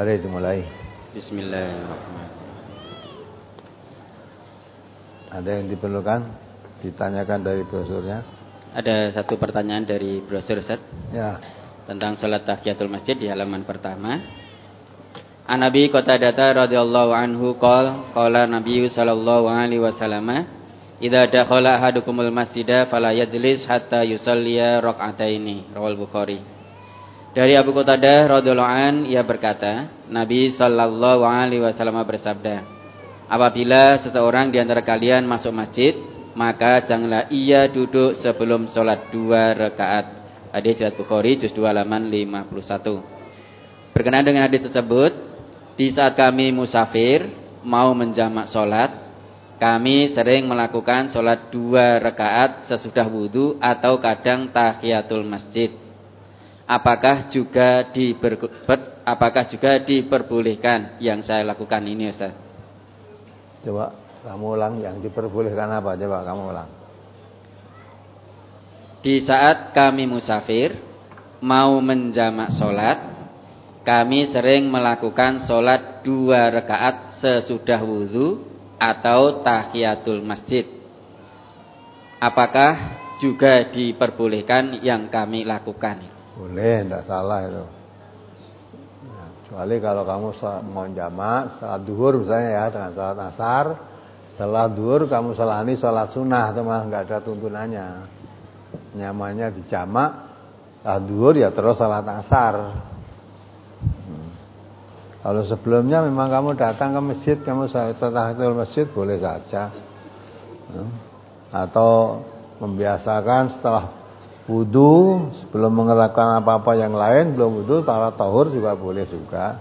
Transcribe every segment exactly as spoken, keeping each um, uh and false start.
Mari dimulai. Bismillahirrahmanirrahim. Ada yang diperlukan ditanyakan dari brosurnya? Ada satu pertanyaan dari brosur Ustaz. Ya. Tentang salat tahiyatul masjid di halaman pertama. An Nabi Qatadah radhiyallahu anhu qala qala Nabi sallallahu alaihi wasallam, "Idza dakhala ahadukumul masjida fala yajlis hatta yusalliya rak'ataini." Rawal Bukhari. Dari Abu Qatadah radhiyallahu an, ia berkata, Nabi sallallahu alaihi wasallam bersabda, apabila seseorang di antara kalian masuk masjid, maka janganlah ia duduk sebelum sholat dua rakaat. Hadis riwayat Bukhari juz dua halaman lima puluh satu. Berkenaan dengan hadis tersebut, di saat kami musafir mau menjamak sholat, kami sering melakukan sholat dua rakaat sesudah wudu atau kadang tahiyatul masjid. Apakah juga diber, apakah juga diperbolehkan yang saya lakukan ini, Ustaz? Coba kamu ulang, yang diperbolehkan apa? Coba kamu ulang. Di saat kami musafir mau menjamak sholat, kami sering melakukan sholat dua rakaat sesudah wudu atau tahiyatul masjid. Apakah juga diperbolehkan yang kami lakukan? Boleh, tidak salah itu. Nah, kecuali kalau kamu mau jamak salat duhur misalnya ya dengan salat asar, setelah duhur kamu selani salat sunnah, itu mah nggak ada tuntunannya. Nyamannya di jamak, setelah duhur ya terus salat asar. Hmm. Kalau sebelumnya memang kamu datang ke masjid, kamu salat tahiyatul masjid boleh saja. Hmm. Atau membiasakan setelah wudu sebelum mengerjakan apa-apa yang lain, belum wudu salat tahur juga boleh juga.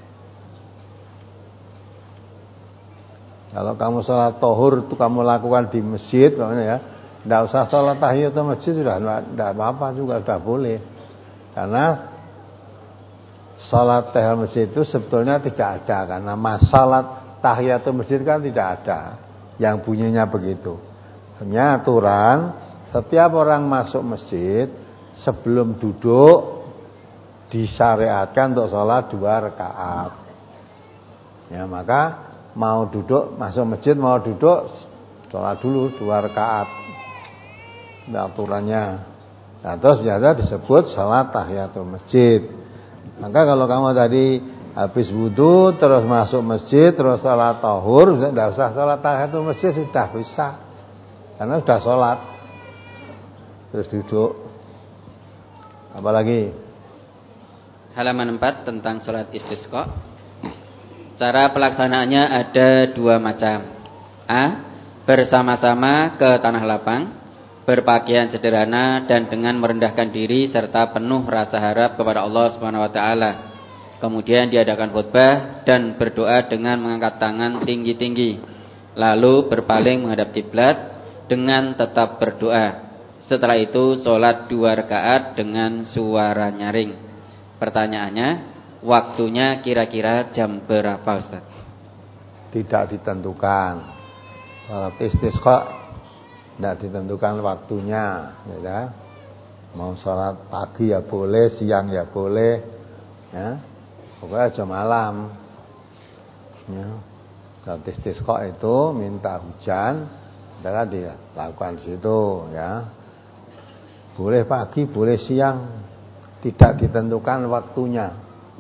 Kalau kamu salat tahur itu kamu lakukan di masjid, makanya ya, tidak usah salat tahiyatul masjid, sudah tidak apa-apa juga, sudah boleh. Karena salat tahiyatul masjid itu sebetulnya tidak ada, karena masalah tahiyatul masjid kan tidak ada yang bunyinya begitu. Hanya aturan setiap orang masuk masjid sebelum duduk disyariatkan untuk sholat dua rakaat. Ya, maka mau duduk masuk masjid, mau duduk sholat dulu dua rakaat. Itu aturannya. Nah, terus biasa disebut sholat tahiyatul masjid. Maka kalau kamu tadi habis wudu terus masuk masjid terus sholat tahur, tidak usah sholat tahiyatul masjid, sudah bisa. Karena sudah sholat. Terus duduk. Apalagi? Halaman empat tentang sholat istisqa. Cara pelaksanaannya ada dua macam. A. Bersama-sama ke tanah lapang, berpakaian sederhana dan dengan merendahkan diri serta penuh rasa harap kepada Allah Subhanahu wa taala. Kemudian diadakan khutbah dan berdoa dengan mengangkat tangan tinggi-tinggi. Lalu berpaling menghadap kiblat dengan tetap berdoa. Setelah itu sholat dua rakaat dengan suara nyaring. Pertanyaannya, waktunya kira-kira jam berapa, Ustaz? Tidak ditentukan. Sholat istisqa tidak ditentukan waktunya, ya. Mau sholat pagi ya boleh, siang ya boleh, ya. Pokoknya jam malam. Ya. Sholat istisqa itu minta hujan, adalah dilakukan di situ, ya. Boleh pagi, boleh siang, tidak ditentukan waktunya.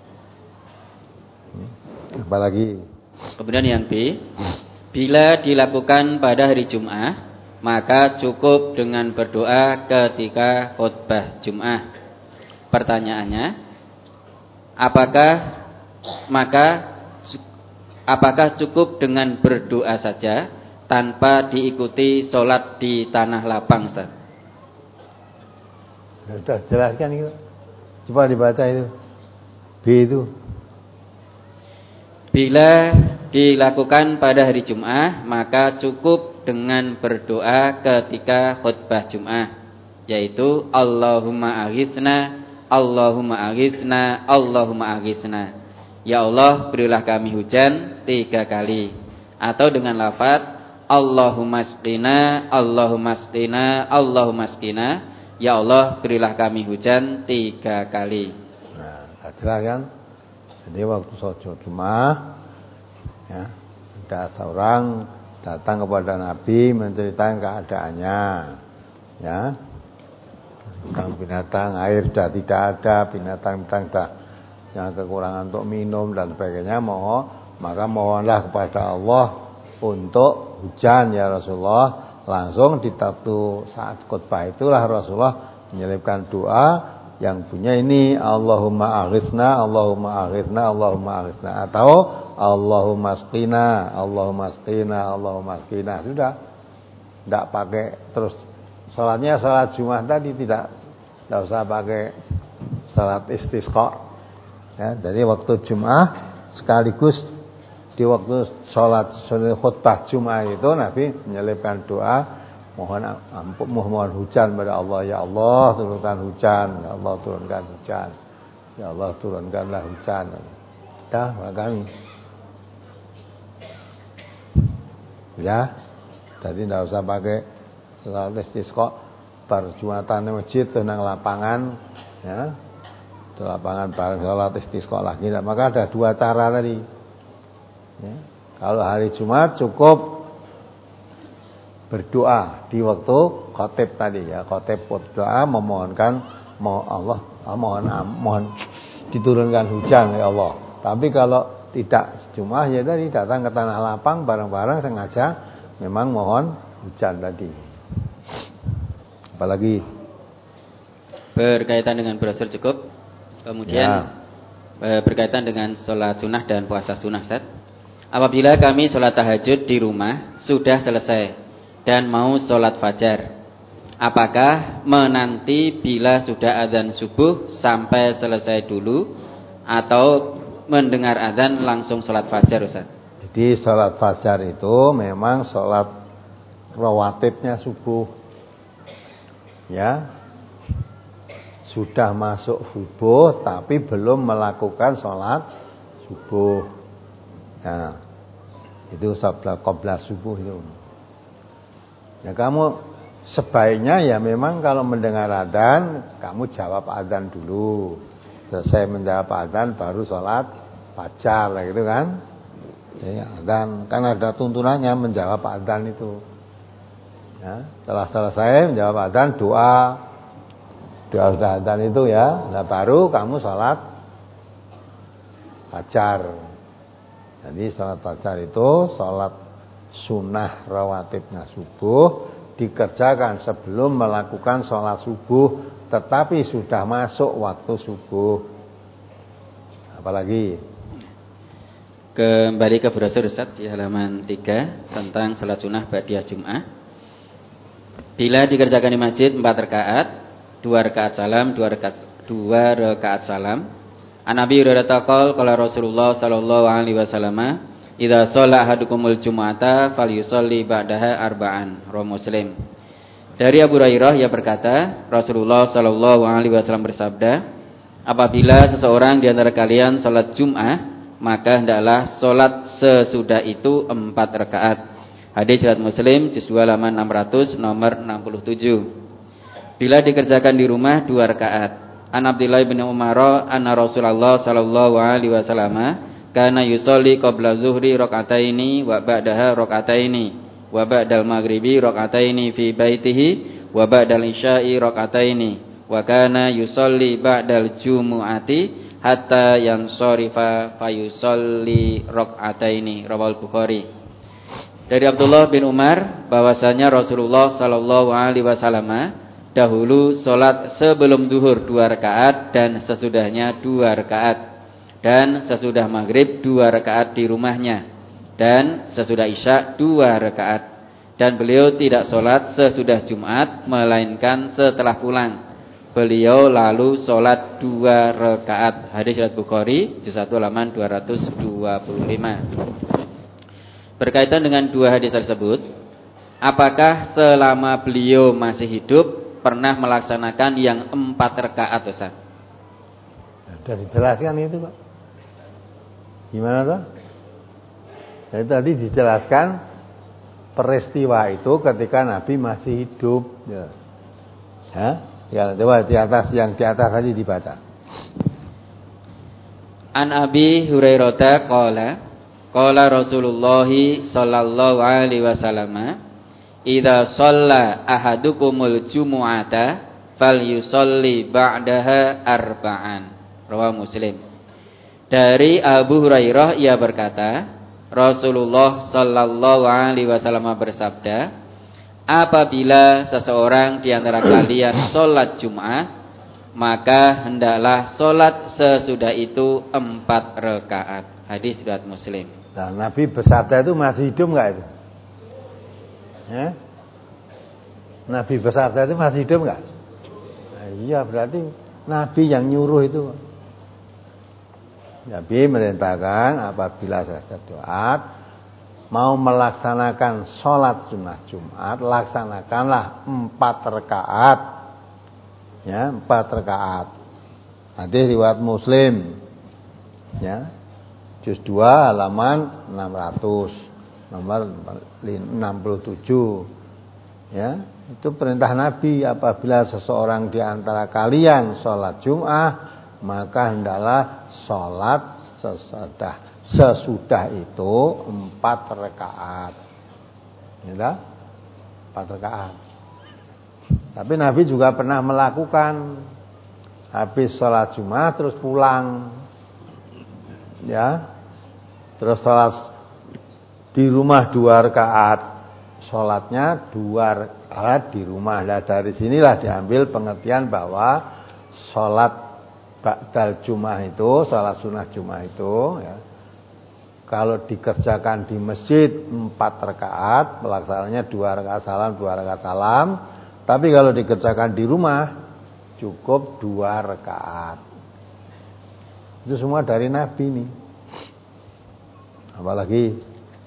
Hmm. Apalagi? Kemudian yang B, bila dilakukan pada hari Jum'ah, maka cukup dengan berdoa ketika khutbah Jum'ah. Pertanyaannya, apakah maka apakah cukup dengan berdoa saja tanpa diikuti sholat di tanah lapang, Ustaz? Sudah jelaskan itu. Coba dibaca itu. B itu. Bila dilakukan pada hari Jum'ah, maka cukup dengan berdoa ketika khutbah Jum'ah, yaitu Allahumma aghitsna, Allahumma aghitsna, Allahumma aghitsna. Ya Allah, berilah kami hujan tiga kali. Atau dengan lafaz Allahumma asqina, Allahumma asqina, Allahumma asqina. Ya Allah, berilah kami hujan tiga kali. Nah, jelas kan? Jadi waktu sholat Jumat, ya, ada seorang datang kepada Nabi menceritakan keadaannya, ya, tentang binatang air sudah tidak ada, binatang-binatang sudah yang kekurangan untuk minum dan sebagainya, mohon maka mohonlah kepada Allah untuk hujan ya Rasulullah. Langsung di waktu saat khutbah itulah Rasulullah menyelipkan doa yang punya ini, Allahumma aghithna, Allahumma aghithna, Allahumma aghithna, atau Allahumma asqina, Allahumma asqina, Allahumma asqina. Sudah, tidak pakai terus salatnya salat Jumat tadi, tidak tidak usah pakai salat istisqa, ya. Jadi waktu Jumat sekaligus di waktu salat khutbah Jumat itu Nabi menyelipkan doa mohon ampun, mohon hujan pada Allah. Ya Allah turunkan hujan, ya Allah turunkan hujan, ya Allah turunkanlah hujan. Dah kami ya, jadi tidak usah pakai salat istisqa perjumatan masjid itu nang lapangan, ya, di lapangan bareng salat istisqa lagi. Maka ada dua cara tadi, ya. Kalau hari Jumat cukup berdoa di waktu khotib tadi, ya, khotib berdoa memohonkan mohon Allah, mohon mohon diturunkan hujan ya Allah. Tapi kalau tidak Jumat ya tadi datang ke tanah lapang bareng-bareng sengaja memang mohon hujan tadi. Apalagi berkaitan dengan brosur cukup. Kemudian ya, berkaitan dengan sholat sunnah dan puasa sunnah, Ustaz. Apabila kami sholat tahajud di rumah sudah selesai dan mau sholat fajar, apakah menanti bila sudah azan subuh sampai selesai dulu atau mendengar azan langsung sholat fajar, Ustaz? Jadi sholat fajar itu memang sholat rawatibnya subuh, ya. Sudah masuk subuh tapi belum melakukan sholat subuh, ya, itu sabla qabla subuh itu. Ya kamu sebaiknya ya memang kalau mendengar adzan kamu jawab adzan dulu. Selesai menjawab adzan baru sholat fajar lah gitu kan. Ya, adzan kan ada tuntunannya menjawab adzan itu. Ya, setelah selesai menjawab adzan doa. Doa adzan itu ya, nah baru kamu sholat fajar. Jadi sholat fajar itu sholat sunnah rawatibnya subuh dikerjakan sebelum melakukan sholat subuh, tetapi sudah masuk waktu subuh. Apalagi kembali ke brosur Ustaz di halaman tiga tentang sholat sunnah ba'diyah Jum'ah. Bila dikerjakan di masjid empat rakaat, dua rakaat salam, dua rakaat dua rakaat salam. An Abi Hurairah taqol qala Rasulullah sallallahu alaihi wasallam, "Idza shalla ahadukumul jumu'ata falyusalli ba'daha arba'an." Rawi Muslim. Dari Abu Hurairah ia berkata, Rasulullah sallallahu alaihi wasallam bersabda, apabila seseorang di antara kalian salat Jumat, maka hendaklah salat sesudah itu empat rakaat. Hadis riwayat Muslim juz dua halaman enam ratus nomor enam puluh tujuh. Bila dikerjakan di rumah dua rakaat. An Abdullah bin Umar anna Rasulullah sallallahu alaihi wasallam kana yusolli qabla zuhri rak'ataini wa ba'daha rak'ataini wa ba'dal maghribi rak'ataini fi baitihi wa ba'dal isya'i rak'ataini wa kana yusolli ba'dal jumu'ati hatta yansarifa fayusolli rak'ataini. Rawahul Bukhari. Dari Abdullah bin Umar bahwasanya Rasulullah sallallahu alaihi wasallam dahulu sholat sebelum duhur dua rakaat dan sesudahnya dua rakaat, dan sesudah maghrib dua rakaat di rumahnya, dan sesudah isya dua rakaat, dan beliau tidak sholat sesudah Jumat melainkan setelah pulang. Beliau lalu sholat dua rakaat. Hadis riwayat Bukhari juz satu halaman dua ratus dua puluh lima. Berkaitan dengan dua hadis tersebut, apakah selama beliau masih hidup pernah melaksanakan yang empat rakaat, Ustaz? Sudah dijelaskan itu, Pak. Gimana tuh? Jadi tadi dijelaskan peristiwa itu ketika Nabi masih hidup. Ya, ya, ya coba di atas yang di atas tadi dibaca. An Abi Hurairah qala qala Rasulullah sallallahu alaihi wasallam idza shalla ahadukumul jumu'ata falyusalli ba'daha arba'an. Rawahu Muslim. Dari Abu Hurairah ia berkata, Rasulullah sallallahu alaihi wasallam bersabda, apabila seseorang di antara kalian salat Jumat, maka hendaklah salat sesudah itu empat rakaat. Hadis riwayat Muslim. Nah, Nabi bersabda itu masih hidup enggak itu? Ya? Nabi bersabda itu masih hidup enggak? Nah, iya, berarti Nabi yang nyuruh itu. Nabi merintahkan apabila selesai Jumat mau melaksanakan sholat sunnah Jumat, laksanakanlah empat rakaat. Ya, empat rakaat. Hadis riwayat Muslim. Ya. Juz dua halaman enam ratus, nomor enam puluh tujuh. Ya, itu perintah Nabi, apabila seseorang di antara kalian sholat Jumat, maka hendaklah sholat sesudah sesudah itu empat rakaat. Ya, empat rakaat. Tapi Nabi juga pernah melakukan habis sholat Jumat terus pulang, ya, terus sholat di rumah dua rakaat, sholatnya dua rakaat di rumah. Nah, dari sinilah diambil pengertian bahwa sholat ba'dal Jumat itu, sholat sunnah Jumat itu, ya, kalau dikerjakan di masjid empat rakaat, pelaksananya dua rakaat salam, dua rakaat salam. Tapi kalau dikerjakan di rumah cukup dua rakaat. Itu semua dari Nabi nih. Apalagi?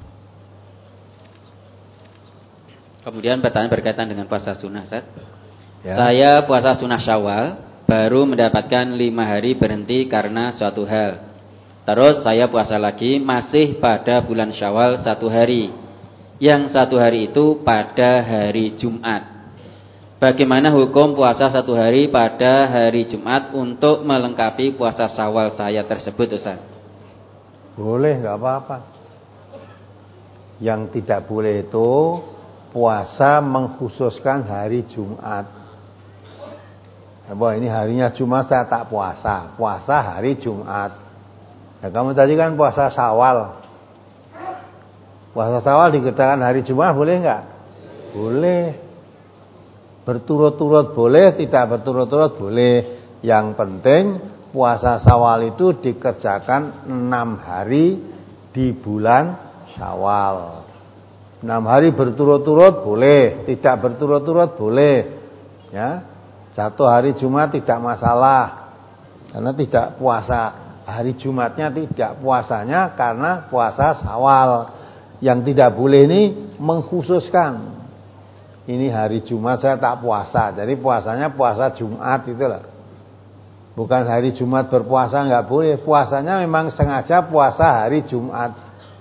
Kemudian pertanyaan berkaitan dengan puasa sunnah, Ustaz. Ya. Saya puasa sunnah Syawal, baru mendapatkan lima hari berhenti karena suatu hal. Terus saya puasa lagi masih pada bulan Syawal satu hari. Yang satu hari itu pada hari Jumat. Bagaimana hukum puasa satu hari pada hari Jumat untuk melengkapi puasa Syawal saya tersebut, Ustaz? Boleh, enggak apa-apa. Yang tidak boleh itu puasa mengkhususkan hari Jumat. Bahwa ini harinya Jumat saya tak puasa, puasa hari Jumat. Ya, kamu tadi kan puasa Syawal. Puasa Syawal dikerjakan hari Jumat boleh enggak? Boleh. Berturut-turut boleh, tidak berturut-turut boleh. Yang penting puasa Syawal itu dikerjakan enam hari di bulan Syawal. enam hari berturut-turut boleh, tidak berturut-turut boleh. Ya. Jatuh hari Jumat tidak masalah. Karena tidak puasa hari Jumatnya, tidak puasanya karena puasa Syawal. Yang tidak boleh ini mengkhususkan. Ini hari Jumat saya tak puasa, jadi puasanya puasa Jumat itulah. Bukan hari Jumat berpuasa, enggak boleh. Puasanya memang sengaja puasa hari Jumat.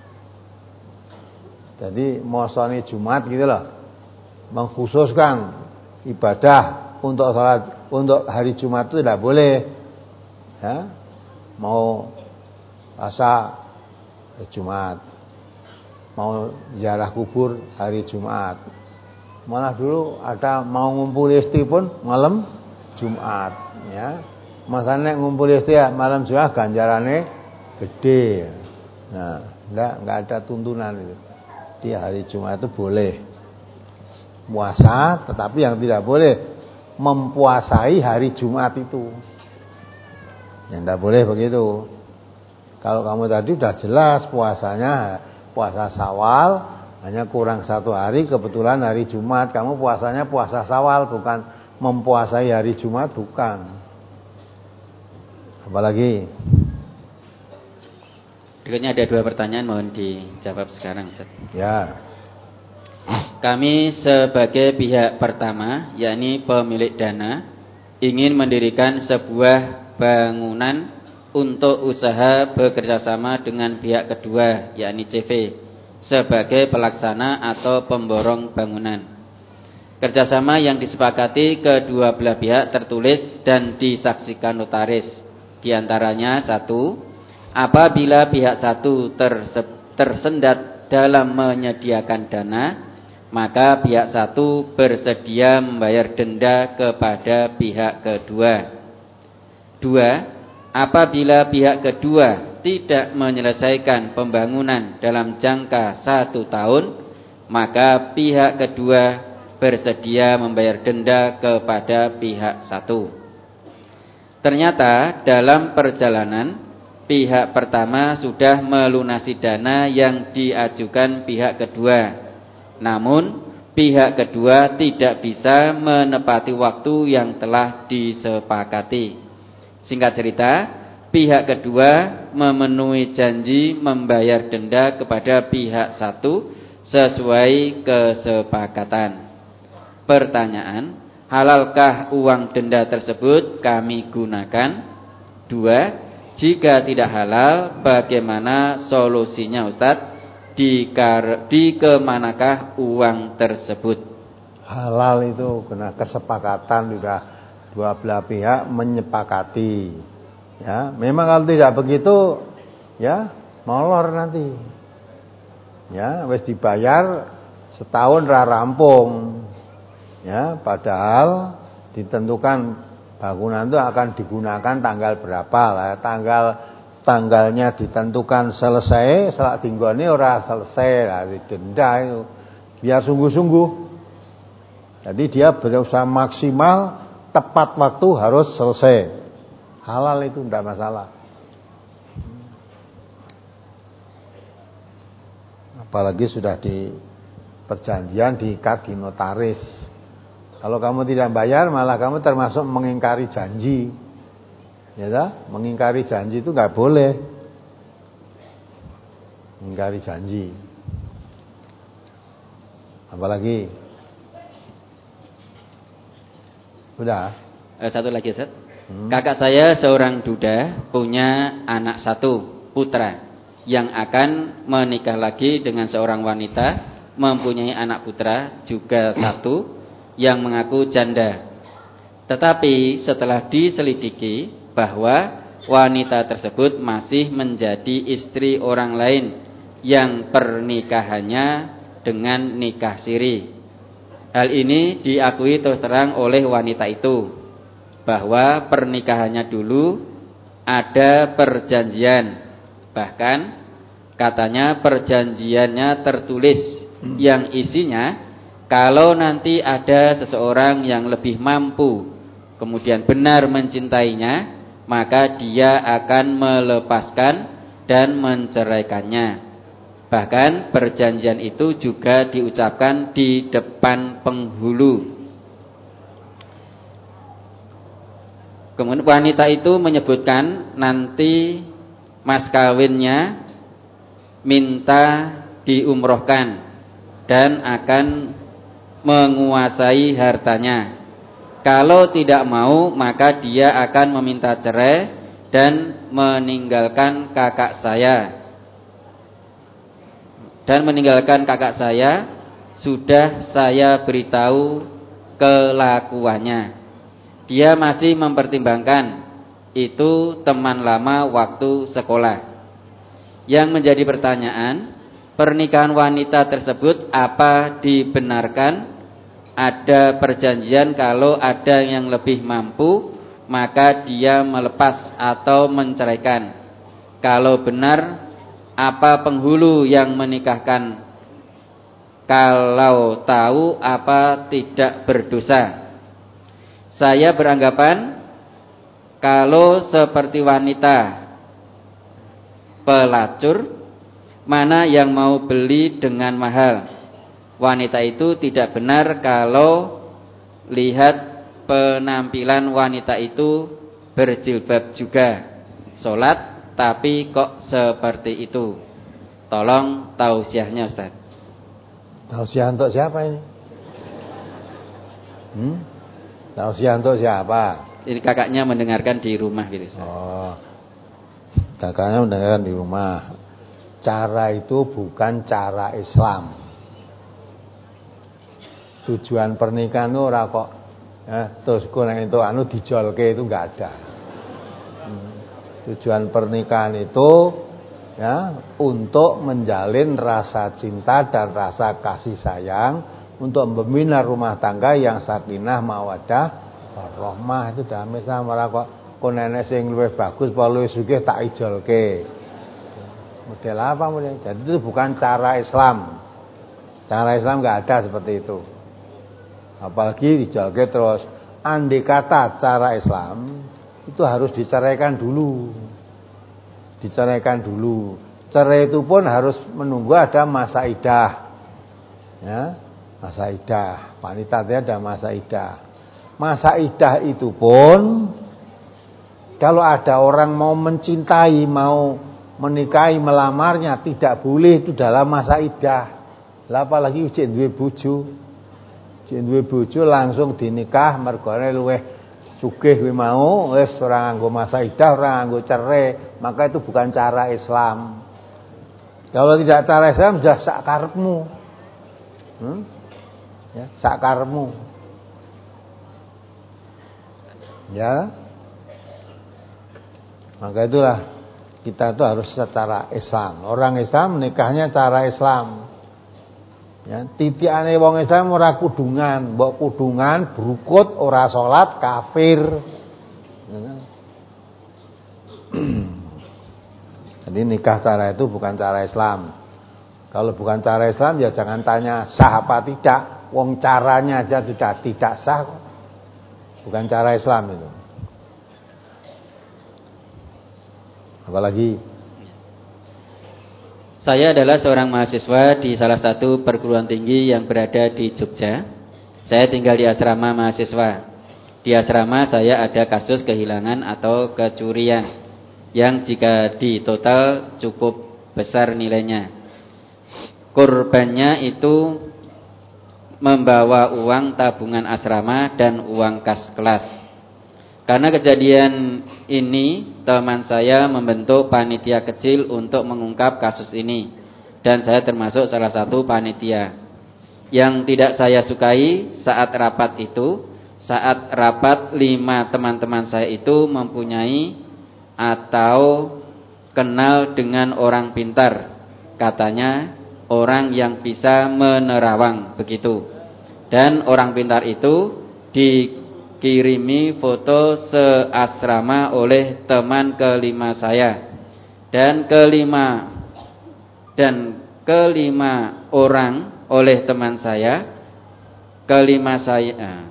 Jadi mosone Jumat gitu loh. Mengkhususkan ibadah untuk salat untuk hari Jumat itu tidak boleh. Ya. Mau puasa hari Jumat, mau ziarah kubur hari Jumat. Malah dulu ada mau ngumpul istri pun malam Jumat, ya. Masane ngumpul istri ya malam Jumat ganjarannya gede. Nah, enggak enggak ada tuntunan itu. Di hari Jumat itu boleh puasa, tetapi yang tidak boleh mempuasai hari Jumat itu. Yang tidak boleh begitu. Kalau kamu tadi sudah jelas puasanya puasa Syawal, hanya kurang satu hari, kebetulan hari Jumat. Kamu puasanya puasa Syawal, bukan mempuasai hari Jumat, bukan. Apalagi? Berikutnya ada dua pertanyaan, mohon dijawab sekarang, Ustaz. Ya. Kami sebagai pihak pertama, yakni pemilik dana, ingin mendirikan sebuah bangunan untuk usaha bekerjasama dengan pihak kedua, yakni C V, sebagai pelaksana atau pemborong bangunan. Kerjasama yang disepakati kedua belah pihak tertulis dan disaksikan notaris. Di antaranya satu, apabila pihak satu terse- tersendat dalam menyediakan dana, maka pihak satu bersedia membayar denda kepada pihak kedua. Dua, apabila pihak kedua tidak menyelesaikan pembangunan dalam jangka satu tahun, maka pihak kedua bersedia membayar denda kepada pihak satu. Ternyata dalam perjalanan pihak pertama sudah melunasi dana yang diajukan pihak kedua. Namun pihak kedua tidak bisa menepati waktu yang telah disepakati. Singkat cerita, pihak kedua memenuhi janji membayar denda kepada pihak satu sesuai kesepakatan. Pertanyaan, halalkah uang denda tersebut kami gunakan? Dua, jika tidak halal, bagaimana solusinya Ustadz? Di, di kemanakah uang tersebut? Halal itu kena kesepakatan, sudah dua belah pihak menyepakati. Ya, memang kalau tidak begitu, ya molor nanti. Ya, wis dibayar setahun ra rampung. Ya, padahal ditentukan bangunan itu akan digunakan tanggal berapa lah, tanggal tanggalnya ditentukan selesai, selak dinggone ora selesai lah, denda itu. Biar sungguh-sungguh. Jadi dia berusaha maksimal, tepat waktu harus selesai. Halal itu tidak masalah. Apalagi sudah di perjanjian, diikat di notaris. Kalau kamu tidak bayar, malah kamu termasuk mengingkari janji. Ya tak? Mengingkari janji itu nggak boleh. Mengingkari janji. Apalagi? Udah. Eh, satu lagi Ustaz. Hmm. Kakak saya seorang duda punya anak satu, putra, yang akan menikah lagi dengan seorang wanita, mempunyai anak putra juga satu, yang mengaku janda. Tetapi setelah diselidiki bahwa wanita tersebut masih menjadi istri orang lain yang pernikahannya dengan nikah siri. Hal ini diakui terus terang oleh wanita itu, bahwa pernikahannya dulu ada perjanjian. Bahkan katanya perjanjiannya tertulis yang isinya kalau nanti ada seseorang yang lebih mampu kemudian benar mencintainya, maka dia akan melepaskan dan menceraikannya. Bahkan perjanjian itu juga diucapkan di depan penghulu. Kemudian wanita itu menyebutkan nanti mas kawinnya minta diumrohkan dan akan menguasai hartanya. Kalau tidak mau, maka dia akan meminta cerai dan meninggalkan kakak saya. Dan meninggalkan kakak saya sudah saya beritahu kelakuannya. Dia masih mempertimbangkan, itu teman lama waktu sekolah. Yang menjadi pertanyaan, pernikahan wanita tersebut apa dibenarkan? Ada perjanjian kalau ada yang lebih mampu, maka dia melepas atau menceraikan. Kalau benar, apa penghulu yang menikahkan? Kalau tahu, apa tidak berdosa? Saya beranggapan kalau seperti wanita pelacur, mana yang mau beli dengan mahal? Wanita itu tidak benar kalau lihat penampilan wanita itu berjilbab juga, sholat tapi kok seperti itu. Tolong tausiahnya Ustaz. Tausiah untuk siapa ini? Hmm? Tausiah untuk siapa? Ini kakaknya mendengarkan di rumah gitu Ustaz. Oh, kakaknya mendengarkan di rumah. Cara itu bukan cara Islam. Tujuan pernikahan itu ora kok ya, terus kok nek entuk anu dijolke, itu enggak ada. Hmm. Tujuan pernikahan itu ya untuk menjalin rasa cinta dan rasa kasih sayang, untuk membina rumah tangga yang sakinah mawaddah warahmah. Itu dalam Islam. Ora kok kon nenek sing luwih bagus apa luwih sugih tak ijolke. Model apa model? Jadi itu bukan cara Islam. Cara Islam enggak ada seperti itu. Apalagi ijolke terus. Andai kata cara Islam itu harus diceraikan dulu. Diceraikan dulu. Cerai itu pun harus menunggu ada masa idah. Ya, masa idah. Wanita dia ada masa idah. Masa idah itu pun kalau ada orang mau mencintai, mau menikahi, melamarnya, tidak boleh itu dalam masa idah. Lah apalagi cek duwe bojo. Cek duwe bojo langsung dinikah mergone luweh sugih kuwi mau, wis ora nganggo masa idah, ora nganggo cerai, maka itu bukan cara Islam. Kalau tidak cara Islam sudah sak karepmu. Hmm? Ya, sak karepmu. Ya. Maka itulah kita itu harus secara Islam. Orang Islam menikahnya cara Islam. Ya, titikane wong Islam ora kudungan, mbok kudungan, brukut, ora salat, kafir. Ya. Jadi nikah cara itu bukan cara Islam. Kalau bukan cara Islam ya jangan tanya sah apa tidak, wong caranya aja sudah tidak sah. Bukan cara Islam itu. Apalagi saya adalah seorang mahasiswa di salah satu perguruan tinggi yang berada di Jogja. Saya tinggal di asrama mahasiswa. Di asrama saya ada kasus kehilangan atau kecurian yang jika di total cukup besar nilainya. Korbannya itu membawa uang tabungan asrama dan uang kas kelas. Karena kejadian ini, teman saya membentuk panitia kecil untuk mengungkap kasus ini. Dan saya termasuk salah satu panitia. Yang tidak saya sukai saat rapat itu, saat rapat lima teman-teman saya itu mempunyai atau kenal dengan orang pintar. Katanya orang yang bisa menerawang, begitu. Dan orang pintar itu di kirimi foto seasrama oleh teman kelima saya dan kelima dan kelima orang oleh teman saya kelima saya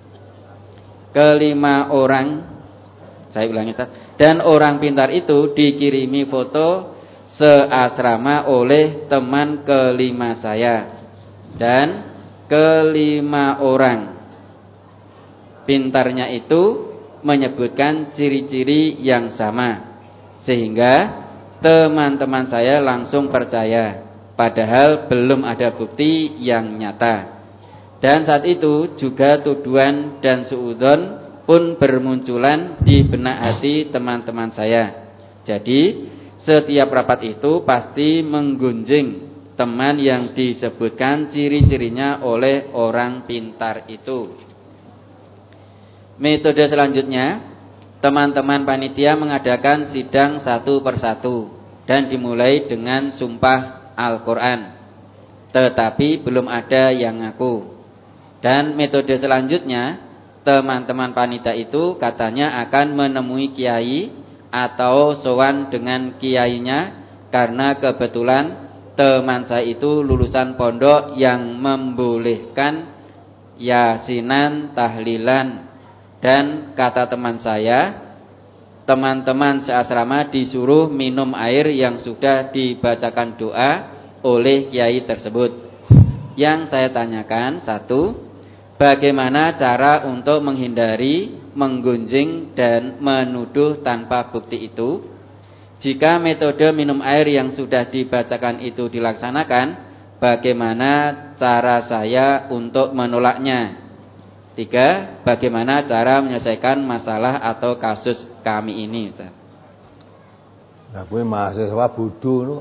kelima orang saya ulangi Ustaz, dan orang pintar itu dikirimi foto seasrama oleh teman kelima saya dan kelima orang pintarnya itu menyebutkan ciri-ciri yang sama, sehingga teman-teman saya langsung percaya, padahal belum ada bukti yang nyata. Dan saat itu juga tuduhan dan suudzon pun bermunculan di benak hati teman-teman saya. Jadi setiap rapat itu pasti menggunjing teman yang disebutkan ciri-cirinya oleh orang pintar itu. Metode selanjutnya, teman-teman panitia mengadakan sidang satu persatu dan dimulai dengan sumpah Al-Quran, tetapi belum ada yang ngaku. Dan metode selanjutnya, teman-teman panitia itu katanya akan menemui kiai atau sowan dengan kiainya, karena kebetulan teman saya itu lulusan pondok yang membolehkan yasinan, tahlilan. Dan kata teman saya, teman-teman seasrama disuruh minum air yang sudah dibacakan doa oleh kiai tersebut. Yang saya tanyakan, satu, bagaimana cara untuk menghindari, menggunjing dan menuduh tanpa bukti itu? Jika metode minum air yang sudah dibacakan itu dilaksanakan, bagaimana cara saya untuk menolaknya? Tiga, bagaimana cara menyelesaikan masalah atau kasus kami ini, Ustaz? Nah, gue mahasiswa bodoh lho.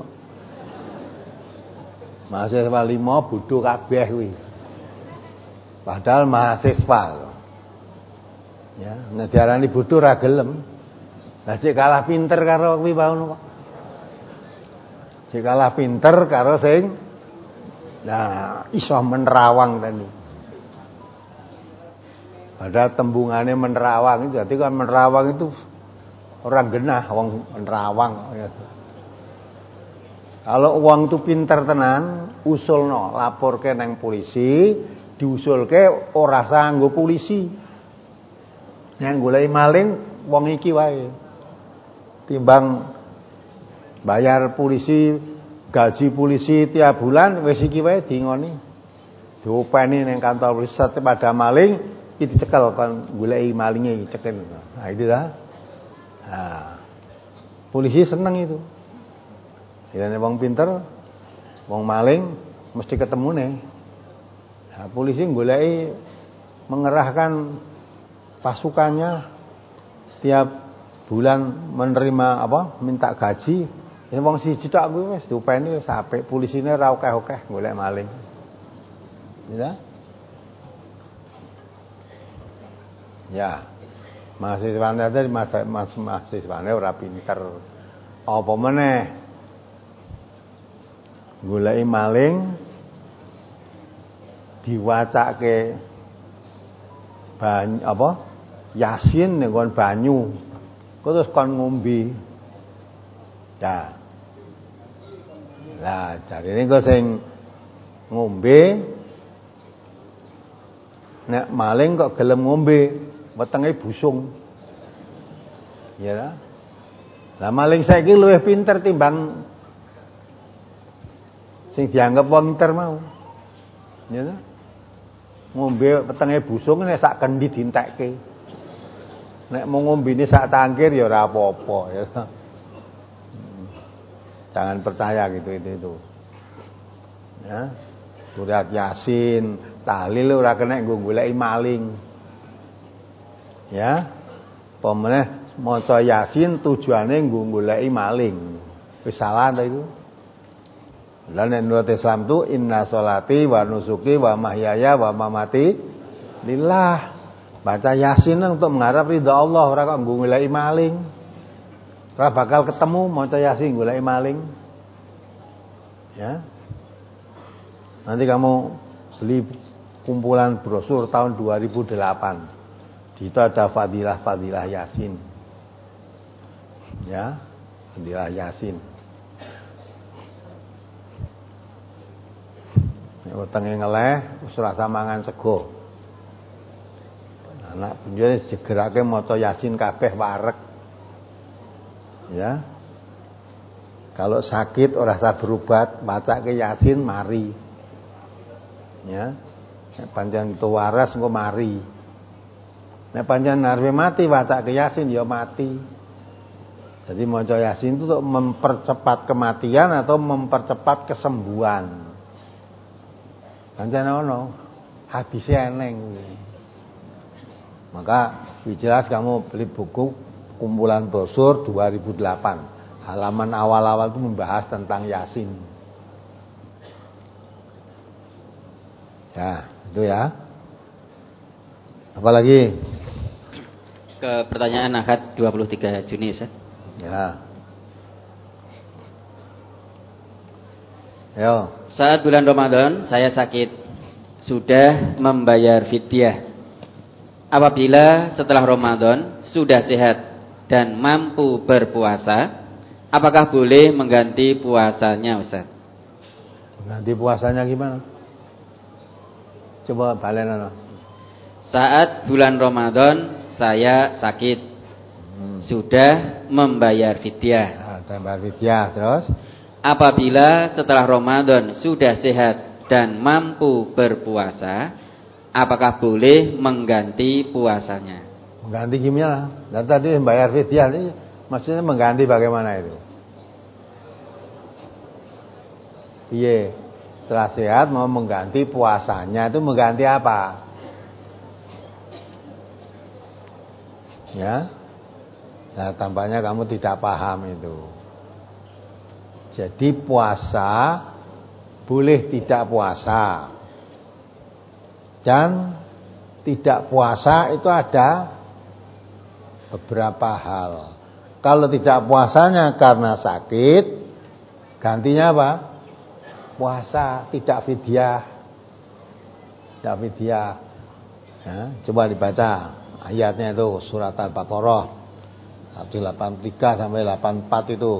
Mahasiswa lima bodoh kabeh kuwi. Padahal mahasiswa lho. Ya, nek diarani bodoh ra gelem. Lah cek kalah pinter karo kuwi wae. Cek kalah pinter karo sing nah iso menerawang tadi. Ada tembungannya menerawang itu, jadi kan menerawang itu orang genah, wong menerawang. Kalau uang itu pinter tenan, usulno, laporke nang polisi, diusulke ora sah nggo polisi. Yang golek maling wong iki wae. Timbang bayar polisi, gaji polisi tiap bulan wis iki wae dingoni. Diopeni ning kantor polisi pada maling iki dicekel kan goleki malinge cekel. Nah, itu dah. Nah, polisi seneng itu. Yen wong pinter, wong maling mesti ketemu nih. Nah, polisi goleki mengerahkan pasukannya tiap bulan menerima apa? Minta gaji. Ya wong siji tok kuwi wis diopeni wis apik, polisine ra akeh-akeh golek maling. Ya. Ya, mahasiswane tadi masa mas mahasiswane ora pinter. Apa meneh? Goleki maling diwacake banyu apa? Yasin ning kon banyu. Terus kon ngombe. Ya. Lah, jarine kok sing ngombe nek maling kok gelem ngombe wetenge busung. Ya ta? Lah maling saiki luwih pinter timbang sing dianggap wong pinter mau. Ya ta? Ngombe wetenge busung nek sak kendi dientekke. Nek mau ngombene sak tangkir ya ora apa-apa ya ta. Jangan percaya gitu itu itu. Ya. Surat Yasin, tahlil ora kena nggo goleki maling. Ya. Pemene maca Yasin tujuane nggo goleki maling. Wis salah ta iku? Lan menurut Islam tu inna sholati wa nusuki wa mahyaya wa mamati lillah. Baca Yasin untuk mengharap ridha Allah, ora kok nggo goleki maling. Ora bakal ketemu maca Yasin goleki maling. Ya. Nanti kamu beli kumpulan brosur tahun dua ribu delapan. Di situ ada fadilah-fadilah Yasin. Ya, fadilah Yasin. Nek wetenge ngeleh wis rasa mangan sego. Anak punjul digerake maca Yasin kabeh wareg. Ya. Kalau sakit ora usah berobat, macake Yasin mari. Ya. Nek pancen itu waras engko mari. Nek pancen arep mati macake Yasin ya mati. Jadi maca Yasin itu untuk mempercepat kematian atau mempercepat kesembuhan. Pancen ono hadisnya eneng. Maka jelas kamu beli buku kumpulan brosur dua ribu delapan. Halaman awal-awal itu membahas tentang Yasin. Ya, itu ya. Apalagi? Ke pertanyaan Ahad dua puluh tiga Juni, Ustaz. Ya. Yo. Saat bulan Ramadan saya sakit, sudah membayar fidyah. Apabila setelah Ramadan sudah sehat dan mampu berpuasa, apakah boleh mengganti puasanya, Ustaz? Mengganti puasanya gimana? Coba balen. Saat bulan Ramadan saya sakit, hmm. sudah membayar fidyah. Nah, membayar fidyah terus. Apabila setelah Ramadan sudah sehat dan mampu berpuasa, apakah boleh mengganti puasanya? Mengganti gimana? Dan tadi membayar fidyah ini maksudnya mengganti bagaimana itu? Iya, setelah sehat mau mengganti puasanya itu mengganti apa? Ya, nah tampaknya kamu tidak paham itu. Jadi puasa boleh tidak puasa, dan tidak puasa itu ada beberapa hal. Kalau tidak puasanya karena sakit, gantinya apa? Puasa, tidak fidyah. Tidak fidyah. Ya, coba dibaca ayatnya itu surat Al-Baqarah seratus delapan puluh tiga sampai delapan puluh empat itu.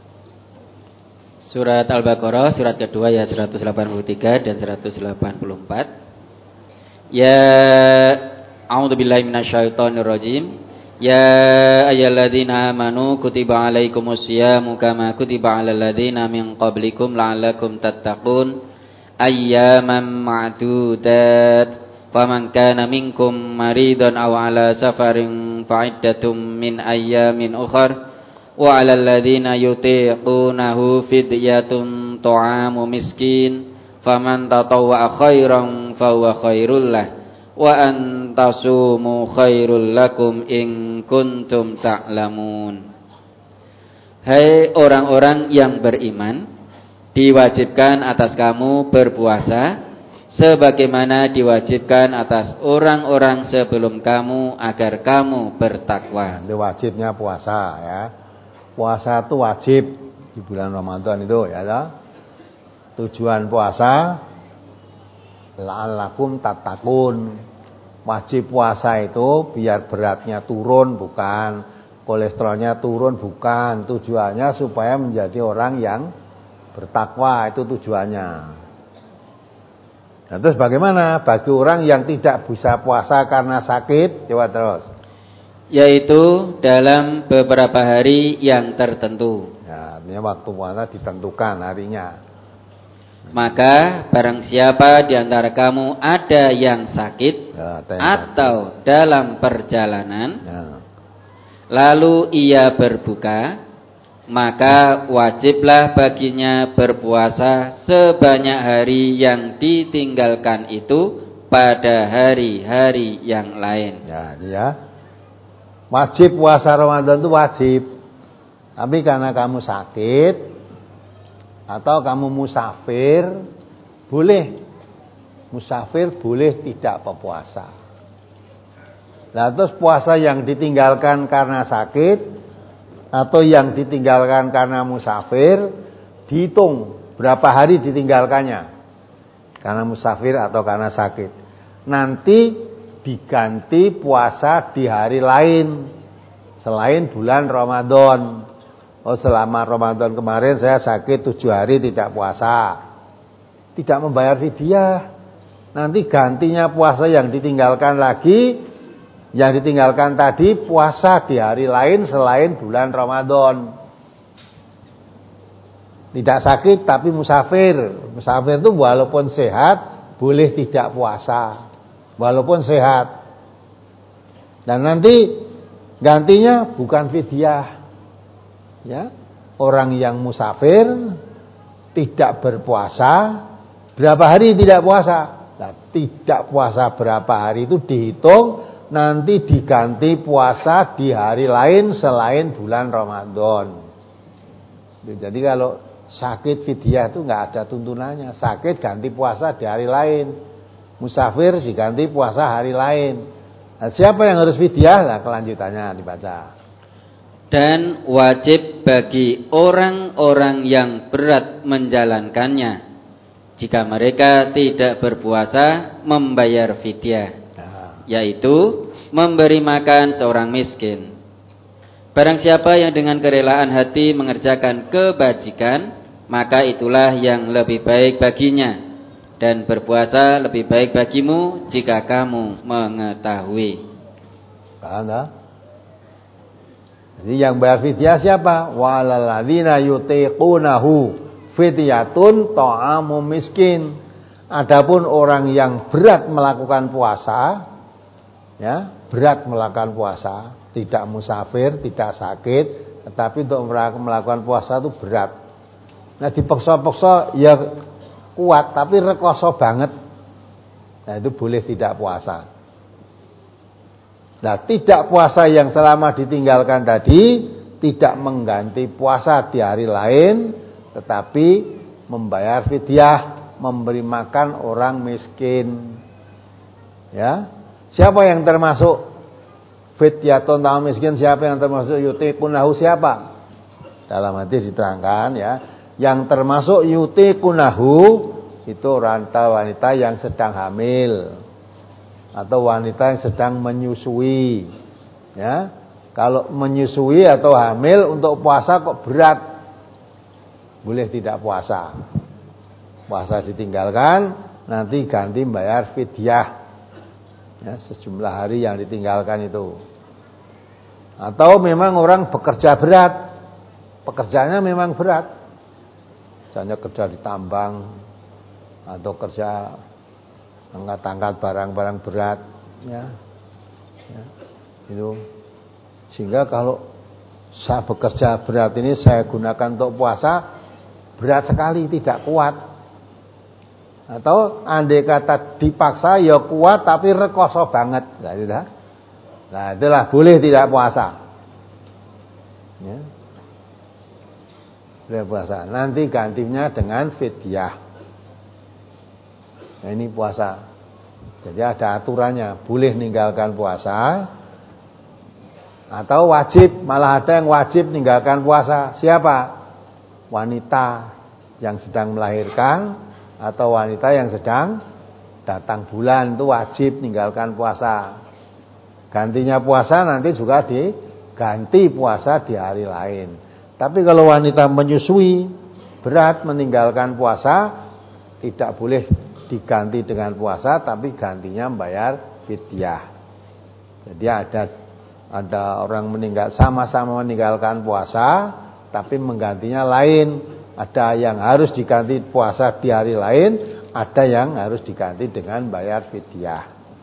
Surat Al-Baqarah surat kedua ayat seratus delapan puluh tiga dan seratus delapan puluh empat. Ya a'udzubillahi minasyaitonirrajim. Ya ayyuhalladzina amanu kutiba alaikumusyamu kama kutiba alal ladzina min qablikum la'allakum tattaqun ayyaman ma'dudat faman kana minkum maridan aw ala safarin fa'iddatum min ayyamin ukhra wa 'alal ladzina yutiqunahu fidyatun ta'amu miskin faman tatawwa'a khairan fahuwa khairul lah wa antasumu khairul lakum in kuntum ta'lamun. Hai orang-orang yang beriman, diwajibkan atas kamu berpuasa sebagaimana diwajibkan atas orang-orang sebelum kamu agar kamu bertakwa. Itu wajibnya puasa ya. Puasa itu wajib di bulan Ramadan itu ya toh. Tujuan puasa la'allakum tattaqun. Wajib puasa itu biar beratnya turun bukan, kolesterolnya turun bukan. Tujuannya supaya menjadi orang yang bertakwa, itu tujuannya. Nah, terus bagaimana bagi orang yang tidak bisa puasa karena sakit? Coba terus. Yaitu dalam beberapa hari yang tertentu. Ya, artinya waktu puasa ditentukan harinya. Maka barang siapa di antara kamu ada yang sakit ya, ada yang atau sakit. Dalam perjalanan ya. Lalu ia berbuka, maka wajiblah baginya berpuasa sebanyak hari yang ditinggalkan itu pada hari-hari yang lain. Ya, dia wajib puasa Ramadan itu wajib. Tapi karena kamu sakit atau kamu musafir, boleh. Musafir boleh tidak berpuasa. Nah, terus puasa yang ditinggalkan karena sakit atau yang ditinggalkan karena musafir, dihitung berapa hari ditinggalkannya. Karena musafir atau karena sakit. Nanti diganti puasa di hari lain selain bulan Ramadan. Oh, selama Ramadan kemarin saya sakit tujuh hari tidak puasa, tidak membayar fidyah. Nanti gantinya puasa yang ditinggalkan lagi, yang ditinggalkan tadi puasa di hari lain selain bulan Ramadan. Tidak sakit tapi musafir. Musafir itu walaupun sehat boleh tidak puasa, walaupun sehat. Dan nanti gantinya bukan fidyah. Ya, orang yang musafir tidak berpuasa, berapa hari tidak puasa? Nah, tidak puasa berapa hari itu dihitung, nanti diganti puasa di hari lain selain bulan Ramadan. Jadi kalau sakit fidyah itu nggak ada tuntunannya. Sakit ganti puasa di hari lain, musafir diganti puasa hari lain. Nah, siapa yang harus fidyah? Nah, kelanjutannya dibaca. Dan wajib bagi orang-orang yang berat menjalankannya, jika mereka tidak berpuasa, membayar fidyah, nah. Yaitu memberi makan seorang miskin. Barang siapa yang dengan kerelaan hati mengerjakan kebajikan, maka itulah yang lebih baik baginya. Dan berpuasa lebih baik bagimu jika kamu mengetahui. Anda? Jadi yang bayar fidyah siapa? Walal ladzina yutiqunahu fidyatun ta'amu miskin. Adapun orang yang berat melakukan puasa, ya, berat melakukan puasa, tidak musafir, tidak sakit, tetapi untuk melakukan puasa itu berat. Nah, dipaksa-paksa ya kuat, tapi rekoso banget. Nah, itu boleh tidak puasa. Nah, tidak puasa yang selama ditinggalkan tadi tidak mengganti puasa di hari lain, tetapi membayar fidyah, memberi makan orang miskin. Ya, siapa yang termasuk Fidyatun ta'am miskin, siapa yang termasuk yutiqunahu, siapa? Dalam hadis diterangkan ya, yang termasuk yutiqunahu itu wanita-wanita yang sedang hamil atau wanita yang sedang menyusui. Ya, kalau menyusui atau hamil untuk puasa kok berat, boleh tidak puasa. Puasa ditinggalkan, nanti ganti bayar fidyah. Ya, sejumlah hari yang ditinggalkan itu. Atau memang orang bekerja berat, pekerjaannya memang berat, misalnya kerja di tambang atau kerja angkat-angkat barang-barang berat, ya, ya, itu. Sehingga kalau saya bekerja berat ini saya gunakan untuk puasa, berat sekali, tidak kuat. Atau andai kata dipaksa ya kuat tapi rekoso banget, nah, gitu. Nah itulah boleh tidak puasa. Ya. Boleh puasa. Nanti gantinya dengan fidyah. Nah ini puasa. Jadi ada aturannya. Boleh meninggalkan puasa atau wajib. Malah ada yang wajib meninggalkan puasa. Siapa? Wanita yang sedang melahirkan atau wanita yang sedang datang bulan, itu wajib meninggalkan puasa. Gantinya puasa nanti juga diganti puasa di hari lain. Tapi kalau wanita menyusui berat meninggalkan puasa, tidak boleh diganti dengan puasa, tapi gantinya membayar fidyah. Jadi ada ada orang meninggal sama-sama meninggalkan puasa, tapi menggantinya lain. Ada yang harus diganti puasa di hari lain, ada yang harus diganti dengan bayar fidyah.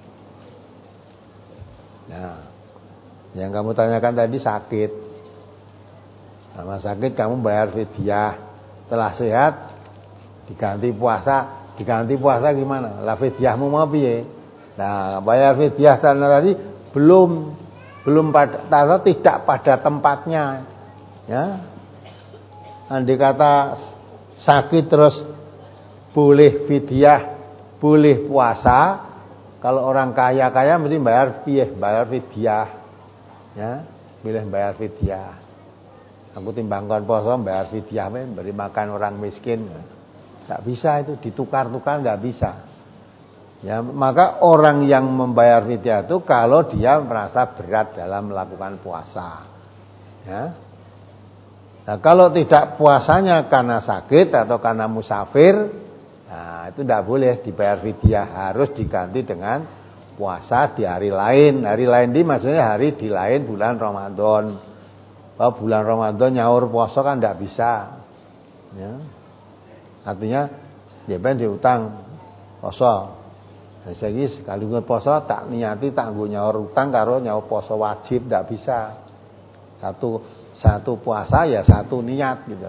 Nah, yang kamu tanyakan tadi sakit. Sama sakit kamu bayar fidyah. Setelah sehat diganti puasa, diganti puasa gimana? Lah fidyahmu mau piye? Nah, bayar fidyah tadi belum belum pada tidak pada tempatnya. Ya. Andai kata sakit terus boleh fidyah, boleh puasa. Kalau orang kaya-kaya mesti bayar piye? Bayar fidyah. Ya, boleh bayar fidyah. Aku timbangkan poso bayar fidyah, beri makan orang miskin. Enggak bisa itu, ditukar-tukar enggak bisa. Ya, maka orang yang membayar fidyah itu kalau dia merasa berat dalam melakukan puasa. Ya. Nah, kalau tidak puasanya karena sakit atau karena musafir, nah itu tidak boleh dibayar fidyah, harus diganti dengan puasa di hari lain. Hari lain ini maksudnya hari di lain bulan Ramadan. Oh, bulan Ramadan nyaur puasa kan tidak bisa. Ya. Artinya ya ben diutang puasa. Nah, saya sekali ngut puasa tak niati tak nggo nyaur utang karo nyaur puasa wajib, tidak bisa. Satu Satu puasa ya satu niat gitu.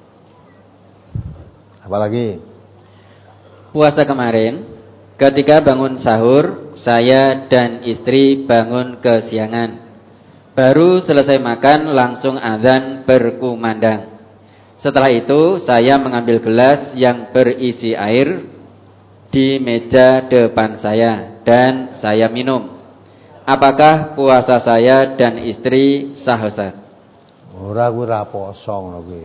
Apalagi puasa kemarin ketika bangun sahur, saya dan istri bangun kesiangan. Baru selesai makan langsung azan berkumandang. Setelah itu saya mengambil gelas yang berisi air di meja depan saya dan saya minum. Apakah puasa saya dan istri sah, Ustaz? Ora kuwi ra poso ngono kuwi.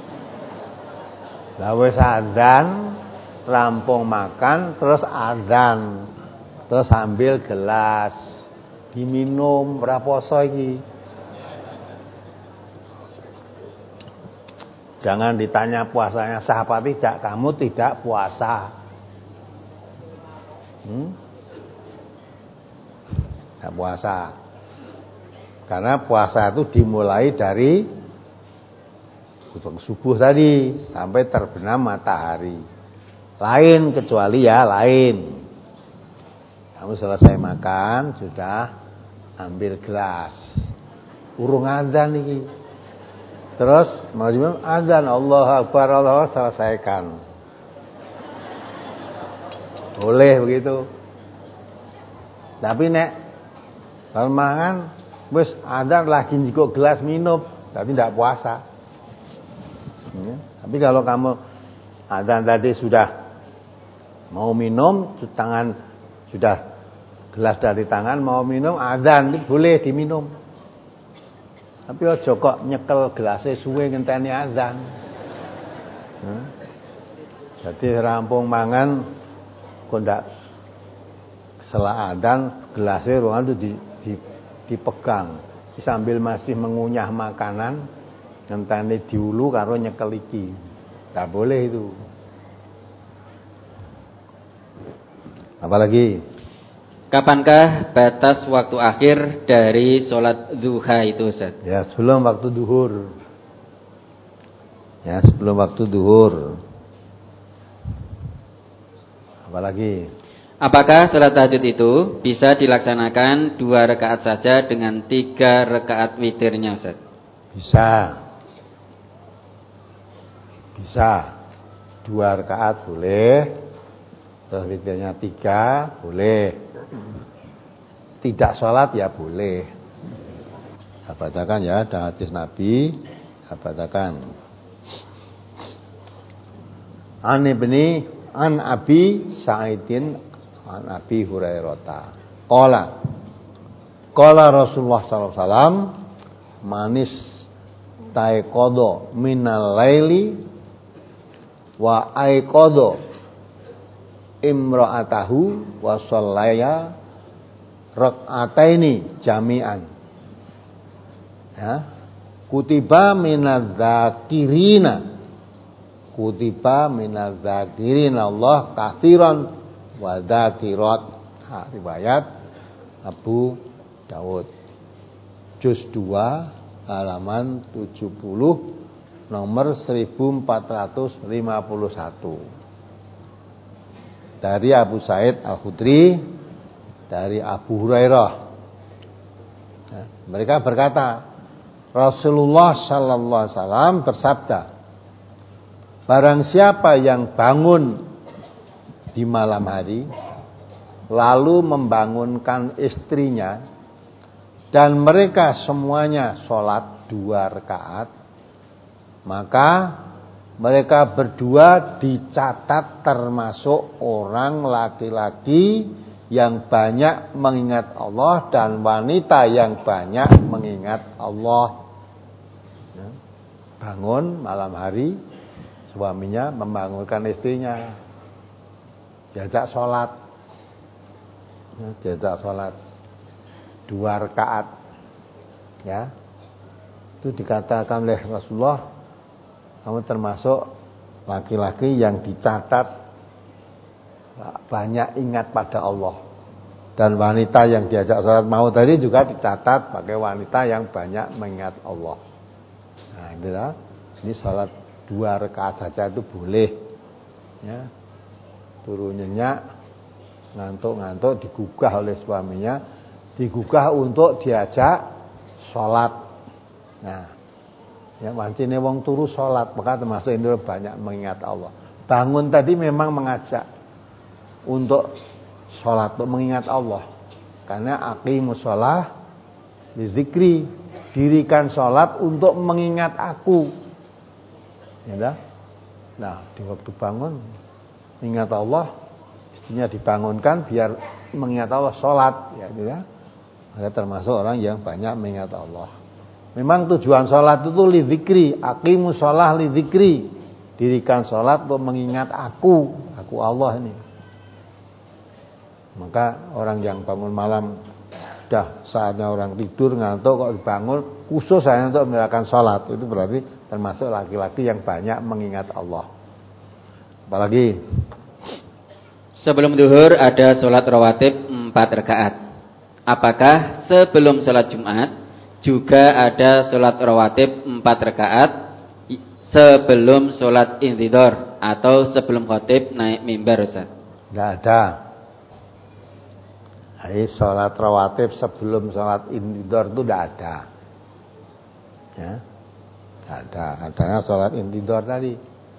Lah wis adzan, rampung makan terus adzan. Terus ambil gelas, diminum, ora poso iki. Jangan ditanya puasanya sah apa tidak, kamu tidak puasa. Hmm? Tidak puasa. Karena puasa itu dimulai dari subuh tadi sampai terbenam matahari. Lain kecuali ya lain. Kamu selesai makan sudah ambil gelas. Urung adzan iki. Terus mau diminum adzan Allahu Akbar, Allahu Akbar, selesaikan. Boleh begitu. Tapi nek kalau mangan wis adzan lagi njikuk gelas minum, tapi tidak puasa. Ya. Tapi kalau kamu adzan tadi sudah mau minum, tangan sudah gelas dari tangan mau minum adzan boleh diminum. Tapi aja kok nyekel gelasnya suwe ngenteni adzan. Hmm? Jadi rampung mangan kok ndak setelah adzan gelasnya ruangan itu di, di, dipegang sambil masih mengunyah makanan ngenteni diulu karo nyekel iki. Ndak boleh itu. Apalagi? Kapankah batas waktu akhir dari sholat duha itu, Ustaz? Ya, sebelum waktu duhur. Ya, sebelum waktu duhur. Apalagi? Apakah sholat tahajud itu bisa dilaksanakan dua rakaat saja dengan tiga rakaat witirnya, Ustaz? Bisa. Bisa. Dua rakaat boleh. Terus witirnya tiga boleh. Tidak sholat ya boleh. Saya bacakan ya, ada hadis Nabi. Saya bacakan. An ibni an Abi Sa'idin an Abi Hurairah. Qala Qala Rasulullah sallallahu alaihi wasallam manis taiqadha minal laili wa aiqadha imra'atahu wa shallaya rak'ataini jami'an. Ya. Kutiba minadz-dzakirina. Kutiba minadz-dzakirina Allah katsiran wa dzakirat. Ha, riwayat Abu Dawud. Juz dua halaman tujuh puluh nomor seribu empat ratus lima puluh satu. Dari Abu Sa'id Al-Khudri, dari Abu Hurairah. Nah, mereka berkata, Rasulullah sallallahu alaihi wasallam bersabda, barang siapa yang bangun di malam hari lalu membangunkan istrinya dan mereka semuanya sholat dua rakaat, maka mereka berdua dicatat termasuk orang laki-laki yang banyak mengingat Allah dan wanita yang banyak mengingat Allah. Bangun malam hari, suaminya membangunkan istrinya, diajak sholat, diajak sholat dua rakaat, ya. Itu dikatakan oleh Rasulullah, kamu termasuk laki-laki yang dicatat banyak ingat pada Allah. Dan wanita yang diajak sholat mau tadi juga dicatat sebagai wanita yang banyak mengingat Allah. Nah, itulah. Ini sholat dua rakaat saja itu boleh. Ya. Turun nyenyak, ngantuk-ngantuk, digugah oleh suaminya, digugah untuk diajak sholat. Nah, ya wancine wong turu sholat, maka termasuk ini banyak mengingat Allah. Bangun tadi memang mengajak untuk sholat, untuk mengingat Allah. Karena aqimus sholah lidzikri, dirikan sholat untuk mengingat aku. Ya, nah, di waktu bangun mengingat Allah, istrinya dibangunkan biar mengingat Allah, sholat, ya, ya. Maka termasuk orang yang banyak mengingat Allah. Memang tujuan sholat itu lidzikri, aqimus sholah lidzikri, dirikan sholat untuk mengingat aku, aku Allah ini. Maka orang yang bangun malam, dah saatnya orang tidur ngantuk kok dibangun, khusus hanya untuk melakukan sholat, itu berarti termasuk laki-laki yang banyak mengingat Allah. Apalagi sebelum duhur ada sholat rawatib empat rakaat. Apakah sebelum sholat Jumat juga ada sholat rawatib empat rakaat sebelum sholat intidhar atau sebelum khatib naik mimbar, Ustaz? Tidak ada. Jadi sholat rawatib sebelum sholat intidhar itu tidak ada. Ya, tidak ada. Adanya sholat intidhar tadi.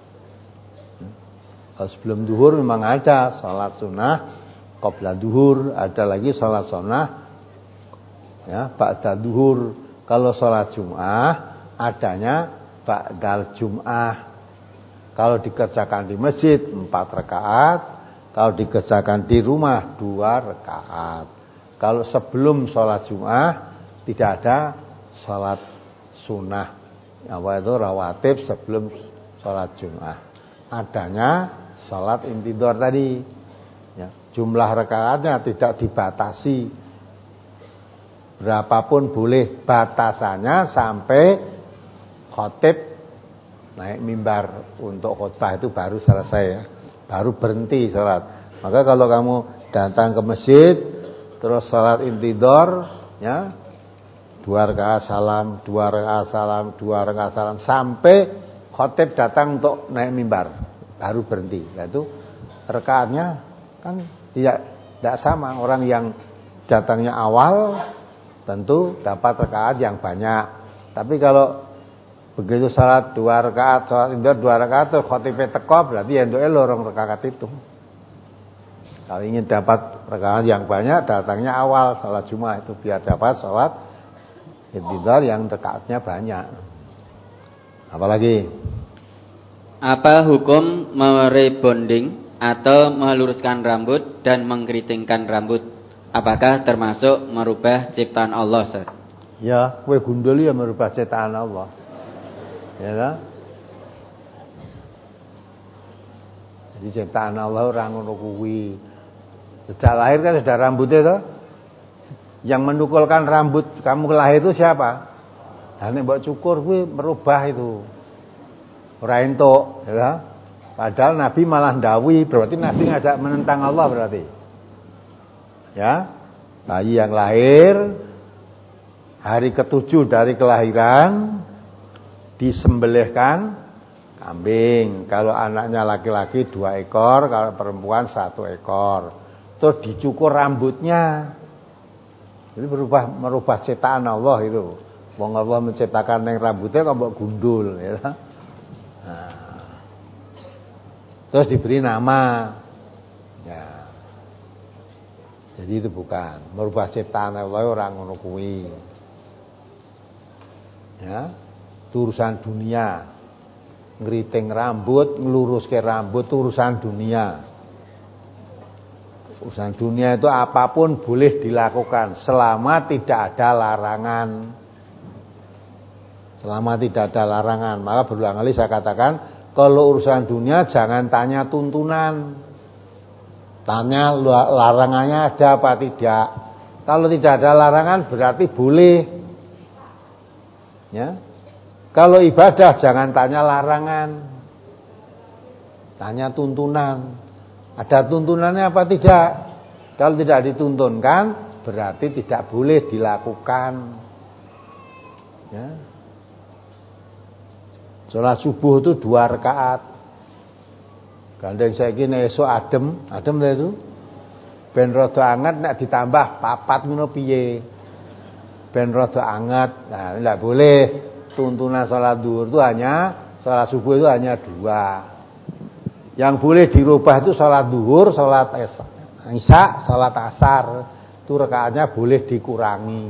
Kalau sebelum duhur memang ada sholat sunnah qabla duhur, ada lagi sholat sunnah ya ba'da duhur. Kalau sholat Jum'ah adanya ba'dal Jum'ah. Kalau dikerjakan di masjid empat rakaat, kalau dikerjakan di rumah dua rakaat. Kalau sebelum sholat Jumat tidak ada sholat sunnah, apa itu rawatib sebelum sholat Jumat. Adanya sholat intidhar tadi. Ya, jumlah rakaatnya tidak dibatasi. Berapapun boleh, batasannya sampai khotib naik mimbar untuk khutbah itu baru selesai ya. Baru berhenti sholat. Maka kalau kamu datang ke masjid terus sholat intidhar ya, dua rakaat salam, dua rakaat salam, dua rakaat salam sampai khotib datang untuk naik mimbar baru berhenti. Yaitu rakaatnya kan tidak tidak sama. Orang yang datangnya awal tentu dapat rakaat yang banyak. Tapi kalau begitu salat dua rakaat, salat intidhar dua rakaat terus khotibnya teko berarti entuke lorong rakaat itu. Kalau ingin dapat rakaat yang banyak datangnya awal salat Jumat itu biar dapat salat intidhar yang rakaatnya banyak. Apalagi? Apa hukum merebonding atau meluruskan rambut dan mengkeritingkan rambut? Apakah termasuk merubah ciptaan Allah, Ustaz? Ya, kowe gundul ya merubah ciptaan Allah. Ya kan? Jadi ciptaan Allah ora ngono kuwi. Sejak lahir kan sudah rambutnya toh. Yang menukulkan rambut kamu lahir itu siapa? Nah nek mbok cukur kuwi merubah itu. Ora entuk, ya kan? Padahal Nabi malah ndawi, berarti Nabi ngajak menentang Allah berarti. Ya. Bayi yang lahir hari ketujuh dari kelahiran disembelihkan kambing. Kalau anaknya laki-laki dua ekor, kalau perempuan satu ekor. Terus dicukur rambutnya. Jadi berubah merubah ciptaan Allah itu. Wong Allah menciptakan yang rambutnya kok mbok gundul ya. Nah. Terus diberi nama. Ya. Jadi itu bukan merubah ciptaan Allah orang ngono kuwi. Ya. Itu urusan dunia. Ngeriting rambut, ngeluruske rambut urusan dunia. Urusan dunia itu apapun boleh dilakukan selama tidak ada larangan. Selama tidak ada larangan. Maka berulang kali saya katakan, kalau urusan dunia jangan tanya tuntunan. Tanya larangannya ada apa tidak. Kalau tidak ada larangan berarti boleh. Ya. Kalau ibadah jangan tanya larangan. Tanya tuntunan. Ada tuntunannya apa tidak? Kalau tidak dituntunkan berarti tidak boleh dilakukan. Ya. Sholat subuh itu dua rakaat. Gandeng saiki nek esuk adem, adem ta itu. Ben rada anget nek ditambah papat ngono piye? Ben rada anget. Nah, enggak boleh. Tuntunan sholat zuhur itu hanya sholat subuh itu hanya dua. Yang boleh dirubah itu sholat zuhur, sholat isya, sholat asar. Itu rakaatnya boleh dikurangi.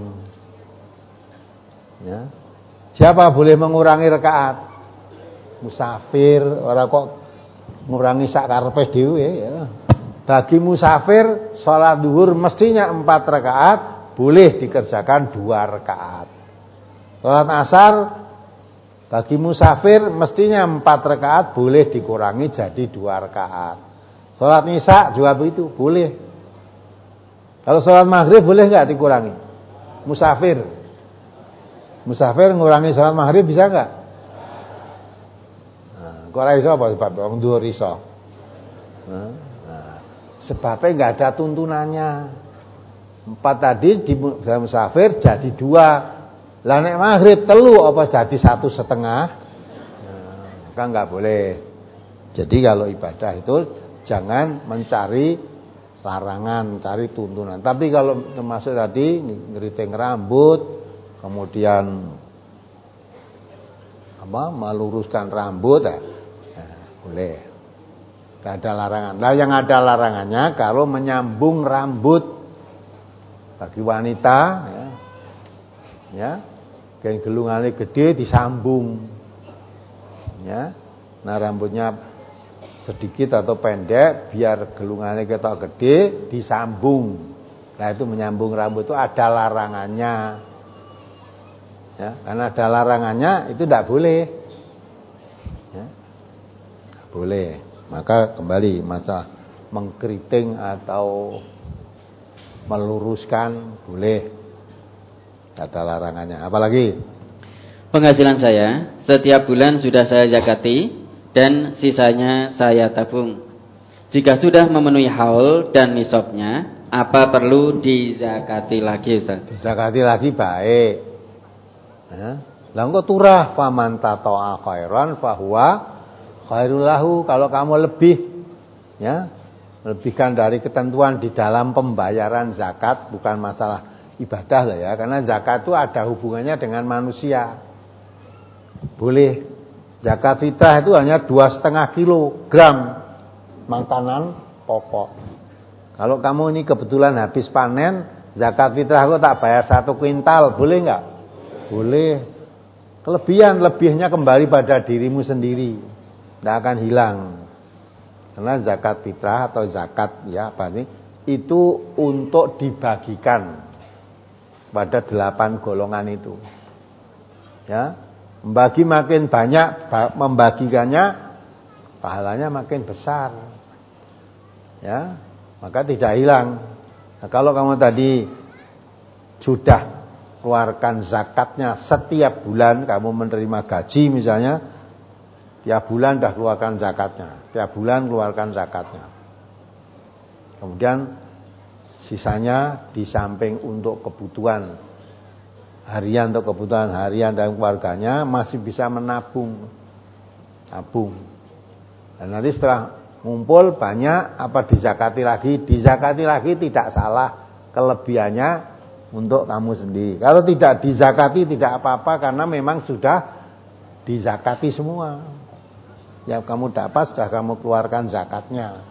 Ya. Siapa boleh mengurangi rakaat? Musafir, orang kok ngurangi sak karepe dhewe ya. Bagi musafir sholat zuhur mestinya empat rakaat, boleh dikerjakan dua rakaat. Sholat asar bagi musafir mestinya empat rakaat, boleh dikurangi jadi dua rakaat. Sholat isya juga begitu, boleh. Kalau sholat maghrib boleh nggak dikurangi? Musafir, musafir ngurangi sholat maghrib bisa nggak? Nah, kok ora iso apa sebab wong dhuwur iso? Nah, sebabnya nggak ada tuntunannya. Empat tadi di musafir jadi dua. Lah nek maghrib telu apa jadi satu setengah? Nah, kan nggak boleh. Jadi kalau ibadah itu jangan mencari larangan, cari tuntunan. Tapi kalau termasuk tadi ngeriting rambut, kemudian apa? Meluruskan rambut, ya, ya boleh. Tidak ada larangan. Nah, yang ada larangannya kalau menyambung rambut bagi wanita, ya. Ya. Kain gelungannya gede disambung, ya. Nah rambutnya sedikit atau pendek, biar gelungannya ketok gede disambung. Nah itu menyambung rambut itu ada larangannya. Ya, karena ada larangannya itu tidak boleh. Ya, tidak boleh. Maka kembali masalah mengkeriting atau meluruskan boleh. Ada larangannya. Apalagi penghasilan saya setiap bulan sudah saya zakati dan sisanya saya tabung. Jika sudah memenuhi haul dan nisabnya, apa perlu dizakati lagi, Ustaz? Dizakati lagi baik. Ya. Lah engko turah faman tata'a khairan fahuwa khairul lahu. Kalau kamu lebih ya, melebihkan dari ketentuan di dalam pembayaran zakat, bukan masalah ibadah lah ya, karena zakat itu ada hubungannya dengan manusia. Boleh. Zakat fitrah itu hanya dua setengah kilogram makanan pokok. Kalau kamu ini kebetulan habis panen, zakat fitrah aku tak bayar satu kuintal, boleh nggak? Boleh. Kelebihan lebihnya kembali pada dirimu sendiri, tidak akan hilang. Karena zakat fitrah atau zakat ya apa ini itu untuk dibagikan pada delapan golongan itu. Ya. Membagi makin banyak, membagikannya pahalanya makin besar. Ya, maka tidak hilang. Nah, kalau kamu tadi sudah keluarkan zakatnya setiap bulan, kamu menerima gaji misalnya, tiap bulan sudah keluarkan zakatnya, tiap bulan keluarkan zakatnya. Kemudian sisanya di samping untuk kebutuhan harian atau kebutuhan harian dan keluarganya masih bisa menabung, tabung. Dan nanti setelah ngumpul banyak apa dizakati lagi, dizakati lagi tidak salah, kelebihannya untuk kamu sendiri. Kalau tidak dizakati tidak apa-apa karena memang sudah dizakati semua. Yang kamu dapat sudah kamu keluarkan zakatnya.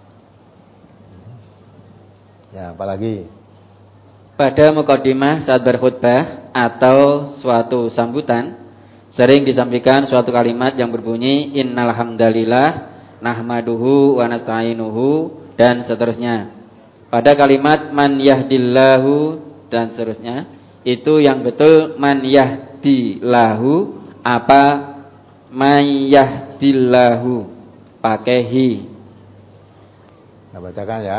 Ya, apalagi pada mukadimah saat berkhutbah atau suatu sambutan sering disampaikan suatu kalimat yang berbunyi innal hamdalillah nahmaduhu wa nasta'inuhu dan seterusnya. Pada kalimat man yahdillahu dan seterusnya itu yang betul man yahdillahu apa man yahdillahu pakai hi. Kita bacakan ya.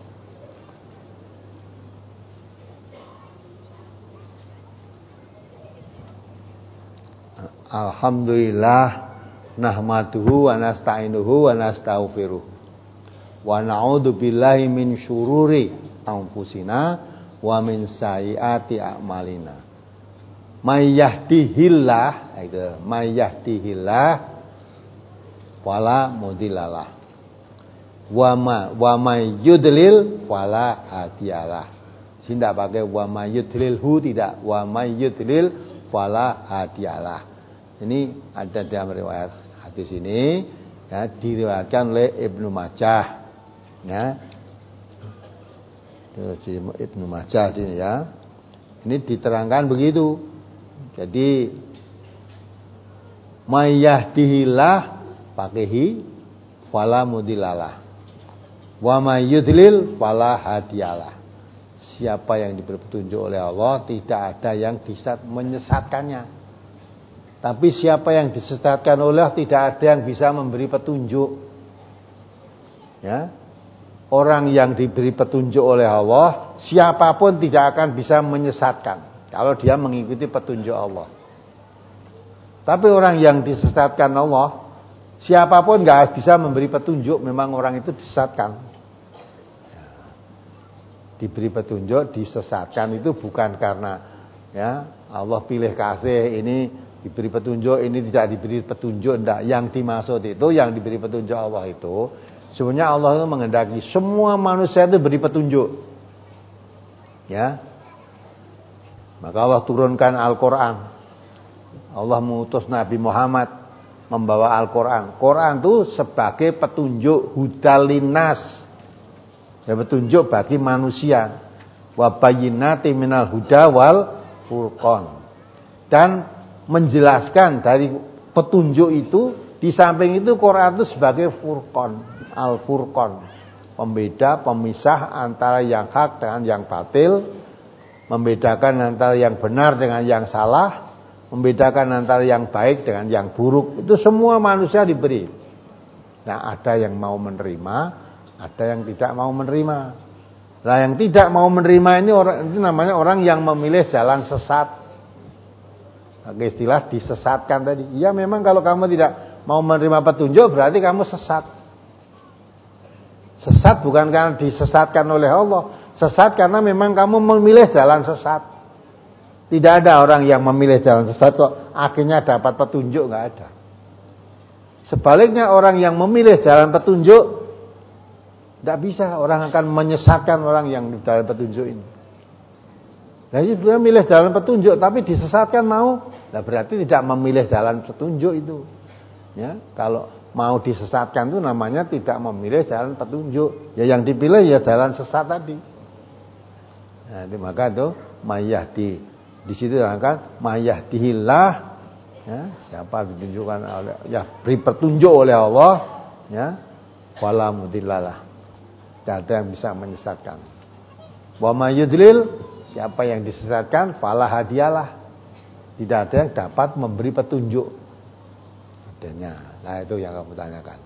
Alhamdulillah nahmaduhu wa nasta'inuhu wa nastaghfiruh wa na'udzu billahi min syururi anfusina wa min sayyiati a'malina. May yahdihillah, itu may yahdihillah fala mudhillalah wa ma wa may yudlil fala hadiyalah. Tidak pakai wa may yudlilhu, tidak wa may yudlil fala hadiyalah. Ini ada dalam riwayat hadis ini ya, diriwayatkan oleh Ibnu Majah ya. Ibnu Majah ini ya. Ini diterangkan begitu. Jadi may yahdihillah pakai hi fala mudhillalah wa may yudlil fala hadiyalah. Siapa yang diberi petunjuk oleh Allah tidak ada yang bisa menyesatkannya. Tapi siapa yang disesatkan oleh Allah tidak ada yang bisa memberi petunjuk. Ya. Orang yang diberi petunjuk oleh Allah, siapapun tidak akan bisa menyesatkan kalau dia mengikuti petunjuk Allah. Tapi orang yang disesatkan Allah, siapapun enggak bisa memberi petunjuk, memang orang itu disesatkan. Ya. Diberi petunjuk, disesatkan itu bukan karena ya Allah pilih kasih ini diberi petunjuk, ini tidak diberi petunjuk, enggak. Yang dimaksud itu yang diberi petunjuk Allah itu sebenarnya Allah itu menghendaki semua manusia itu beri petunjuk. Ya. Maka Allah turunkan Al-Qur'an. Allah mengutus Nabi Muhammad membawa Al-Qur'an. Quran itu sebagai petunjuk hudalinas. Ya, petunjuk bagi manusia. Wa bayyinati minal huda wal furqan. Dan menjelaskan dari petunjuk itu, di samping itu Quran itu sebagai furqan, al-furqan. pembeda, pemisah antara yang hak dengan yang batil, membedakan antara yang benar dengan yang salah, membedakan antara yang baik dengan yang buruk. Itu semua manusia diberi. Nah, ada yang mau menerima, ada yang tidak mau menerima. Nah, yang tidak mau menerima ini orang itu namanya orang yang memilih jalan sesat. Pakai istilah disesatkan tadi. Ya, memang kalau kamu tidak mau menerima petunjuk berarti kamu sesat. Sesat bukan karena disesatkan oleh Allah, sesat karena memang kamu memilih jalan sesat. Tidak ada orang yang memilih jalan sesat kok akhirnya dapat petunjuk, nggak ada. Sebaliknya orang yang memilih jalan petunjuk, tidak bisa, orang akan menyesatkan orang yang di jalan petunjuk ini. Nah, ini dia memilih jalan petunjuk tapi disesatkan mau, nah berarti tidak memilih jalan petunjuk itu. Ya, kalau mau disesatkan itu namanya tidak memilih jalan petunjuk. Ya yang dipilih ya jalan sesat tadi. Nah, itu maka itu mayyahdi. Di situ kan mayyahdihillah, ya, siapa ditunjukkan oleh ya beri petunjuk oleh Allah, ya, wala mudhillalah. Tidak ada yang bisa menyesatkan. Wa may yudlil, siapa yang disesatkan fala hadiyalah. Tidak ada yang dapat memberi petunjuk. Adanya. Nah, itu yang kamu tanyakan.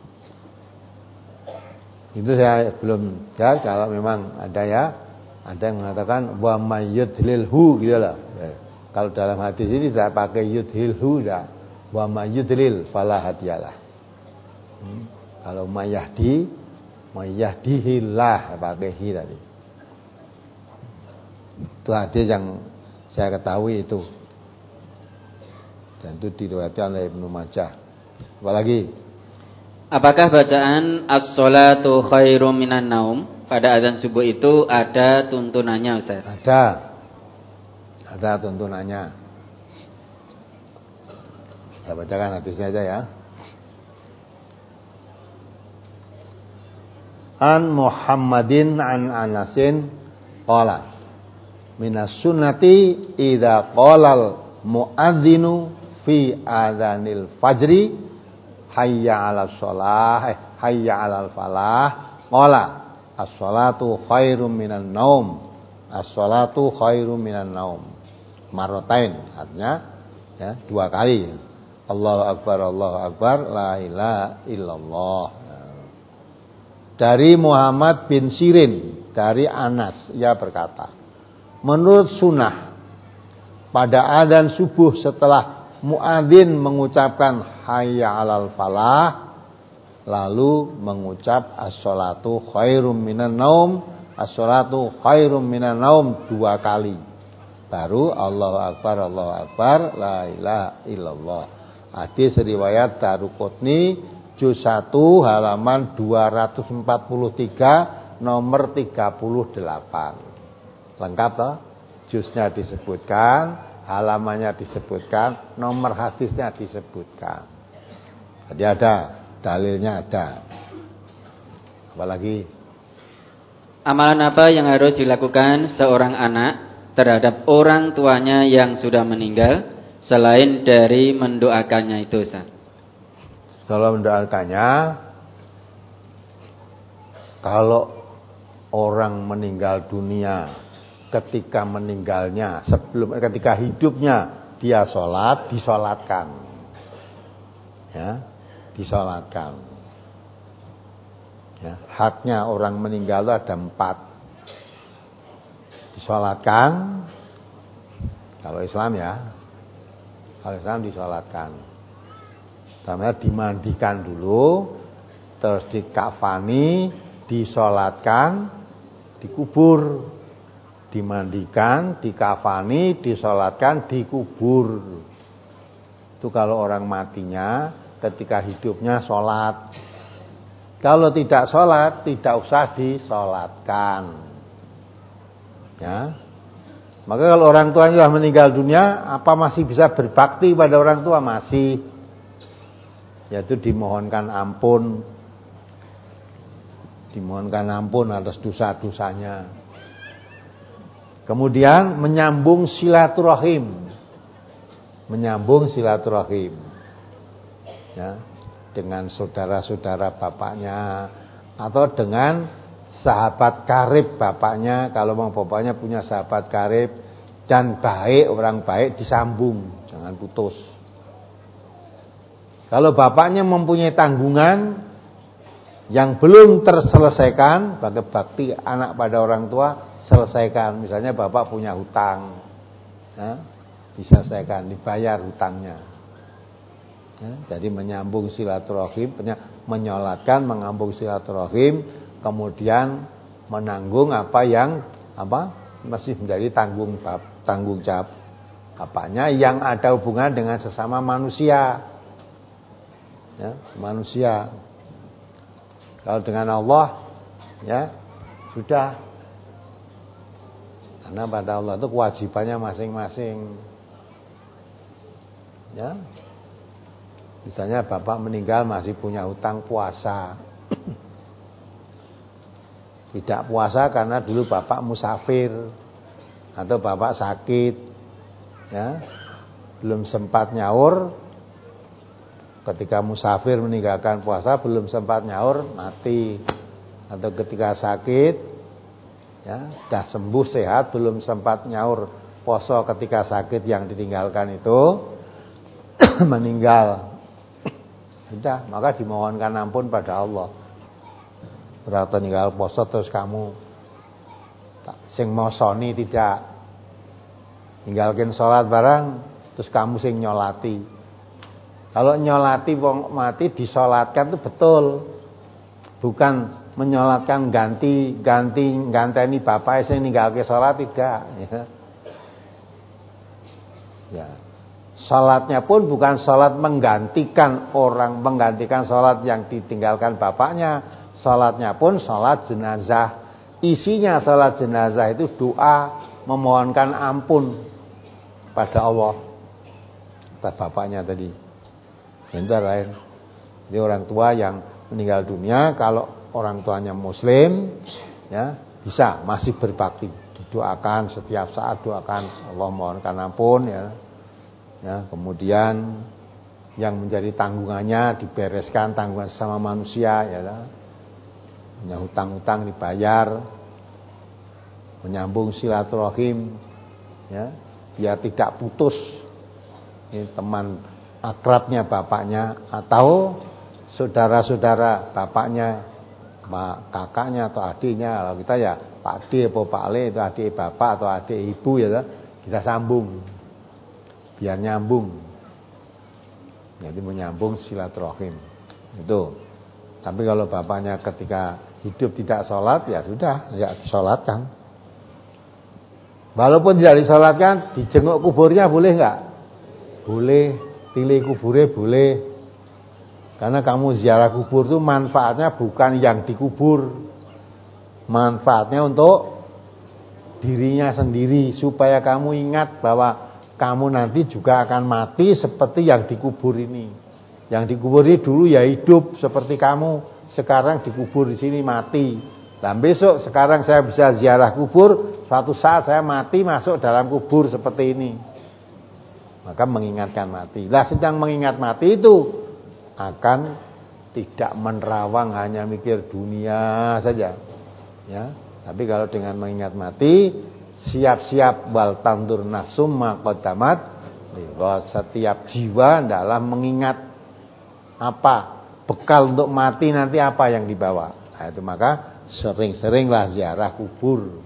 Itu saya belum ya, kalau memang ada ya, ada yang mengatakan wa may yudlilhu gitu lah. Ya. Kalau dalam hadis ini tidak pakai yudlilhu dah. Wa may yudlil fala hadiyalah. Hmm. Kalau mayyahdi, mayyahdihillah pakai hi tadi. Itu hadis yang saya ketahui itu. Dan itu diriwayatkan oleh Ibnu Majah. Apalagi? Apakah bacaan as-sholatu khairum minan naum pada azan subuh itu ada tuntunannya, Ustaz? Ada. Ada tuntunannya. Saya bacakan hadisnya aja ya. An Muhammadin an Anasin qala minas sunnati idza qalal muadzinu fi adzanil fajri hayya 'alas shalah hayya 'alal falah qala as-shalatu khairum minan naum as-shalatu khairum minan naum marratain, artinya ya dua kali. Allahu akbar Allahu akbar la ilaha illallah. Dari Muhammad bin Sirin dari Anas, ia berkata, menurut sunnah pada adzan subuh setelah muadzin mengucapkan hayya 'alal falah lalu mengucap as-sholatu khairum minan naum as-sholatu khairum minan naum dua kali baru Allahu akbar Allahu akbar la ilaha illallah. Hadis riwayat Daruqutni juz satu halaman dua ratus empat puluh tiga nomor tiga puluh delapan. Lengkap toh? Juznya disebutkan, halamannya disebutkan, nomor hadisnya disebutkan. Jadi ada, dalilnya ada. Apalagi? Amalan apa yang harus dilakukan seorang anak terhadap orang tuanya yang sudah meninggal selain dari mendoakannya itu, Ustaz? Kalau mendoakannya, kalau orang meninggal dunia, ketika meninggalnya, sebelum ketika hidupnya dia sholat, disolatkan, ya, disolatkan. Ya, haknya orang meninggal itu ada empat, disolatkan. Kalau Islam ya, kalau Islam disolatkan. Namanya dimandikan dulu, terus dikafani, disolatkan, dikubur. Dimandikan, dikafani, disolatkan, dikubur. Itu kalau orang matinya, ketika hidupnya sholat. Kalau tidak sholat, tidak usah disolatkan. Ya. Maka kalau orang tua sudah meninggal dunia, apa masih bisa berbakti pada orang tua? Masih. Yaitu dimohonkan ampun. Dimohonkan ampun atas dosa-dosanya. Kemudian menyambung silaturahim, menyambung silaturahim, ya, dengan saudara-saudara bapaknya atau dengan sahabat karib bapaknya. Kalau mau bapaknya punya sahabat karib dan baik, orang baik, disambung, jangan putus. Kalau bapaknya mempunyai tanggungan yang belum terselesaikan, bagi bakti anak pada orang tua selesaikan. Misalnya bapak punya hutang, ya, diselesaikan, dibayar hutangnya. Ya, jadi menyambung silaturahim, menyolatkan, mengambung silaturahim, kemudian menanggung apa yang apa masih menjadi tanggung tanggung jawab bapaknya yang ada hubungan dengan sesama manusia. Ya, manusia. Kalau dengan Allah, ya sudah, karena pada Allah itu kewajibannya masing-masing. Ya. Misalnya bapak meninggal masih punya hutang puasa. Tidak puasa karena dulu bapak musafir atau bapak sakit, ya, belum sempat nyaur. Ketika musafir meninggalkan puasa belum sempat nyaur, mati. Atau ketika sakit, ya, dah sembuh sehat belum sempat nyaur poso ketika sakit yang ditinggalkan itu meninggal. Sudah, maka dimohonkan ampun pada Allah. Berarti tinggal poso terus kamu sing mosoni tidak ninggalkan sholat barang, terus kamu sing nyolati. Kalau nyolati wong mati disolatkan itu betul, bukan menyolatkan ganti ganti ganteni bapak sing ninggalke sholat, tidak. Ya. Ya. Salatnya pun bukan salat menggantikan orang, menggantikan salat yang ditinggalkan bapaknya. Salatnya pun salat jenazah. Isinya salat jenazah itu doa memohonkan ampun pada Allah, pada bapaknya tadi. Bentar lain. Jadi orang tua yang meninggal dunia, kalau orang tuanya muslim, ya bisa masih berbakti, didoakan setiap saat, doakan Allah mohonkan ampun, ya. Ya, kemudian yang menjadi tanggungannya dibereskan, tanggungan sama manusia, ya, punya hutang-hutang dibayar, menyambung silaturahim, ya, biar tidak putus. Ini teman akrabnya bapaknya atau saudara-saudara bapaknya, kakaknya atau adiknya. Kalau kita ya Pak D atau Pak Le itu adik bapak atau adik ibu, ya, kita sambung. Biar nyambung, jadi menyambung silaturahim itu. Tapi kalau bapaknya ketika hidup tidak sholat, ya sudah, tidak disolatkan. Walaupun tidak disolatkan, dijenguk kuburnya boleh nggak? Boleh, pilih kuburnya boleh. Karena kamu ziarah kubur itu manfaatnya bukan yang dikubur, manfaatnya untuk dirinya sendiri, supaya kamu ingat bahwa kamu nanti juga akan mati seperti yang dikubur ini. Yang dikubur ini dulu ya hidup seperti kamu, sekarang dikubur di sini mati. Dan besok sekarang saya bisa ziarah kubur, suatu saat saya mati masuk dalam kubur seperti ini. Maka mengingatkan mati. Lah sedang mengingat mati itu akan tidak menerawang hanya mikir dunia saja. Ya, tapi kalau dengan mengingat mati, siap-siap wal tandur nafsum maqaddamat, bahwa setiap jiwa dalam mengingat apa bekal untuk mati nanti, apa yang dibawa. Nah, itu maka sering-seringlah ziarah kubur.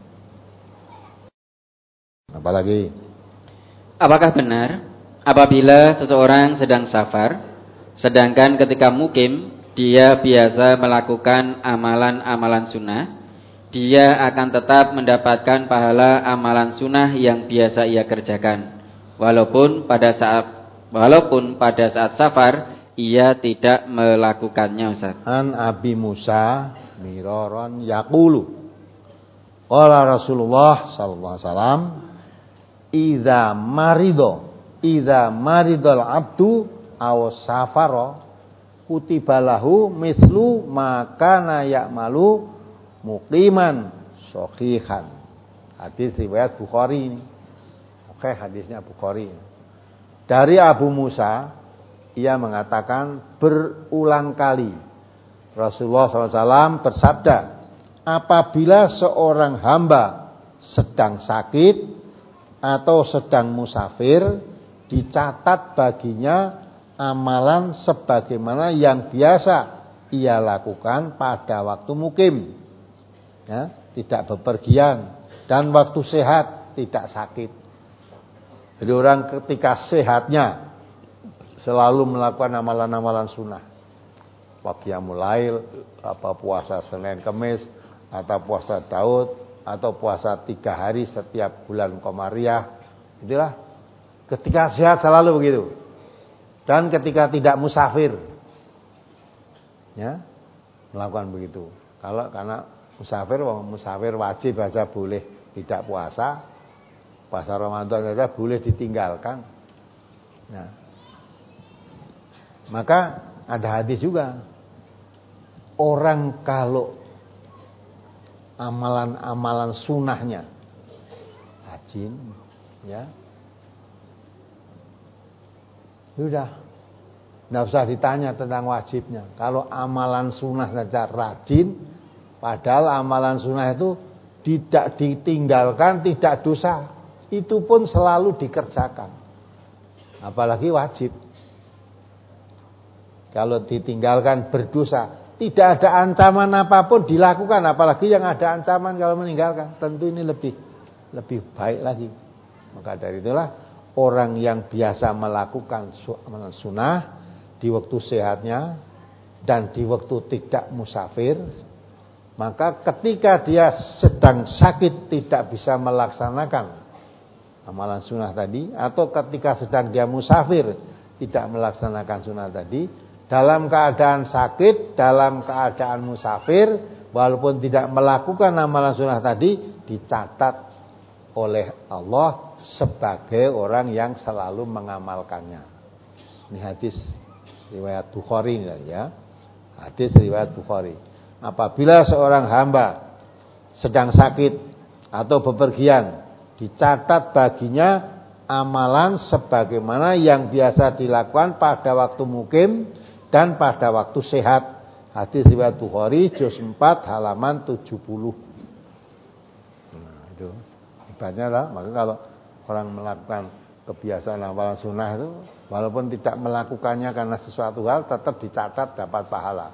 Apalagi, apakah benar apabila seseorang sedang safar, sedangkan ketika mukim dia biasa melakukan amalan-amalan sunnah, dia akan tetap mendapatkan pahala amalan sunnah yang biasa ia kerjakan, walaupun pada saat walaupun pada saat safar ia tidak melakukannya, Ustaz. An Abi Musa miraron yaqulu, qala Rasulullah sallallahu alaihi wasallam, idza marido idza maridal abdu aw safara kutibalahu mislu makana ya'malu muqiman shahihan. Hadis riwayat Bukhari ini. Oke, hadisnya Bukhari. Dari Abu Musa, ia mengatakan berulang kali, Rasulullah shallallahu alaihi wasallam bersabda, apabila seorang hamba sedang sakit atau sedang musafir, dicatat baginya amalan sebagaimana yang biasa ia lakukan pada waktu mukim, ya, tidak bepergian, dan waktu sehat, tidak sakit. Jadi orang ketika sehatnya selalu melakukan amalan-amalan sunnah, qiyamul lail, apa puasa Senin Kamis, atau puasa Daud, atau puasa tiga hari setiap bulan Komariah. Itulah ketika sehat selalu begitu. Dan ketika tidak musafir, ya, melakukan begitu. Kalau karena musafir, musafir wajib aja boleh tidak puasa, puasa Ramadan saja boleh ditinggalkan. Ya. Maka ada hadis juga, orang kalau amalan-amalan sunnahnya rajin, ya, sudah, tidak usah ditanya tentang wajibnya. Kalau amalan sunnah saja rajin, padahal amalan sunnah itu tidak ditinggalkan, tidak dosa, itu pun selalu dikerjakan. Apalagi wajib. Kalau ditinggalkan berdosa, tidak ada ancaman apapun dilakukan, apalagi yang ada ancaman kalau meninggalkan. Tentu ini lebih lebih baik lagi. Maka dari itulah orang yang biasa melakukan sunnah di waktu sehatnya dan di waktu tidak musafir, maka ketika dia sedang sakit tidak bisa melaksanakan amalan sunnah tadi, atau ketika sedang dia musafir tidak melaksanakan sunnah tadi, dalam keadaan sakit, dalam keadaan musafir, walaupun tidak melakukan amalan sunnah tadi, dicatat oleh Allah sebagai orang yang selalu mengamalkannya. Ini hadis riwayat Bukhari ya. Hadis riwayat Bukhari. Apabila seorang hamba sedang sakit atau bepergian, dicatat baginya amalan sebagaimana yang biasa dilakukan pada waktu mukim dan pada waktu sehat. Hadis riwayat Bukhari juz empat halaman tujuh puluh. Nah, itu hebatnya lah. Maka kalau orang melakukan kebiasaan amalan sunnah itu, walaupun tidak melakukannya karena sesuatu hal, tetap dicatat dapat pahala.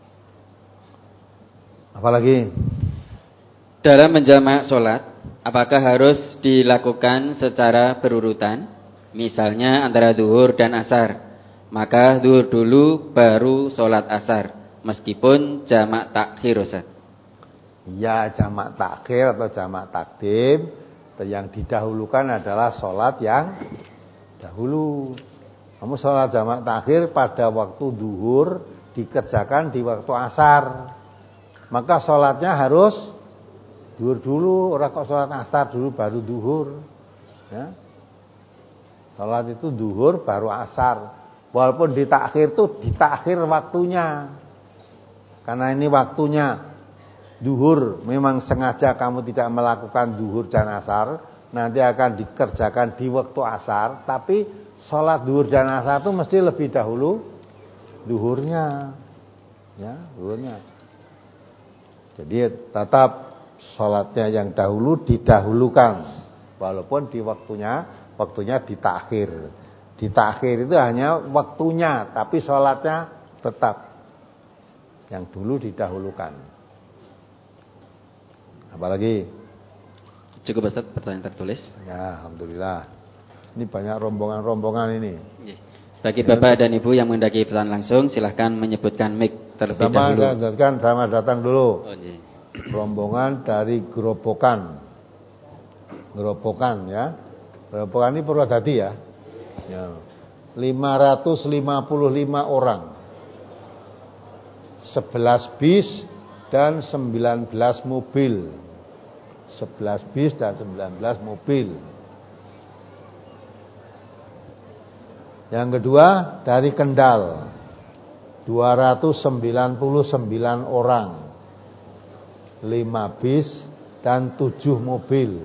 Apalagi dalam menjamak sholat, apakah harus dilakukan secara berurutan? Misalnya antara zuhur dan asar, maka zuhur dulu baru sholat asar, meskipun jamak takhir, Ustaz. Ya, jamak takhir atau jamak takdim, yang didahulukan adalah sholat yang dahulu. Kamu sholat jamak takhir pada waktu zuhur dikerjakan di waktu asar, maka sholatnya harus zuhur dulu, orang kok sholat asar dulu baru zuhur, ya. Sholat itu zuhur baru asar. Walaupun ditakhir itu ditakhir waktunya, karena ini waktunya zuhur, memang sengaja kamu tidak melakukan zuhur dan asar, nanti akan dikerjakan di waktu asar, tapi sholat zuhur dan asar itu mesti lebih dahulu zuhurnya, ya, zuhurnya. Jadi tetap sholatnya yang dahulu didahulukan, walaupun di waktunya waktunya ditakhir. Ditakhir itu hanya waktunya, tapi sholatnya tetap yang dulu didahulukan. Apalagi? Cukup Ustaz, pertanyaan tertulis. Ya, alhamdulillah. Ini banyak rombongan-rombongan ini. Bagi Bapak dan Ibu yang mendaki pesan langsung, silahkan menyebutkan mic terlebih Pertama, dahulu. Pertama, sama datang dulu. Oh, iya. Rombongan dari Gerobokan. Gerobokan ya. Gerobokan ini Purwodadi ya. Ya. lima ratus lima puluh lima orang. sebelas bis dan sembilan belas mobil. sebelas bis dan sembilan belas mobil. Yang kedua dari Kendal, dua ratus sembilan puluh sembilan orang, lima bis dan tujuh mobil.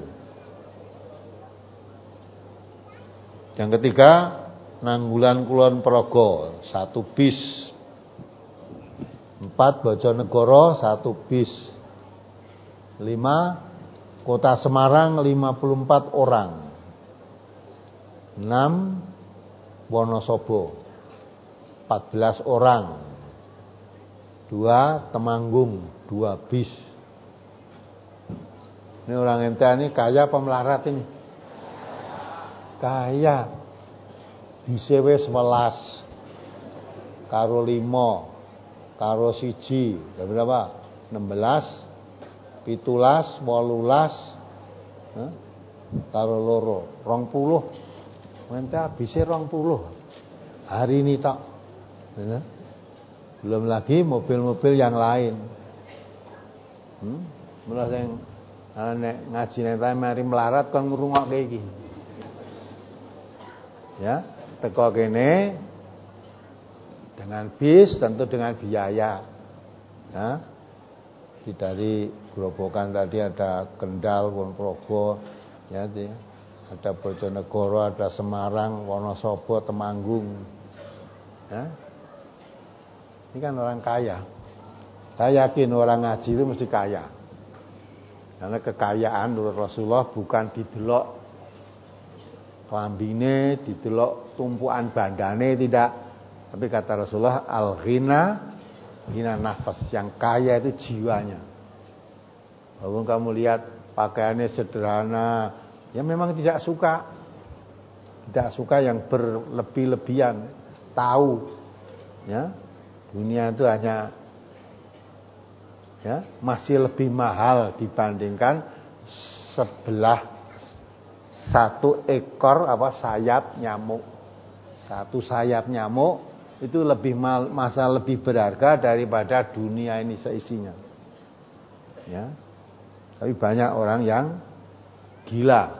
Yang ketiga Nanggulan Kulon Progo, satu bis, Empat, Bojonegoro satu bis. Lima, Kota Semarang lima puluh empat orang. Enam, Wonosobo empat belas orang. Dua, Temanggung dua bis. Ini orang M T A ini kaya apa melarat ini? Kaya. Bise wis sebelas karo limo karo siji berapa? enam belas pitulas wolulas eh? karo loro rong puluh. M T A bise rong puluh hari ini tok. Ya? Belum lagi mobil-mobil yang lain. Hmm? Mulai yang nek ngaji nek mari melarat kon ngrungokke iki. Ya, teko kene dengan bis tentu dengan biaya. Ya. Dari Grobogan tadi ada Kendal, Ponorogo, ya, ada Bojonegoro, ada Semarang, Wonosobo, Temanggung. Ya. Ini kan orang kaya. Saya yakin orang ngaji itu mesti kaya. Karena kekayaan menurut Rasulullah bukan didelok klambine, didelok tumpuan bandane, tidak. Tapi kata Rasulullah, al-ghina ghina nafas, yang kaya itu jiwanya. Walaupun kamu lihat pakaiannya sederhana, ya memang tidak suka. Tidak suka yang berlebih-lebihan, tahu ya, dunia itu hanya ya, masih lebih mahal dibandingkan sebelah satu ekor apa sayap nyamuk. Satu sayap nyamuk itu lebih mal, masa lebih berharga daripada dunia ini seisinya. Ya. Tapi banyak orang yang gila,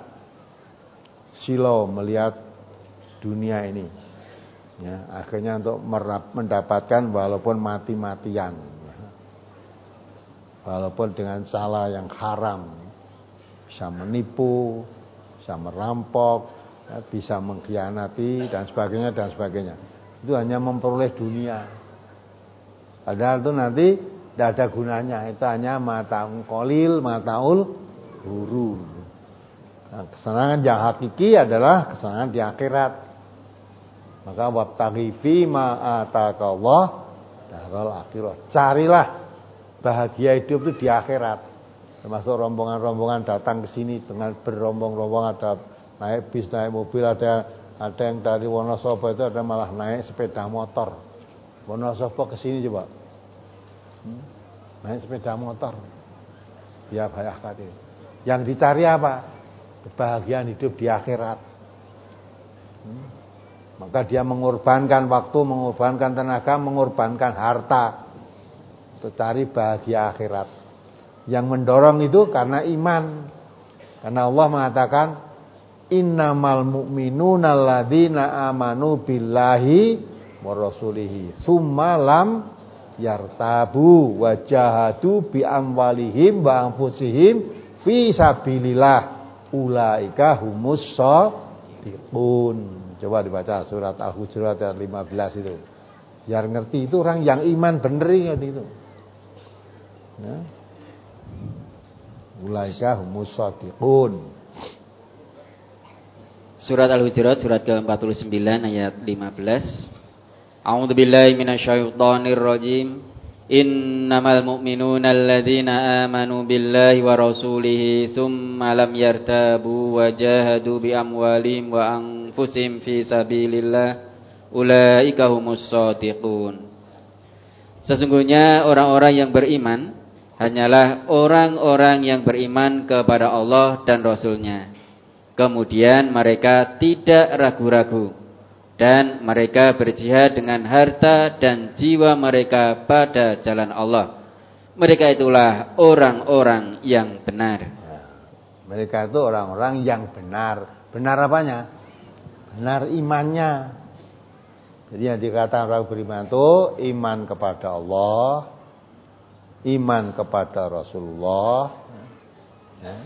silau melihat dunia ini. Ya, akhirnya untuk mendapatkan walaupun mati-matian. Ya. Walaupun dengan salah yang haram, bisa menipu, bisa merampok, ya, bisa mengkhianati dan sebagainya dan sebagainya. Itu hanya memperoleh dunia. Padahal itu nanti tidak ada gunanya. Itu hanya mataul qalil, mataul huru. Nah, kesenangan yang hakiki adalah kesenangan di akhirat. Maka wabtaghi fi ma ataqallah darul akhirah. Carilah bahagia hidup itu di akhirat. Termasuk rombongan-rombongan datang ke sini dengan berombong-rombongan, ada naik bis, naik mobil, ada ada yang dari Wonosobo itu ada malah naik sepeda motor. Wonosobo ke sini coba. Hmm? Naik sepeda motor. Ya banyak kali. Yang dicari apa? Kebahagiaan hidup di akhirat. Hmm? Maka dia mengorbankan waktu, mengorbankan tenaga, mengorbankan harta untuk cari bahagia akhirat. Yang mendorong itu karena iman. Karena Allah mengatakan innamal mu'minuna alladzina amanu billahi wa rasulihi tsumma lam yartabu wa jahadu bi amwalihim wa anfusihim fi sabilillah ulaika humus shadiqun. Coba dibaca surat Al-Hujurat ayat lima belas itu. Biar ngerti itu orang yang iman bener itu. Ya. Ulaika humus shadiqun. Surat Al-Hujurat surat ke empat puluh sembilan ayat lima belas. A'udzubillahi minasyaitonir rajim. Innamal mu'minuna alladzina amanu billahi wa rasulihi tsumma lam yartabu wa jahadu bi amwalihim wa anfusihim fi sabilillah ulaika humus shadiqun. Sesungguhnya orang-orang yang beriman hanyalah orang-orang yang beriman kepada Allah dan Rasul-Nya. Kemudian mereka tidak ragu-ragu dan mereka berjihad dengan harta dan jiwa mereka pada jalan Allah. Mereka itulah orang-orang yang benar. Ya, mereka itu orang-orang yang benar. Benar apanya? Benar imannya. Jadi yang dikatakan orang beriman itu iman kepada Allah, iman kepada Rasulullah, ya.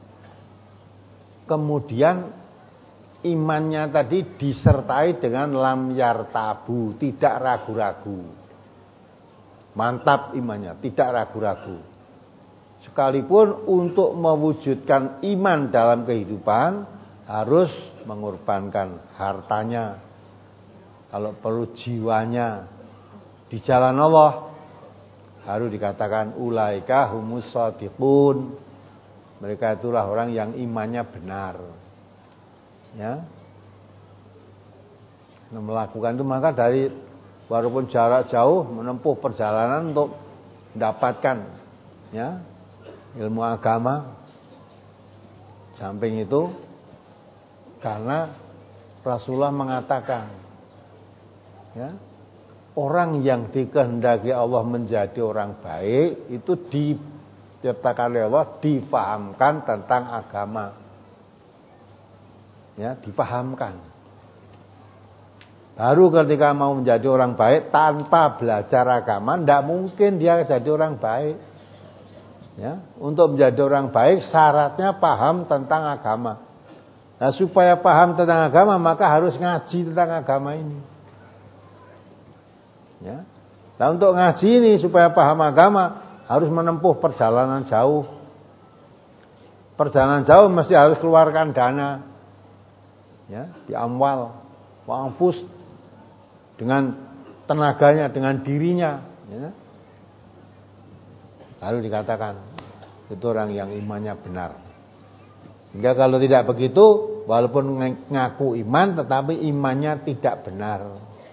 Kemudian imannya tadi disertai dengan lam yartabu, tidak ragu-ragu. mantap imannya, tidak ragu-ragu. Sekalipun untuk mewujudkan iman dalam kehidupan harus mengorbankan hartanya, kalau perlu jiwanya di jalan Allah, harus dikatakan ulaika humus shadiqun. Mereka itulah orang yang imannya benar. Ya. Melakukan itu maka dari walaupun jarak jauh menempuh perjalanan untuk mendapatkan ya ilmu agama. Samping itu karena Rasulullah mengatakan ya, orang yang dikehendaki Allah menjadi orang baik itu diciptakan oleh Allah, difahamkan tentang agama. Ya, dipahamkan. Baru ketika mau menjadi orang baik tanpa belajar agama, tidak mungkin dia jadi orang baik. Ya, untuk menjadi orang baik syaratnya paham tentang agama. Nah, supaya paham tentang agama maka harus ngaji tentang agama ini. Ya. Nah, untuk ngaji ini supaya paham agama harus menempuh perjalanan jauh. Perjalanan jauh mesti harus keluarkan dana. Ya, di amwal, wa anfus, dengan tenaganya, dengan dirinya, ya. Lalu dikatakan itu orang yang imannya benar. Sehingga kalau tidak begitu, walaupun ngaku iman tetapi imannya tidak benar.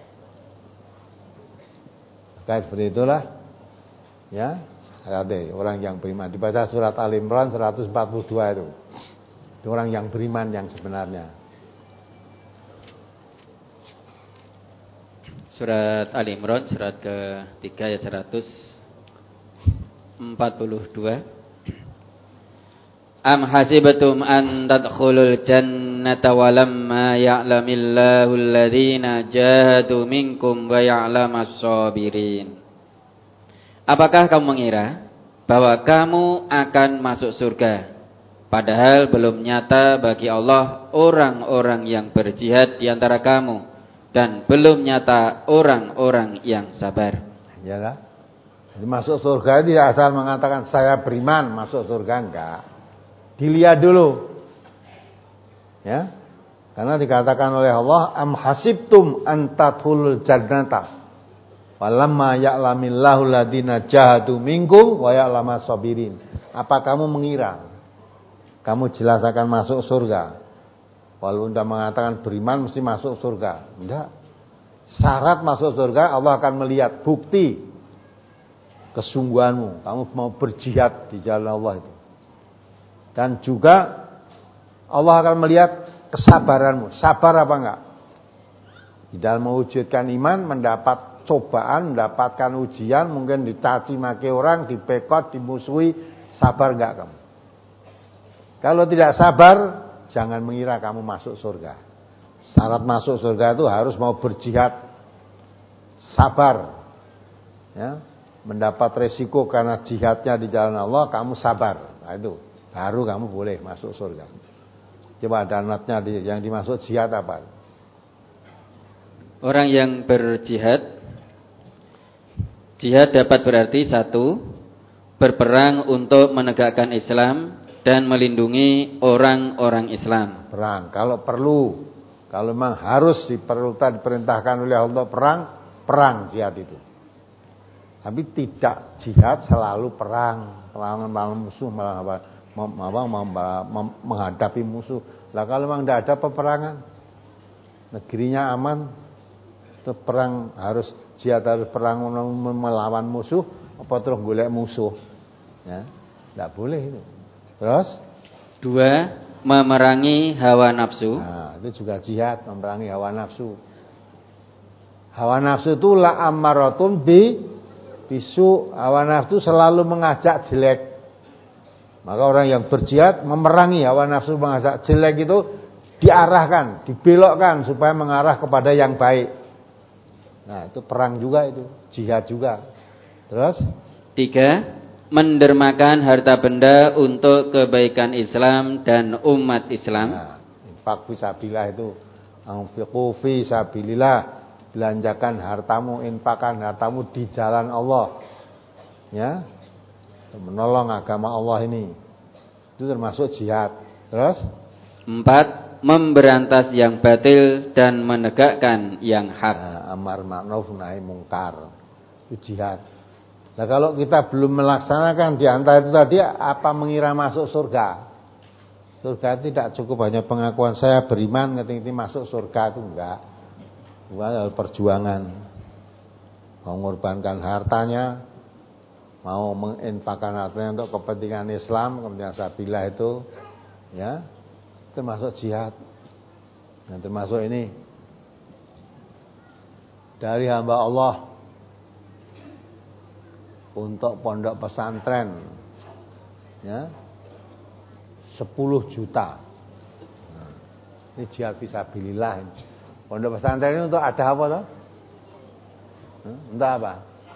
Maka seperti itulah ya, ada orang yang beriman. Dibaca surat Al-Imran seratus empat puluh dua itu. Itu orang yang beriman yang sebenarnya. Surat Al-Imran surat ketiga ayat seratus empat puluh dua. Am hasibatum an tadkhulul jannata walamma ya'lamillahu alladhina jahadu minkum wa ya'lamas sabirin. Apakah kamu mengira bahwa kamu akan masuk surga padahal belum nyata bagi Allah orang-orang yang berjihad di antara kamu dan belum nyata orang-orang yang sabar. Iyalah. Jadi masuk surga tidak asal mengatakan saya beriman masuk surga, enggak. Dilihat dulu. Ya. Karena dikatakan oleh Allah am hasibtum an tadkhulul jannata walamma ya'lamillahu alladziina jahadu minkum wa ya'lamas sabirin. Apa kamu mengira kamu jelas akan masuk surga? Walaupun Anda mengatakan beriman mesti masuk surga. Enggak. Syarat masuk surga Allah akan melihat bukti kesungguhanmu. Kamu mau berjihad di jalan Allah itu. Dan juga Allah akan melihat kesabaranmu. Sabar apa enggak? Di dalam mewujudkan iman, mendapat cobaan, mendapatkan ujian, mungkin dicaci maki orang, dipekot, dimusuhi, sabar enggak kamu? Kalau tidak sabar, jangan mengira kamu masuk surga. Syarat masuk surga itu harus mau berjihad, sabar, ya, mendapat resiko karena jihadnya di jalan Allah, kamu sabar. Nah, itu baru kamu boleh masuk surga. Coba danatnya yang dimaksud jihad apa? Orang yang berjihad, jihad dapat berarti satu, berperang untuk menegakkan Islam dan melindungi orang-orang Islam. Perang, kalau perlu, kalau memang harus diperlukan, diperintahkan oleh Allah perang, perang jihad itu. Tapi tidak jihad selalu perang, perang melawan musuh, malah apa, menghadapi musuh. Lah kalau memang tidak ada peperangan, negerinya aman, itu perang harus jihad harus perang melawan musuh, apa terus golek musuh, ya, tidak boleh itu. Terus dua, memerangi hawa nafsu. Nah, itu juga jihad, memerangi hawa nafsu. Hawa nafsu itu la ammaratun bi bisu. Hawa nafsu selalu mengajak jelek. Maka orang yang berjihad memerangi hawa nafsu mengajak jelek itu diarahkan, dibelokkan supaya mengarah kepada yang baik. Nah, itu perang juga itu, jihad juga. Terus tiga, mendermakan harta benda untuk kebaikan Islam dan umat Islam. Nah, infak fisabilillah itu, anfiqu fi sabilillah, belanjakan hartamu, infakkan hartamu di jalan Allah ya, menolong agama Allah ini. Itu termasuk jihad. Terus? Empat, memberantas yang batil dan menegakkan yang hak. Nah, amar ma'ruf nahi mungkar. Itu jihad. Nah, kalau kita belum melaksanakan di antara itu tadi, apa mengira masuk surga? Surga tidak cukup hanya pengakuan saya beriman, ngerti-ngerti masuk surga itu enggak. Bukan harus perjuangan. Mau mengorbankan hartanya, mau menginfakkan hartanya untuk kepentingan Islam, kepentingan sabillah itu, ya, termasuk jihad. Yang termasuk ini dari hamba Allah untuk pondok pesantren, ya, sepuluh juta. Nah, ini jihad fisabilillah. Pondok pesantren ini untuk ada apa toh? Hmm? Untuk apa?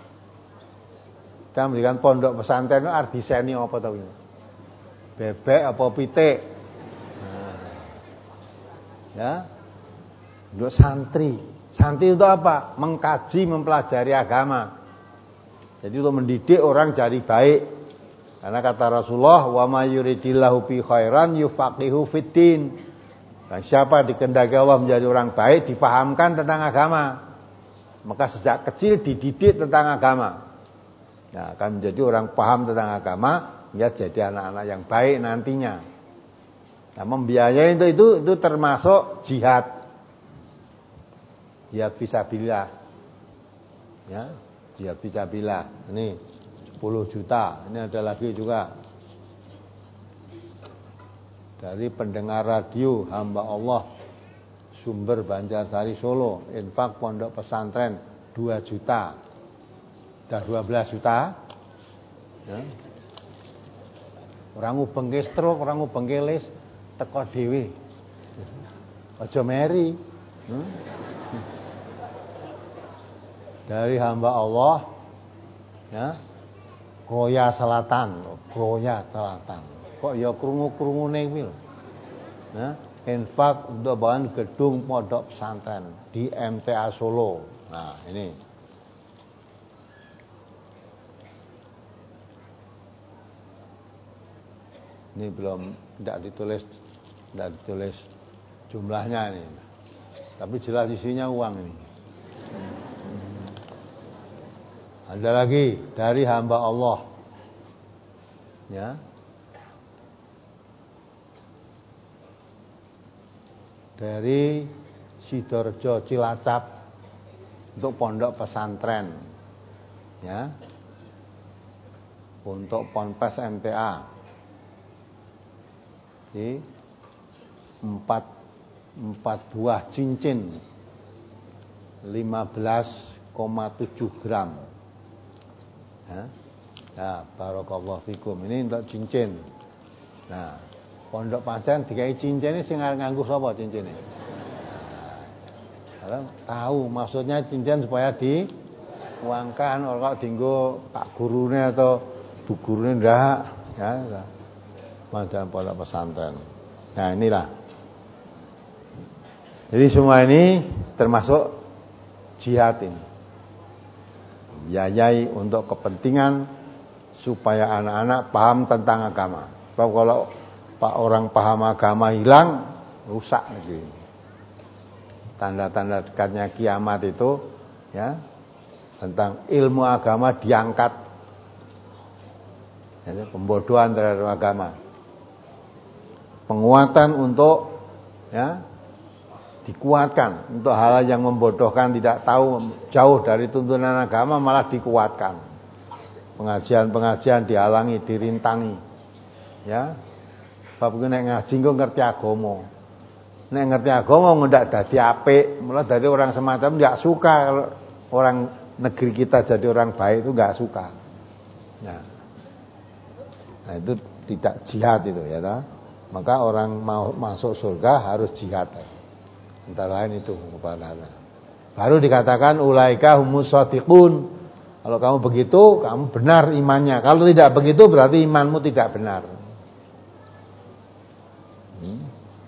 Kita memberikan pondok pesantren itu artiseni apa toh ini? Bebek apa pitik? Nah, ya, untuk santri. Santri itu apa? Mengkaji, mempelajari agama. Jadi untuk mendidik orang jadi baik. Karena kata Rasulullah, wa may yuridillahu bi khairan yufaqihu fiddin. Dan siapa dikehendaki Allah menjadi orang baik, dipahamkan tentang agama. Maka sejak kecil dididik tentang agama. Ya, akan menjadi orang paham tentang agama, ya jadi anak-anak yang baik nantinya. Nah, membiayai itu itu itu termasuk jihad. Jihad fisabilillah. Ya, jihad fisabilillah. Ini sepuluh juta. Ini ada lagi juga dari pendengar radio hamba Allah Sumber Banjarsari Solo, infak pondok pesantren dua juta. Sudah dua belas juta. Ya. Orang ngubengke stroke, orang ngubengke lis teko dhewe. Aja meri. Hmm? Dari hamba Allah, ya, Kroya Selatan, Kroya Selatan. Kok ya krungu-krungune kuwi lho. Nah, infak untuk bangun gedung pondok pesantren di M T A Solo. Nah, ini. Ini belum tidak ditulis, tidak ditulis jumlahnya ini. Tapi jelas isinya uang ini. Ada lagi dari hamba Allah, ya, dari Sidoarjo Cilacap untuk pondok pesantren, ya, untuk ponpes M T A di empat empat buah cincin lima belas koma tujuh gram. Ya, nah, barakallahu fikum. Ini untuk cincin. Nah, pondok pesantren dikai cincin ini sing nganggo sapa cincin ini? Nah, tahu maksudnya cincin supaya diuangkan, ora kok dienggo pak gurune atau bu gurune ndak, ya. Macam pondok pesantren. Nah, inilah. Jadi semua ini termasuk jihad ini. Biayai untuk kepentingan supaya anak-anak paham tentang agama. Sebab kalau pak orang paham agama hilang, rusak negeri. Tanda-tanda dekatnya kiamat itu, ya, tentang ilmu agama diangkat. Jadi pembodohan terhadap agama. Penguatan untuk, ya, dikuatkan untuk hal yang membodohkan, tidak tahu, jauh dari tuntunan agama malah dikuatkan. Pengajian-pengajian dihalangi, dirintangi. Ya. Sebab nek ngaji engko ngerti agama. Nek ngerti agama ndak dadi apik, malah dari orang semacam enggak suka kalau orang negeri kita jadi orang baik itu enggak suka. Nah. Nah, itu tidak jihad itu, ya toh. Maka orang mau masuk surga harus jihad. Antara lain itu kepada. Baru dikatakan ulaika humus shadiqun. Kalau kamu begitu, kamu benar imannya. Kalau tidak begitu berarti imanmu tidak benar. Hmm.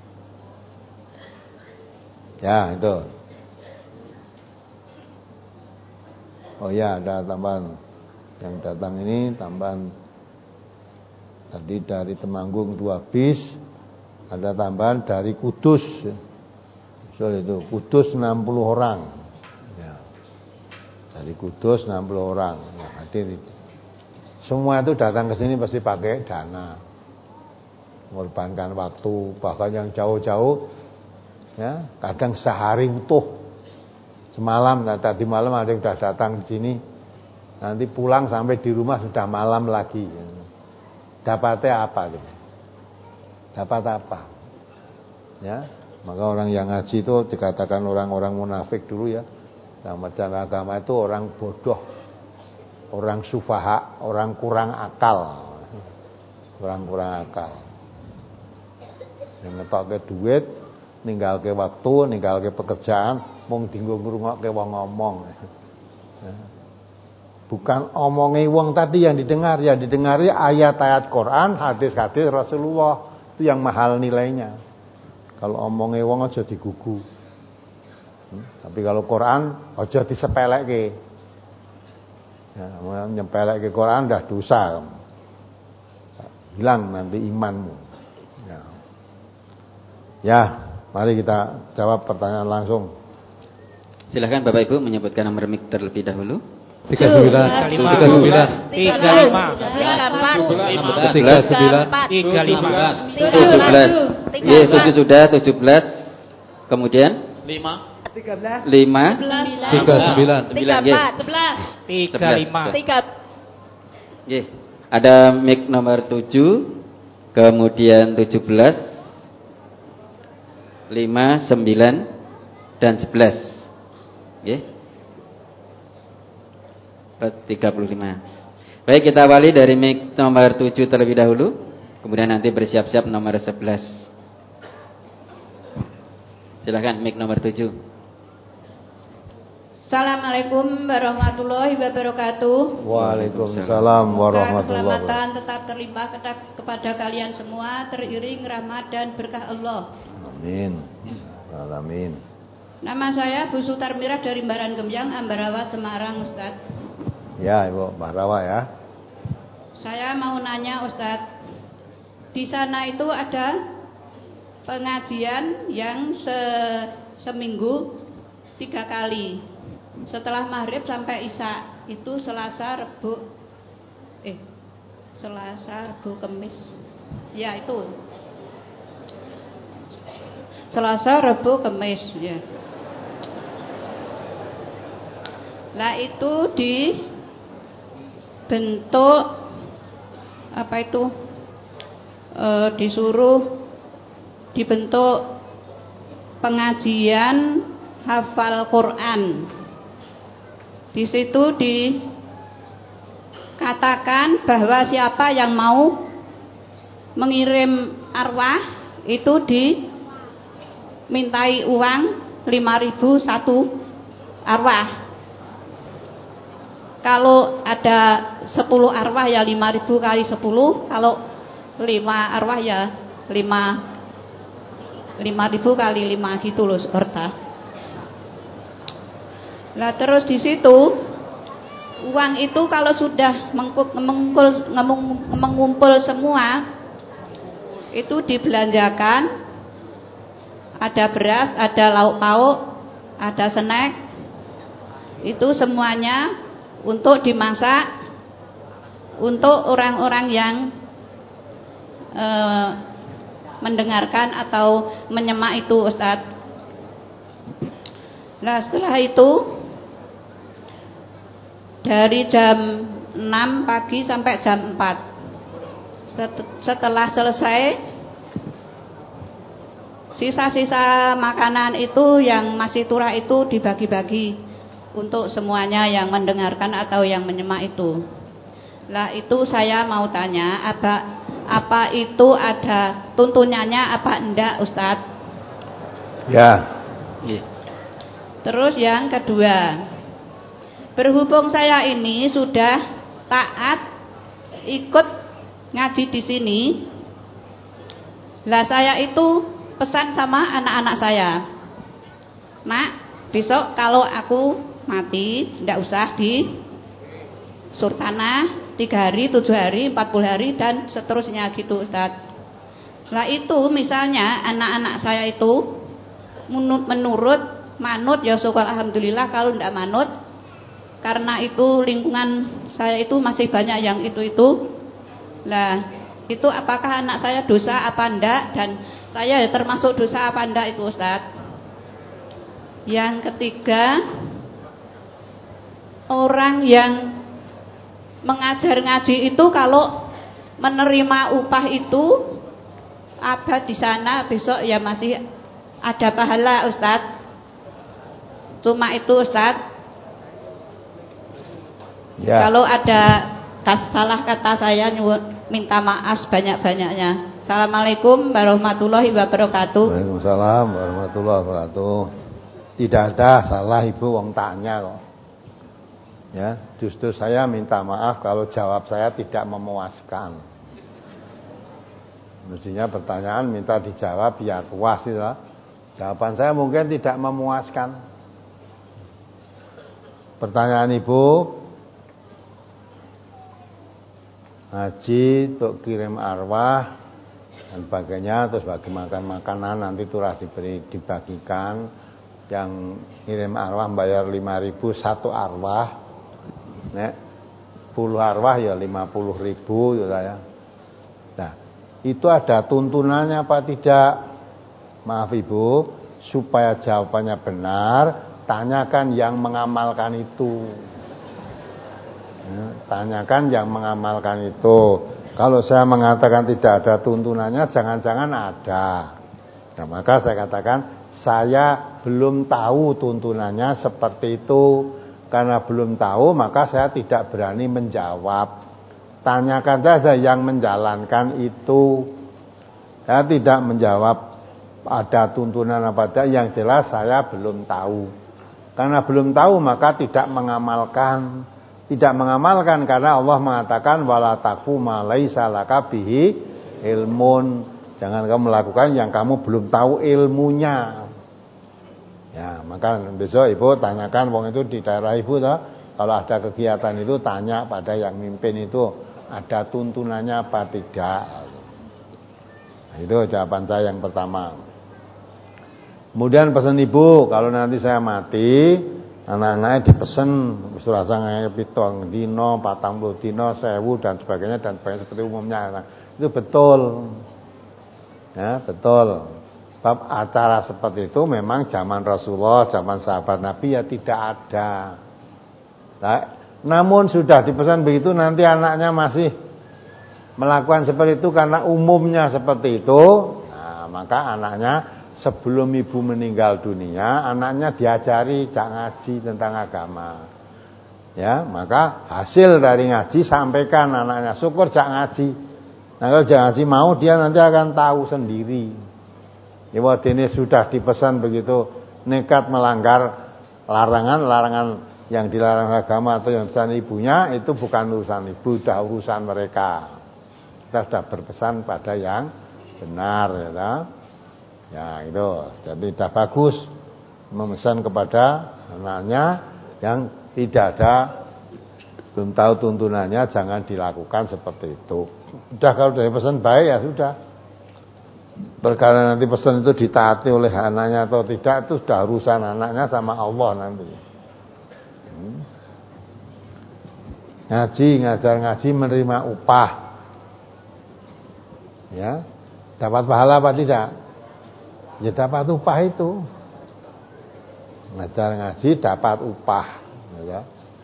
Ya, itu. Oh ya, ada tambahan. Yang datang ini tambahan tadi dari Temanggung dua bis, ada tambahan dari Kudus. Soal itu Kudus enam puluh orang. Ya. Dari Kudus enam puluh orang yang hadir. Semua itu datang ke sini pasti pakai dana, mengorbankan waktu, bahkan yang jauh-jauh, ya kadang sehari utuh. Semalam, nah, tadi malam ada yang sudah datang di sini, nanti pulang sampai di rumah sudah malam lagi. Dapatnya apa? Dapat apa? Ya, maka orang yang ngaji itu dikatakan orang-orang munafik dulu ya. Yang macam agama itu orang bodoh, orang sufaha, orang kurang akal, orang kurang akal. Yang ngetokke duit, ninggalke waktu, ninggalke pekerjaan, mung dinggo ngrungokke wong ngomong. Bukan omongi wong tadi yang didengar, ya didengari ayat-ayat Quran, hadis-hadis Rasulullah, itu yang mahal nilainya. Kalau omongi wong aja digugu. Hmm, tapi kalau Quran aja disepelekke. Ya, nyepelekke Quran dah dosa. Hilang nanti imanmu. Ya. Ya, mari kita jawab pertanyaan langsung. Silakan Bapak Ibu menyebutkan nomor mic terlebih dahulu. tiga puluh sembilan, tiga puluh sembilan, tiga puluh lima, tiga puluh sembilan, tiga puluh lima, tujuh belas. Iya, tujuh sudah, tujuh belas. Kemudian lima, tiga belas, lima, tiga puluh sembilan, sembilan, sebelas, tiga puluh lima, tiga. Iya. Ada mic nomor tujuh, kemudian tujuh belas, lima, sembilan, dan sebelas. Iya. tiga puluh lima. Baik, kita awali dari mic nomor tujuh terlebih dahulu, kemudian nanti bersiap-siap nomor sebelas. Silakan mic nomor tujuh. Assalamualaikum warahmatullahi wabarakatuh. Waalaikumsalam warahmatullahi wabarakatuh. Keselamatan tetap terlimpah kepada kalian semua, teriring rahmat dan berkah Allah. Amin. Amin. Nama saya Bu Sutarmirah dari Baran Gembyang, Ambarawa, Semarang, Ustadz. Ya, Ibu Mbak Rawa ya. Saya mau nanya Ustadz, di sana itu ada pengajian yang se seminggu tiga kali, setelah maghrib sampai isya, itu Selasa, Rebu, eh Selasa, Rebu, Kemis, ya itu Selasa, Rebu, Kemis, ya. Lah itu di bentuk apa itu e, disuruh dibentuk pengajian hafal Quran. Di situ dikatakan bahwa siapa yang mau mengirim arwah itu dimintai uang lima ribu satu arwah. Kalau ada sepuluh arwah ya lima ribu kali sepuluh, kalau lima arwah ya lima ribu kali lima gitu loh kertas. Lah terus di situ uang itu kalau sudah mengkumpul, mengkumpul, mengumpul semua itu dibelanjakan, ada beras, ada lauk pauk, ada snack, itu semuanya untuk dimasak untuk orang-orang yang e, mendengarkan atau menyemak itu, Ustadz. Nah setelah itu dari jam enam pagi sampai jam empat, setelah selesai sisa-sisa makanan itu yang masih turah itu dibagi-bagi untuk semuanya yang mendengarkan atau yang menyemak itu. Lah itu saya mau tanya, apa apa itu ada tuntunannya apa enggak, Ustadz? Ya. Terus yang kedua, berhubung saya ini sudah taat ikut ngaji di sini, lah saya itu pesan sama anak-anak saya, nak, besok kalau aku mati, ndak usah di Sultanah tiga hari, tujuh hari, empat puluh hari dan seterusnya gitu Ustaz. Nah itu misalnya anak-anak saya itu menurut, menurut manut ya syukur alhamdulillah, kalau tidak manut karena itu lingkungan saya itu masih banyak yang itu-itu. Lah itu apakah anak saya dosa apa enggak, dan saya termasuk dosa apa enggak itu Ustaz. Yang ketiga, orang yang mengajar ngaji itu kalau menerima upah itu apa di sana besok ya masih ada pahala Ustaz. Cuma itu Ustaz. Ya. Kalau ada salah kata saya minta maaf banyak-banyaknya. Assalamualaikum warahmatullahi wabarakatuh. Waalaikumsalam warahmatullahi wabarakatuh. Tidak ada salah Ibu, wong tanya kok. Ya, justru saya minta maaf kalau jawab saya tidak memuaskan. Mestinya pertanyaan minta dijawab biar puas itu. Jawaban saya mungkin tidak memuaskan. Pertanyaan Ibu, haji untuk kirim arwah dan sebagainya, terus bagi makan makanan nanti turah diberi dibagikan. Yang kirim arwah bayar lima ribu satu arwah. Nek sepuluh arwah ya lima puluh ribu gitu ya. Nah, itu ada tuntunannya apa tidak? Maaf Ibu, supaya jawabannya benar, tanyakan yang mengamalkan itu. Ya, tanyakan yang mengamalkan itu. Kalau saya mengatakan tidak ada tuntunannya, jangan-jangan ada. Nah, maka saya katakan saya belum tahu tuntunannya seperti itu. Karena belum tahu maka saya tidak berani menjawab. Tanyakan saja yang menjalankan itu. Saya tidak menjawab ada tuntunan apa tidak. Yang jelas saya belum tahu. Karena belum tahu maka tidak mengamalkan. Tidak mengamalkan karena Allah mengatakan wala taqfu ma laisa laka bihi ilmun. Jangan kamu melakukan yang kamu belum tahu ilmunya. Ya, maka besok Ibu tanyakan wong itu di daerah Ibu toh, kalau ada kegiatan itu tanya pada yang mimpin itu ada tuntunannya apa tidak. Nah, itu jawaban saya yang pertama. Kemudian pesan Ibu, kalau nanti saya mati, anak-anaknya dipesan surah sangai pitong dino, patang puluh dino, sewu dan sebagainya dan sebagainya seperti umumnya. Nah, itu betul. Ya, betul. Bab acara seperti itu memang zaman Rasulullah, zaman sahabat Nabi ya tidak ada. Nah, namun sudah dipesan begitu nanti anaknya masih melakukan seperti itu karena umumnya seperti itu. Nah, maka anaknya sebelum ibu meninggal dunia, anaknya diajari jak ngaji tentang agama. Ya, maka hasil dari ngaji sampaikan anaknya, syukur jak ngaji. Nah, kalau jak ngaji mau dia nanti akan tahu sendiri. Ya, waktu ini sudah dipesan begitu nekat melanggar larangan-larangan yang dilarang agama atau yang dipesan ibunya, itu bukan urusan ibu, sudah urusan mereka. Kita sudah berpesan pada yang benar, ya, ya itu. Jadi sudah bagus memesan kepada anaknya yang tidak ada, belum tahu tuntunannya, jangan dilakukan seperti itu. Sudah kalau dari pesan baik ya sudah. Perkara nanti pesan itu ditaati oleh anaknya atau tidak, itu sudah urusan anaknya sama Allah nanti. Hmm. Ngaji, ngajar ngaji menerima upah. Ya, dapat pahala apa tidak? Ya dapat upah itu. Ngajar ngaji dapat upah, ya.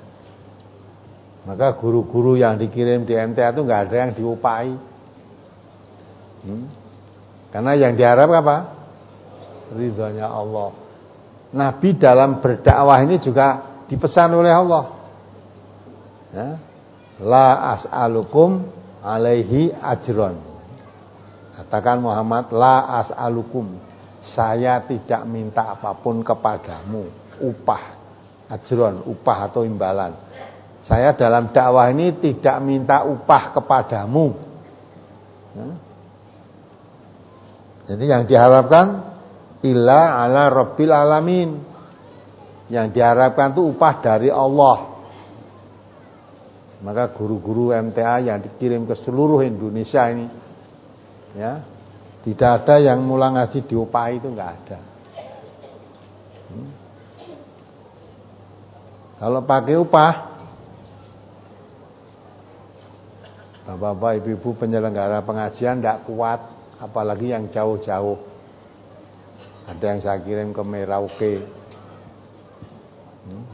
Maka guru-guru yang dikirim di M T A itu nggak ada yang diupahi. Hmm. Karena yang diharap apa? Ridhonya Allah. Nabi dalam berdakwah ini juga dipesan oleh Allah. Ya. La as'alukum alaihi ajron. Katakan Muhammad, la as'alukum. Saya tidak minta apapun kepadamu. Upah. Ajron, upah atau imbalan. Saya dalam dakwah ini tidak minta upah kepadamu. Ya. Jadi yang diharapkan illa ala rabbil alamin. Yang diharapkan itu upah dari Allah. Maka guru-guru M T A yang dikirim ke seluruh Indonesia ini, ya, tidak ada yang mulai ngaji diupahi, itu nggak ada. Hmm. Kalau pakai upah, bapak-bapak, ibu-ibu penyelenggara pengajian tidak kuat, apalagi yang jauh-jauh. Ada yang saya kirim ke Merauke. Hmm.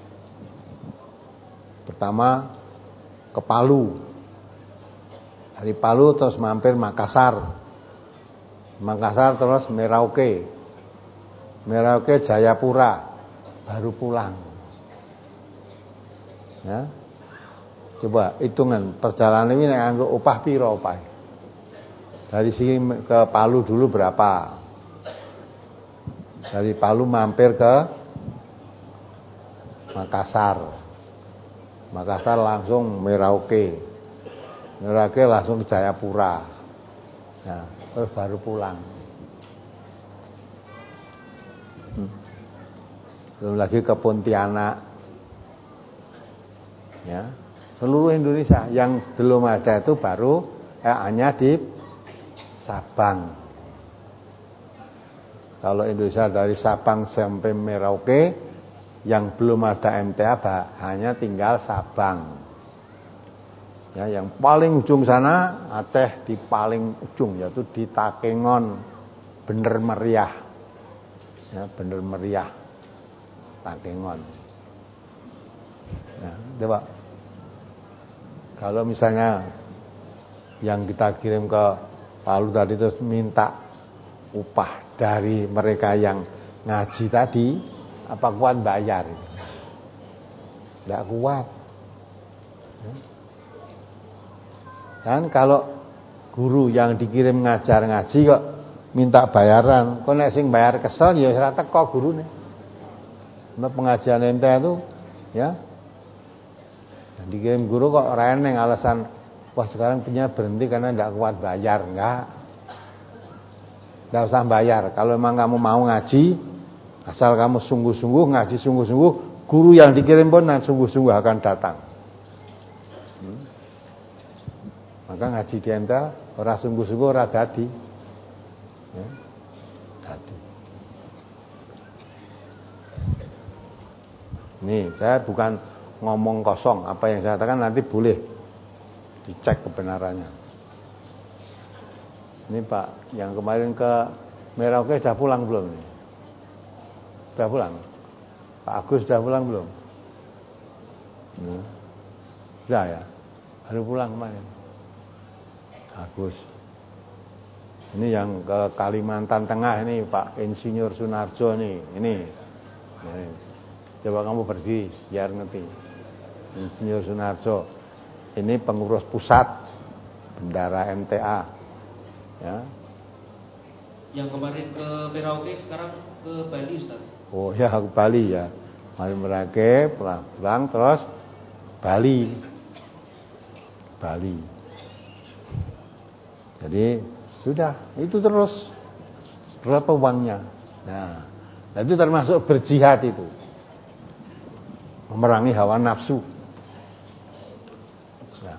Pertama ke Palu, dari Palu terus mampir Makassar, Makassar terus Merauke, Merauke Jayapura, baru pulang. Ya, coba hitungan perjalanan ini nganggo upah piro upah? Dari sini ke Palu dulu berapa? Dari Palu mampir ke Makassar, Makassar langsung Merauke, Merauke langsung ke Jayapura, ya, terus baru pulang. Hmm. Belum lagi ke Pontianak, ya, seluruh Indonesia. Yang belum ada itu baru eh, hanya di Sabang. Kalau Indonesia dari Sabang sampai Merauke, yang belum ada M T A hanya tinggal Sabang. Ya, yang paling ujung sana Aceh di paling ujung, yaitu di Takengon, Bener Meriah. Ya, Bener Meriah, Takengon. Ya, coba. Kalau misalnya yang kita kirim ke Palu tadi terus minta upah dari mereka yang ngaji tadi, apa kuat bayar? Tidak kuat. Dan kalau guru yang dikirim ngajar ngaji kok minta bayaran, kok nek sing bayar kesel ya ora teko gurune. Nah, pengajian ente itu, ya, yang dikirim guru kok ora eneng alasan, wah sekarang punya berhenti karena tidak kuat bayar. Enggak, tidak usah bayar. Kalau memang kamu mau ngaji, asal kamu sungguh-sungguh ngaji, sungguh-sungguh, guru yang dikirim pun sungguh-sungguh akan datang. Hmm. Maka ngaji di ente ora sungguh-sungguh ora dadi. Ya, dadi. Nih, saya bukan ngomong kosong. Apa yang saya katakan nanti boleh dicek kebenarannya. Ini Pak, yang kemarin ke Merauke sudah pulang belum nih? Sudah pulang? Pak Agus sudah pulang belum? Hmm. Sudah ya? Baru pulang kemarin Agus. Ini yang ke Kalimantan Tengah ini Pak Insinyur Sunarjo nih. Ini, ini. Coba kamu pergi biar ngerti. Insinyur Sunarjo ini pengurus pusat bendara M T A, ya. Yang kemarin ke Merauke sekarang ke Bali, Ustaz. Oh ya, ke Bali ya. Mari Merauke, pulang-pulang terus Bali. Bali. Jadi sudah, itu terus berapa uangnya. Nah, itu termasuk berjihad itu. Memerangi hawa nafsu. Nah,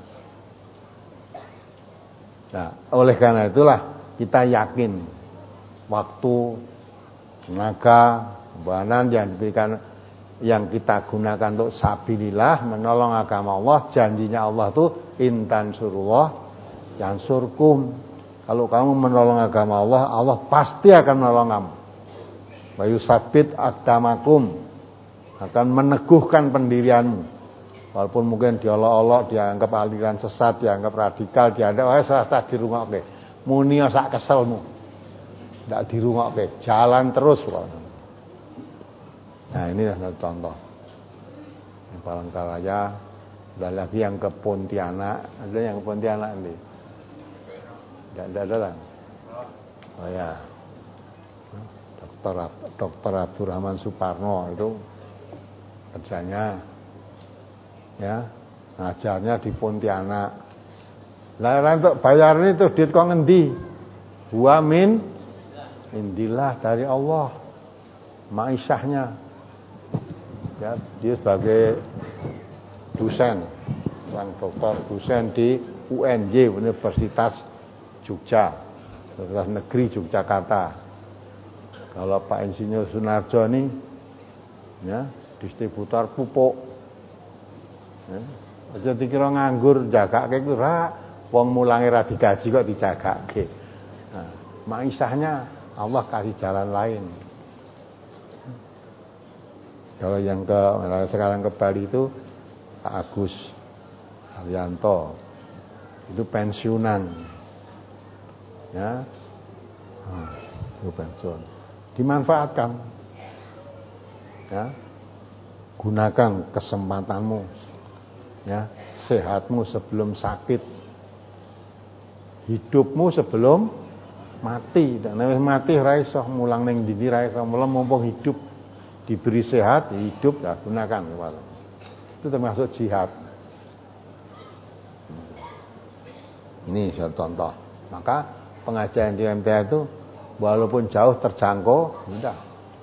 nah, oleh karena itulah kita yakin waktu, tenaga, kebanan yang diberikan, yang kita gunakan untuk sabilillah, menolong agama Allah. Janjinya Allah itu intan surullah yansurkum. Kalau kamu menolong agama Allah, Allah pasti akan menolong kamu. Wa yusabbit aqdamakum, akan meneguhkan pendirianmu. Walaupun mungkin diolok-olok, dianggap aliran sesat, dianggap radikal, dianggap wah serta dirungokke. Muni sak keselmu. Ndak dirungokke, jalan terus. Nah, ini satu contoh. Yang Palangkaraya, ada lagi yang ke Pontianak, ada yang ke Pontianak nanti. Tidak ada lah. Oh ya, Dokter Dokter Abdurrahman Suparno itu kerjanya, ya, ngajarnya di Pontianak. Lah untuk bayar ini tuh duit kok ngendi? Wa min indillah, dari Allah. Maisyahnya. Ya, dia sebagai dosen seorang dokter dosen di U N Y, Universitas Jogja, Universitas Negeri Yogyakarta. Kalau Pak Insinyur Sunarjo ini ya, distributor pupuk. Ya, aja dikira nganggur jagake ku ra, wong mulange ra digaji kok dijagake. Nah, maisahnya Allah kasih jalan lain. Kalau yang ke sekarang ke Bali itu Pak Agus Haryanto, itu pensiunan, ya, nah, itu pensiun, dimanfaatkan, ya, gunakan kesempatanmu, ya, sehatmu sebelum sakit, hidupmu sebelum mati, dan mati ra iso mulang ning ndi ra iso, mumpung hidup diberi sehat, hidup, ya, gunakan. Itu termasuk jihad. Ini saya contoh. Maka pengajian di M T A itu walaupun jauh terjangkau, sudah.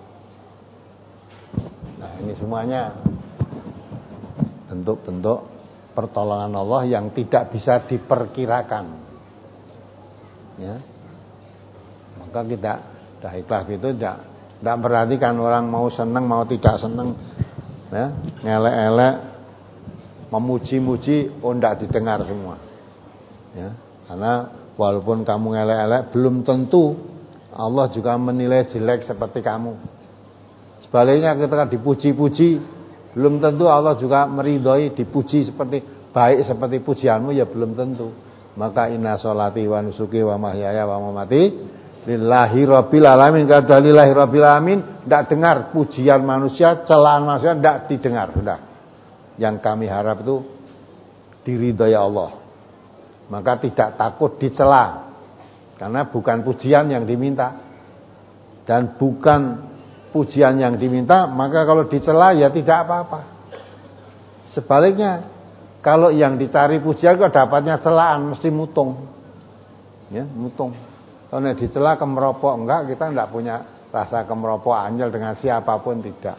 Nah, ini semuanya bentuk-bentuk pertolongan Allah yang tidak bisa diperkirakan. Ya. Maka kita dah ikhlas itu tidak tidak perhatikan orang mau senang mau tidak senang, ya, ngelek-elek, memuji-muji, oh tidak didengar semua. Ya, karena walaupun kamu ngelek-elek belum tentu Allah juga menilai jelek seperti kamu. Sebaliknya ketika dipuji-puji belum tentu Allah juga meridhoi dipuji seperti baik seperti pujianmu, ya belum tentu. Maka inna sholati wa nusuki wa mahyaya wa mamati lillahi rabbil alamin. Kalau lillahi rabbil alamin tidak dengar pujian manusia, celaan manusia tidak didengar, sudah. Yang kami harap itu diridhoi Allah. Maka tidak takut dicela, karena bukan pujian yang diminta, dan bukan pujian yang diminta, maka kalau dicela ya tidak apa-apa. Sebaliknya, kalau yang dicari pujian kok dapatnya celaan, mesti mutung, ya, mutung. Kalau dicela kemeropok, enggak, kita enggak punya rasa kemeropok anjel dengan siapapun, tidak.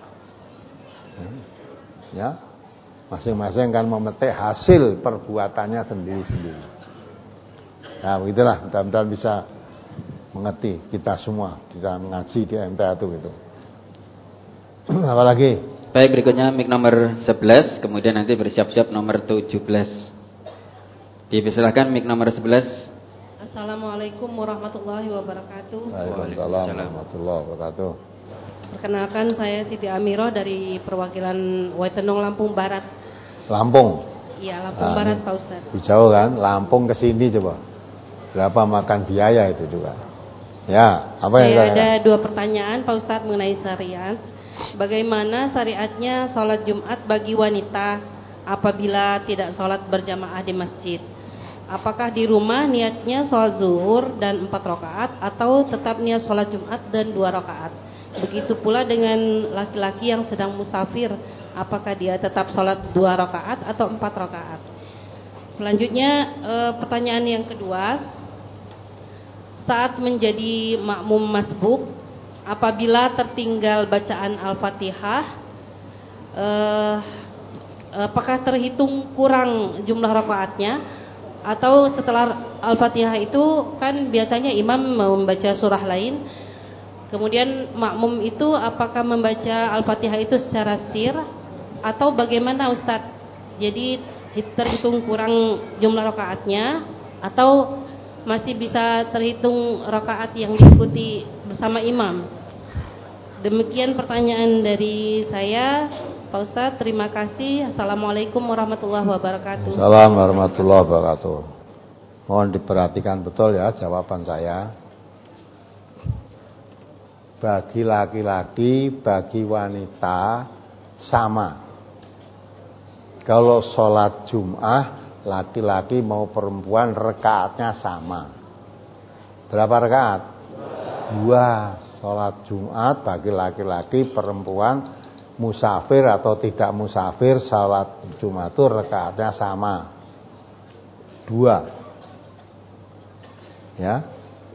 Ya, masing-masing kan memetik hasil perbuatannya sendiri-sendiri. Nah, begitulah, mudah-mudahan bisa mengerti kita semua, kita mengaji di M T A itu gitu. Apa lagi? Baik, berikutnya mik nomor sebelas, kemudian nanti bersiap-siap nomor tujuh belas. Dipersilakan mik nomor sebelas. Assalamualaikum warahmatullahi wabarakatuh. Waalaikumsalam warahmatullahi wabarakatuh. Perkenalkan, saya Siti Amiro dari perwakilan Waitenong Lampung Barat. Lampung? Iya, Lampung nah, Barat Pak Ustadz. Di jauh kan, Lampung ke sini coba. Berapa makan biaya itu juga? Ya, apa yang saya ada dua pertanyaan Pak Ustadz mengenai syariat. Bagaimana syariatnya sholat Jumat bagi wanita apabila tidak sholat berjamaah di masjid? Apakah di rumah niatnya sholat zuhur dan empat rakaat, atau tetap niat sholat Jumat dan dua rakaat? Begitu pula dengan laki-laki yang sedang musafir, apakah dia tetap sholat dua rakaat atau empat rakaat? Selanjutnya e, pertanyaan yang kedua, saat menjadi makmum masbuk, apabila tertinggal bacaan Al-Fatihah, eh, apakah terhitung kurang jumlah rakaatnya, atau setelah Al-Fatihah itu kan biasanya imam membaca surah lain, kemudian makmum itu apakah membaca Al-Fatihah itu secara sir atau bagaimana Ustadz? Jadi terhitung kurang jumlah rakaatnya atau masih bisa terhitung rakaat yang diikuti bersama imam? Demikian pertanyaan dari saya, Pak Ustadz. Terima kasih. Assalamualaikum warahmatullahi wabarakatuh. Assalamualaikum warahmatullahi wabarakatuh. Mohon diperhatikan betul ya jawaban saya. Bagi laki-laki, bagi wanita sama. Kalau sholat Jum'ah, laki-laki mau perempuan rakaatnya sama. Berapa rakaat? Dua. Sholat Jumat bagi laki-laki, perempuan, musafir atau tidak musafir, sholat Jumat itu rakaatnya sama. Dua. Ya.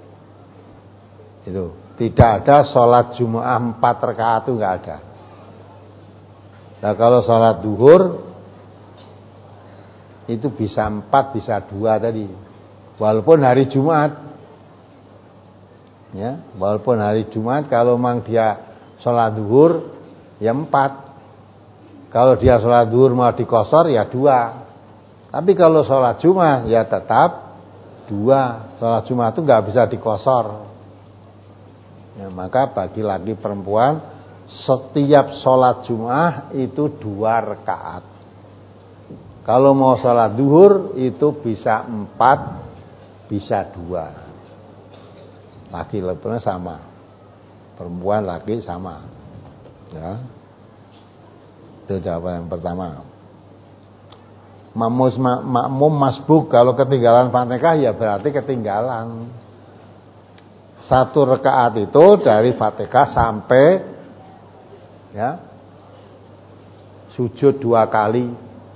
Itu. Tidak ada sholat Jumat empat rakaat, itu enggak ada. Nah, kalau sholat duhur itu bisa empat, bisa dua tadi. Walaupun hari Jumat, ya, walaupun hari Jumat, kalau memang dia sholat zuhur, ya empat. Kalau dia sholat zuhur mau dikosor, ya dua. Tapi kalau sholat Jumat, ya tetap dua. Sholat Jumat itu nggak bisa dikosor. Ya, maka bagi laki perempuan, setiap sholat Jumat itu dua rakaat. Kalau mau sholat zuhur itu bisa empat, bisa dua. Laki perempuan sama, perempuan laki sama. Ya, itu jawaban yang pertama. Makmum, makmum masbuk kalau ketinggalan Fatihah ya berarti ketinggalan. Satu rakaat itu dari Fatihah sampai ya sujud dua kali,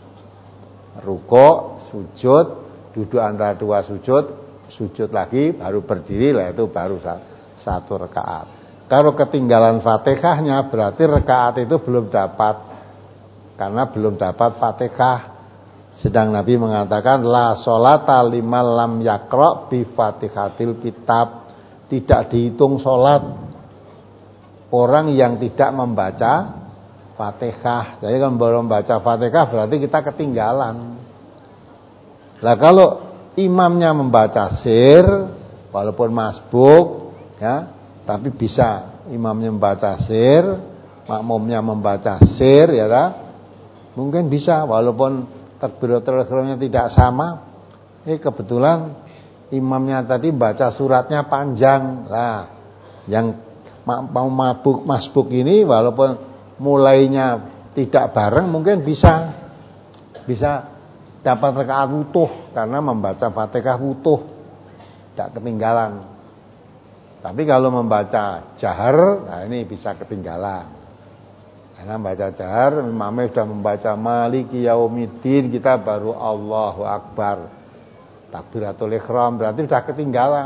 rukuk, sujud, duduk antara dua sujud, sujud lagi, baru berdiri lah, itu baru satu rakaat. Kalau ketinggalan Fatihahnya berarti rakaat itu belum dapat, karena belum dapat Fatihah. Sedang Nabi mengatakan la sholata liman lam yaqra bi Fatihatil kitab. Tidak dihitung sholat orang yang tidak membaca Fatihah. Jadi kalau belum membaca Fatihah berarti kita ketinggalan. Lah kalau imamnya membaca sir, walaupun masbuk, ya, tapi bisa imamnya membaca sir, makmumnya membaca sir, ya lah, mungkin bisa walaupun takbiratul ihramnya tidak sama. Eh kebetulan imamnya tadi baca suratnya panjang. Nah, yang mau mabuk masbuk ini walaupun mulainya tidak bareng mungkin bisa bisa dapat rakaat utuh karena membaca Fatihah utuh, tidak ketinggalan. Tapi kalau membaca jahar, nah ini bisa ketinggalan. Karena membaca jahar, imamnya sudah membaca Maliki Yaumiddin, kita baru Allahu Akbar, takbiratul ihram, berarti sudah ketinggalan.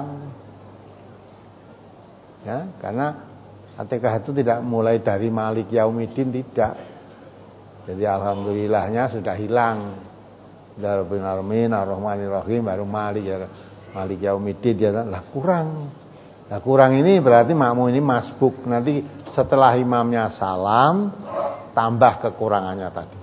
Ya, karena Fatihah itu tidak mulai dari Malik Yaumiddin, tidak. Jadi alhamdulillahnya sudah hilang. Rabbil alamin arrahmanir rahim baru Malik ya. Malik Yaumiddin dia lah kurang. Lah kurang ini berarti makmum ini masbuk. Nanti setelah imamnya salam tambah kekurangannya tadi.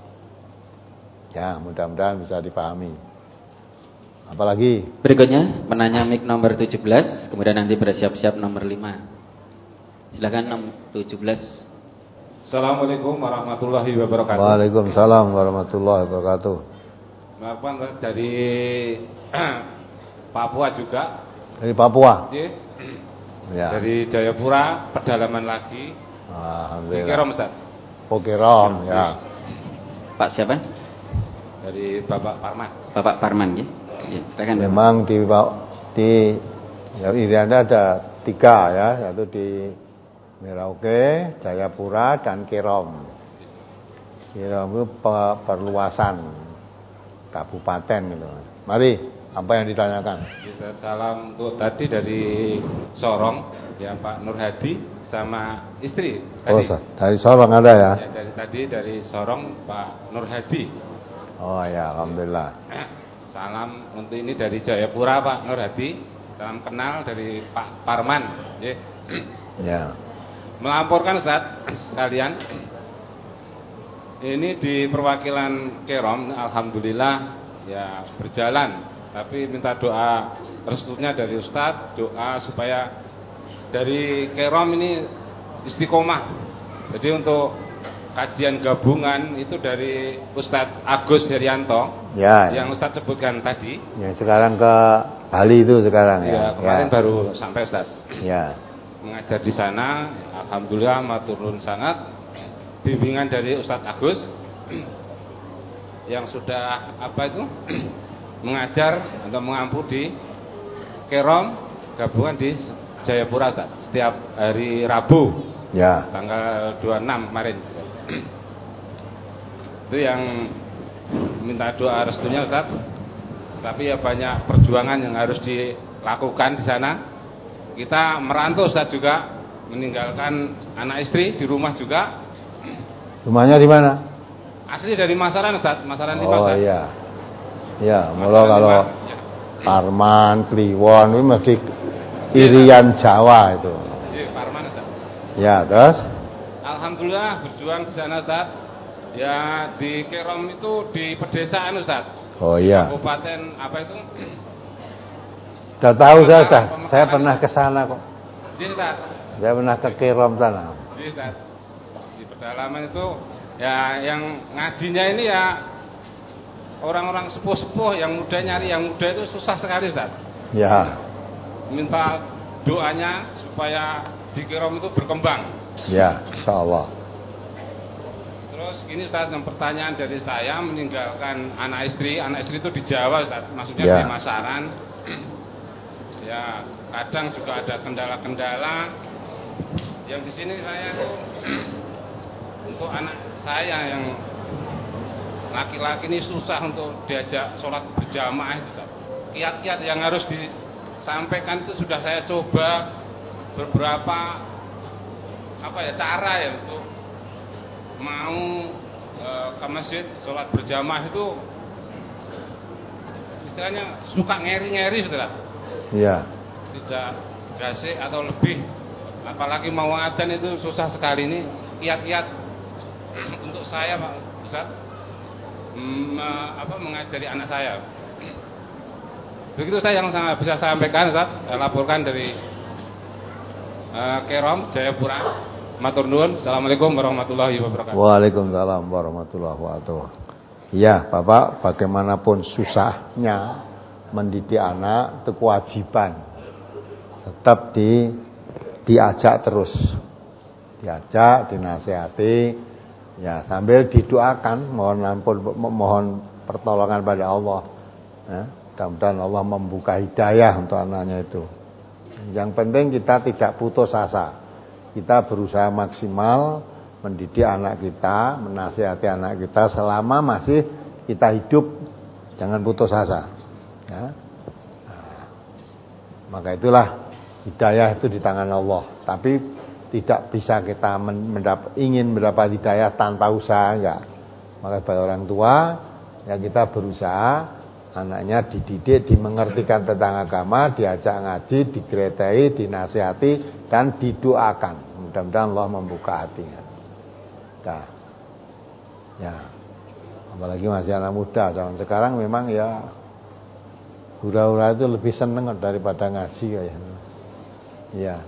Ya, mudah-mudahan bisa dipahami. Apalagi berikutnya penanya mic nomor tujuh belas, kemudian nanti bersiap-siap nomor lima. Silakan nomor tujuh belas. Assalamualaikum warahmatullahi wabarakatuh. Waalaikumsalam warahmatullahi wabarakatuh. Bapak dari Papua juga. Dari Papua. Ya. Dari Jayapura, pedalaman lagi. Alhamdulillah. Kerom, Ustaz. Oh, Kerom, ya. Pak siapa? Dari Bapak Parman. Bapak Parman ya. Ya, memang di di ya, Iriana ada tiga ya, satu di Merauke, Jayapura dan Kerom. Kerom itu perluasan kabupaten gitu. Mari, apa yang ditanyakan? Salam untuk tadi dari Sorong, ya Pak Nur Hadi sama istri. Tadi. Oh, dari Sorong ada ya? Ya dari tadi dari Sorong Pak Nur Hadi. Oh ya, alhamdulillah. Salam untuk ini dari Jayapura Pak Nur Hadi. Salam kenal dari Pak Parman. Ya. Ya. Melaporkan Ustaz sekalian. Ini di perwakilan Kerom, alhamdulillah ya berjalan. Tapi minta doa restunya dari Ustaz, doa supaya dari Kerom ini istiqomah. Jadi untuk kajian gabungan itu dari Ustadz Agus Herianto, ya, yang Ustadz sebutkan tadi. Yang sekarang ke Bali itu sekarang ya. Ya kemarin ya. baru sampai Ustadz. Ya. Mengajar di sana, alhamdulillah maturun sangat. Bimbingan dari Ustadz Agus yang sudah apa itu mengajar atau mengampu di Kerom gabungan di Jayapura Ustadz. Setiap hari Rabu. Ya. Tanggal dua puluh enam kemarin. Itu yang minta doa restunya Ustaz. Tapi ya banyak perjuangan yang harus dilakukan di sana. Kita merantau Ustaz juga, meninggalkan anak istri di rumah juga. Rumahnya di mana? Asli dari Masaran Ustaz, Masaran oh, Lima Ustaz. Iya. Ya, mula kalau Parman, Kliwon itu mesti irian Jawa itu. Iya, Parman Ustaz. Ya, terus? Alhamdulillah berjuang di sana Ustaz. Ya di Kerom itu di pedesaan Ustaz. Oh iya. Kabupaten apa itu? Sudah tahu saya sudah. Saya pernah ke sana kok. Iya Ustaz. Saya pernah ke Kerom sana. Iya Ustaz. Di pedalaman itu ya yang ngajinya ini ya orang-orang sepuh-sepuh yang muda, nyari yang muda itu susah sekali Ustaz. Ya. Minta doanya supaya di Kerom itu berkembang. Ya, insyaallah. Terus gini Ustaz, yang pertanyaan dari saya meninggalkan anak istri, anak istri itu di Jawa Ustaz, maksudnya ya. di Masaran. Ya, kadang juga ada kendala-kendala. Yang di sini saya tuh untuk anak saya yang laki-laki ini susah untuk diajak sholat berjamaah itu Ustaz. Kiat-kiat yang harus disampaikan itu sudah saya coba beberapa apa ya cara ya untuk mau e, ke masjid sholat berjamaah itu istilahnya suka ngeri-ngeri Ustaz. Iya. Tidak gasik atau lebih, apalagi mau adzan itu susah sekali. Ini kiat-kiat untuk saya Pak Ustaz me, apa mengajari anak saya. Begitu saya yang sangat bisa sampaikan Ustaz, saya laporkan dari e, Kerom Jayapura. Matur nuwun. Assalamualaikum warahmatullahi wabarakatuh. Waalaikumsalam warahmatullahi wabarakatuh. Iya, Bapak, bagaimanapun susahnya mendidik anak itu kewajiban. Tetap di diajak terus. Diajak, dinasihati, ya sambil didoakan, mohon ampun, mohon pertolongan pada Allah. Ya, mudah-mudahan Allah membuka hidayah untuk anaknya itu. Yang penting kita tidak putus asa. Kita berusaha maksimal mendidik anak kita, menasihati anak kita selama masih kita hidup, jangan putus asa. Ya. Nah, maka itulah hidayah itu di tangan Allah. Tapi tidak bisa kita mendap- ingin mendapat hidayah tanpa usaha, enggak. Maka bagi orang tua, ya kita berusaha anaknya dididik, dimengertikan tentang agama, diajak ngaji, digeretai, dinasihati, dan didoakan. Mudah-mudahan Allah membuka hatinya. Nah, ya, apalagi masih anak muda zaman sekarang memang ya hura-hura itu lebih seneng daripada ngaji kayaknya. Ya,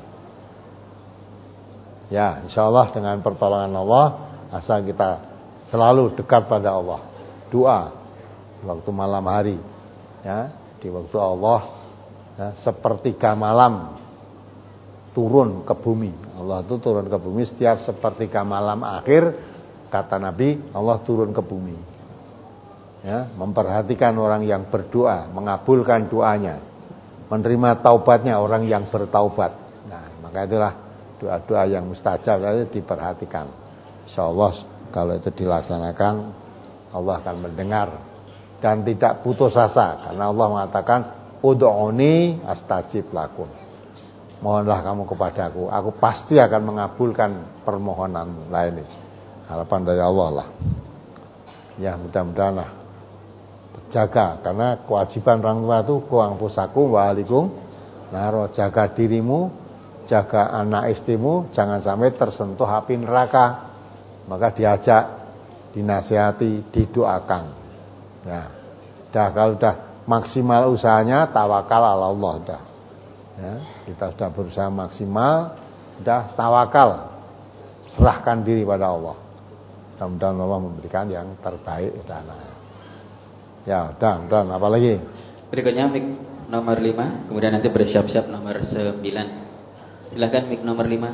ya, insya Allah dengan pertolongan Allah, asal kita selalu dekat pada Allah, doa di waktu malam hari, ya, di waktu Allah ya, sepertiga malam turun ke bumi. Allah itu turun ke bumi setiap sepertiga malam akhir, kata Nabi, Allah turun ke bumi. Ya, memperhatikan orang yang berdoa, mengabulkan doanya, menerima taubatnya orang yang bertaubat. Nah, maka itulah doa-doa yang mustajab itu diperhatikan. Insyaallah kalau itu dilaksanakan, Allah akan mendengar dan tidak putus asa, karena Allah mengatakan ud'uni astajib lakum. Mohonlah kamu kepadaku, aku pasti akan mengabulkan permohonanmu. Nah ini harapan dari Allah lah. Ya mudah-mudahan lah terjaga, karena kewajiban orang tua itu kuang pusaku walikum naro, jaga dirimu, jaga anak istrimu, jangan sampai tersentuh api neraka. Maka diajak, dinasihati, didoakan. Ya, dah kalau dah maksimal usahanya, tawakal ala Allah dah. Ya, kita sudah berusaha maksimal, sudah tawakal, serahkan diri pada Allah. Mudah-mudahan Allah memberikan yang terbaik pada anaknya. Ya, dan dan apa lagi? Berikutnya mic nomor lima, kemudian nanti bersiap-siap nomor sembilan. Silakan mic nomor lima.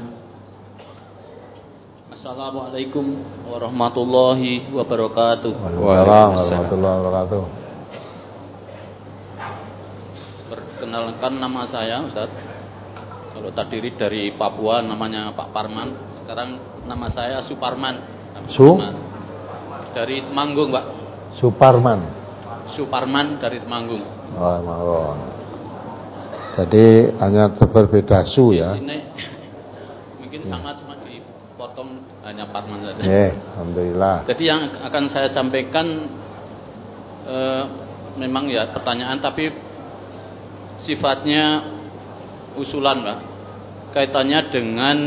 Assalamualaikum warahmatullahi wabarakatuh. Waalaikumsalam warahmatullahi wabarakatuh. Perkenalkan nama saya Ustaz. Kalau terdiri dari Papua namanya Pak Parman. Sekarang nama saya Suparman. Su? Dari Temanggung Pak. Suparman. Suparman dari Temanggung. Oh, oh. Jadi hanya berbeda su ya. Di sini mungkin hmm. sama cuma dipotong hanya Parman saja. Yeah, alhamdulillah. Jadi yang akan saya sampaikan eh, memang ya pertanyaan tapi sifatnya usulan, Pak. Kaitannya dengan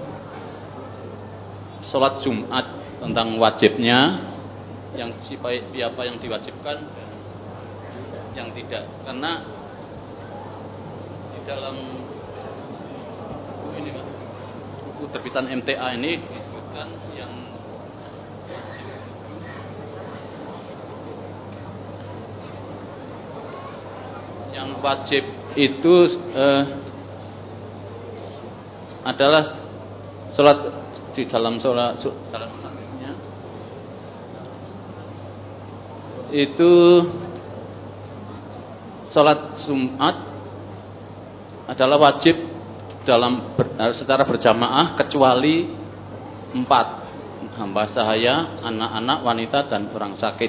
sholat Jumat, tentang wajibnya, yang siapa yang diwajibkan, yang tidak. Karena di dalam ini, Pak, buku terbitan M T A ini disebutkan yang yang wajib itu eh, adalah sholat di dalam sholat dalam hadisnya itu sholat Jumat adalah wajib dalam ber, secara berjamaah kecuali empat, hamba sahaya, anak-anak, wanita, dan orang sakit.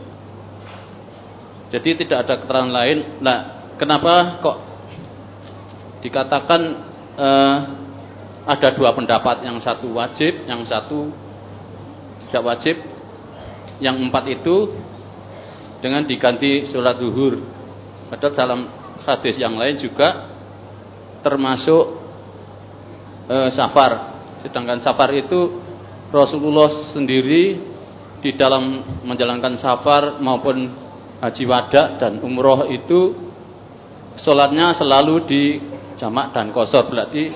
Jadi tidak ada keterangan lain. Nah, kenapa kok dikatakan eh, ada dua pendapat, yang satu wajib, yang satu tidak wajib, yang empat itu dengan diganti sholat zuhur. Padahal dalam hadis yang lain juga termasuk eh, safar. Sedangkan safar itu Rasulullah sendiri di dalam menjalankan safar maupun haji wada dan umroh itu sholatnya selalu di jamak dan qashar. Berarti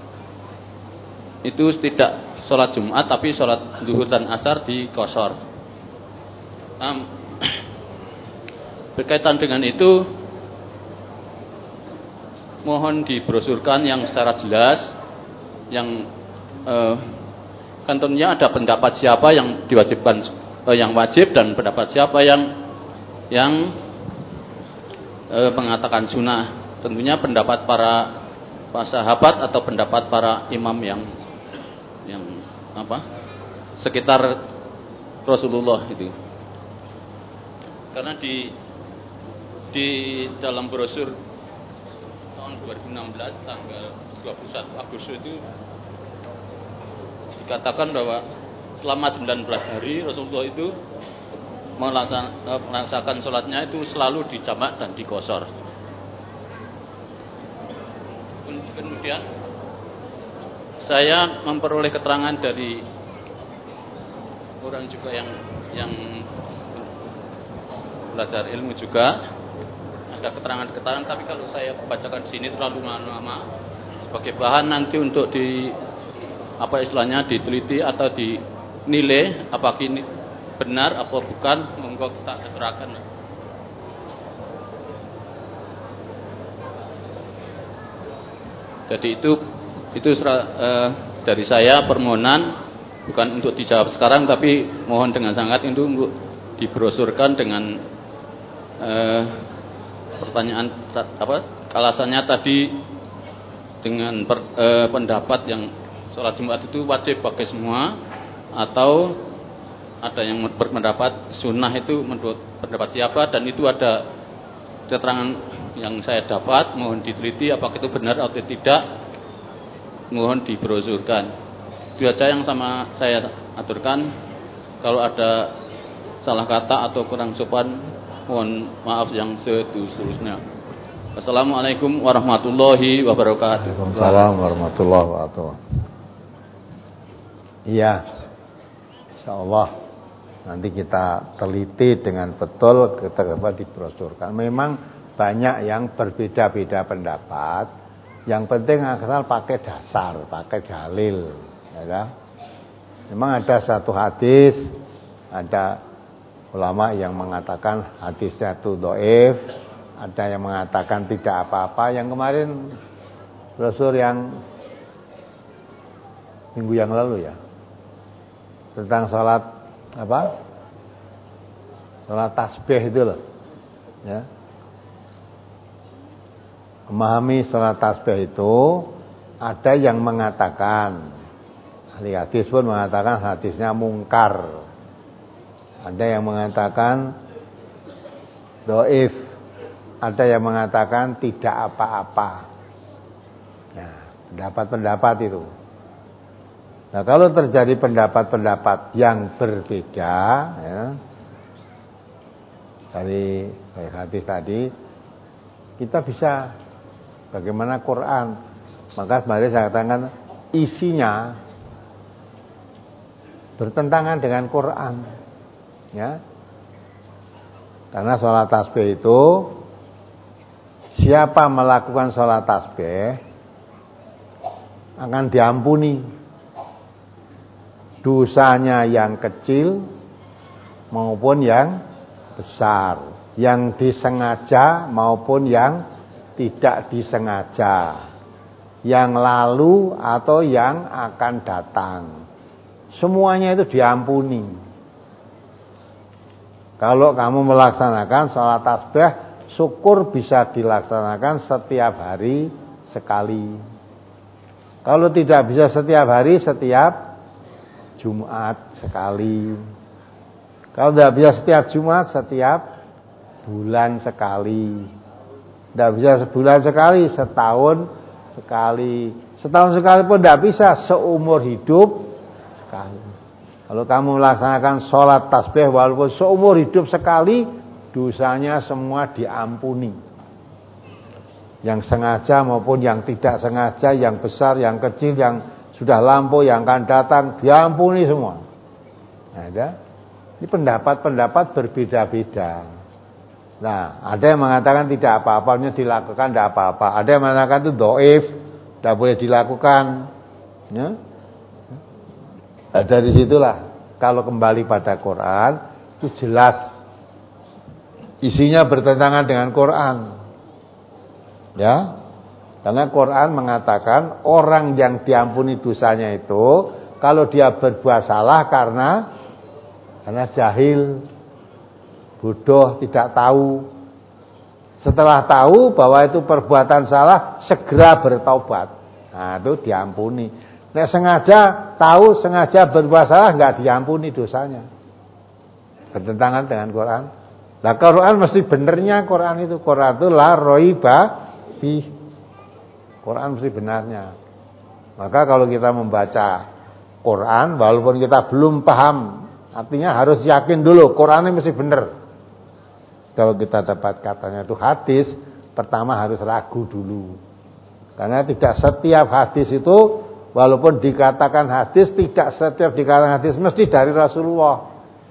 itu tidak sholat Jumat tapi sholat zuhur dan asar di qashar. um, Berkaitan dengan itu, mohon dibrosurkan yang secara jelas, yang eh, kan tentunya ada pendapat siapa yang diwajibkan, eh, yang wajib, dan pendapat siapa yang yang eh, mengatakan sunnah. Tentunya pendapat para para sahabat atau pendapat para imam yang yang apa sekitar Rasulullah itu. Karena di di dalam brosur tahun dua ribu enam belas tanggal dua puluh satu Agustus itu dikatakan bahwa selama sembilan belas hari Rasulullah itu melaksanakan sholatnya itu selalu di jamak dan di qashar. Kemudian saya memperoleh keterangan dari orang juga yang yang belajar ilmu juga, ada keterangan-keterangan, tapi kalau saya bacakan di sini terlalu lama sebagai bahan nanti untuk di apa istilahnya diteliti atau dinilai apakah ini benar apa bukan, monggo kita segerakan. Jadi itu itu eh, dari saya permohonan, bukan untuk dijawab sekarang, tapi mohon dengan sangat itu untuk dibrosurkan dengan eh, pertanyaan apa alasannya tadi dengan per, eh, pendapat yang sholat Jumat itu wajib bagi semua, atau ada yang berpendapat sunnah itu menurut pendapat siapa, dan itu ada keterangan yang saya dapat, mohon diteliti apakah itu benar atau tidak, mohon dibrosurkan. Itu aja yang sama saya aturkan. Kalau ada salah kata atau kurang sopan, mohon maaf yang seterusnya. Assalamualaikum warahmatullahi wabarakatuh. Waalaikumsalam warahmatullahi wabarakatuh. Iya, insyaallah nanti kita teliti dengan betul, kita dibrosurkan. Memang banyak yang berbeda-beda pendapat. Yang penting asal pakai dasar, pakai dalil, ya. Memang ada satu hadis, ada ulama yang mengatakan hadisnya itu dhaif, ada yang mengatakan tidak apa-apa. Yang kemarin brosur yang minggu yang lalu ya, tentang sholat apa? Sholat tasbih itu loh, ya. Memahami sholat tasbih itu, ada yang mengatakan, ahli hadis pun mengatakan hadisnya mungkar, ada yang mengatakan dhaif, ada yang mengatakan tidak apa-apa. Ya, pendapat-pendapat itu. Nah, kalau terjadi pendapat-pendapat yang berbeda, ya, dari hadis tadi, kita bisa bagaimana Quran. Maka kemarin saya katakan isinya bertentangan dengan Quran, ya. Karena sholat tasbih itu, siapa melakukan sholat tasbih akan diampuni dosanya yang kecil maupun yang besar, yang disengaja maupun yang tidak disengaja, yang lalu atau yang akan datang, semuanya itu diampuni. Kalau kamu melaksanakan sholat tasbih, syukur bisa dilaksanakan setiap hari sekali. Kalau tidak bisa setiap hari, setiap Jumat sekali. Kalau tidak bisa setiap Jumat, setiap bulan sekali. Tidak bisa sebulan sekali, setahun sekali. Setahun sekali pun tidak bisa, seumur hidup sekali. Kalau kamu melaksanakan sholat tasbih walaupun seumur hidup sekali, dosanya semua diampuni. Yang sengaja maupun yang tidak sengaja, yang besar, yang kecil, yang sudah lampau, yang akan datang, diampuni semua. Ada? Ini pendapat-pendapat berbeda-beda. Nah, ada yang mengatakan tidak apa-apanya dilakukan, tidak apa-apa. Ada yang mengatakan itu dhaif, tidak boleh dilakukan. Ya? Nah, dari situlah kalau kembali pada Quran itu jelas isinya bertentangan dengan Quran, ya, karena Quran mengatakan orang yang diampuni dosanya itu kalau dia berbuat salah karena karena jahil, bodoh, tidak tahu. Setelah tahu bahwa itu perbuatan salah, segera bertaubat. Nah, itu diampuni. Nek sengaja tahu, sengaja berbuat salah, enggak diampuni dosanya. Bertentangan dengan Quran. Nah, Quran mesti benernya Quran itu. Quran itu la roiba fi. Quran mesti benarnya. Maka kalau kita membaca Quran, walaupun kita belum paham, artinya harus yakin dulu Qurannya mesti benar. Kalau kita dapat katanya itu hadis, pertama harus ragu dulu. Karena tidak setiap hadis itu, walaupun dikatakan hadis, tidak setiap dikatakan hadis mesti dari Rasulullah.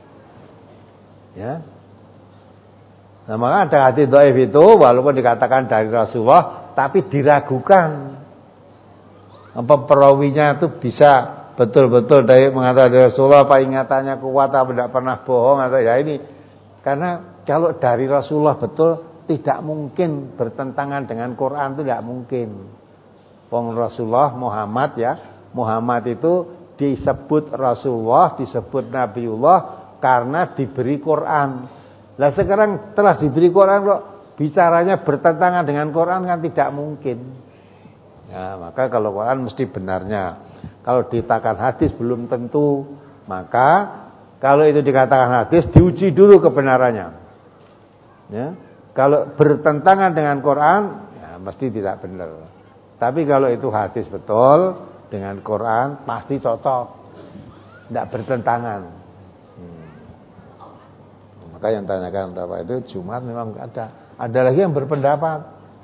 Ya. Nah, maka ada hadis dhaif itu walaupun dikatakan dari Rasulullah, tapi diragukan. Apa perawinya itu bisa betul-betul dari mengatakan dari Rasulullah, apa ingatannya kuat, apa tidak pernah bohong atau ya ini. Karena kalau dari Rasulullah betul, tidak mungkin bertentangan dengan Quran, itu tidak mungkin. Wong Rasulullah Muhammad ya, Muhammad itu disebut Rasulullah, disebut Nabiullah karena diberi Quran. Lah sekarang telah diberi Quran kok bicaranya bertentangan dengan Quran, kan tidak mungkin. Ya, maka kalau Quran mesti benarnya. Kalau dikatakan hadis belum tentu. Maka kalau itu dikatakan hadis, diuji dulu kebenarannya. Ya. Kalau bertentangan dengan Quran, ya mesti tidak benar. Tapi kalau itu hadis betul dengan Quran, pasti cocok, tidak bertentangan. Hmm. Maka yang tanyakan berapa itu Jumat memang ada. Ada lagi yang berpendapat,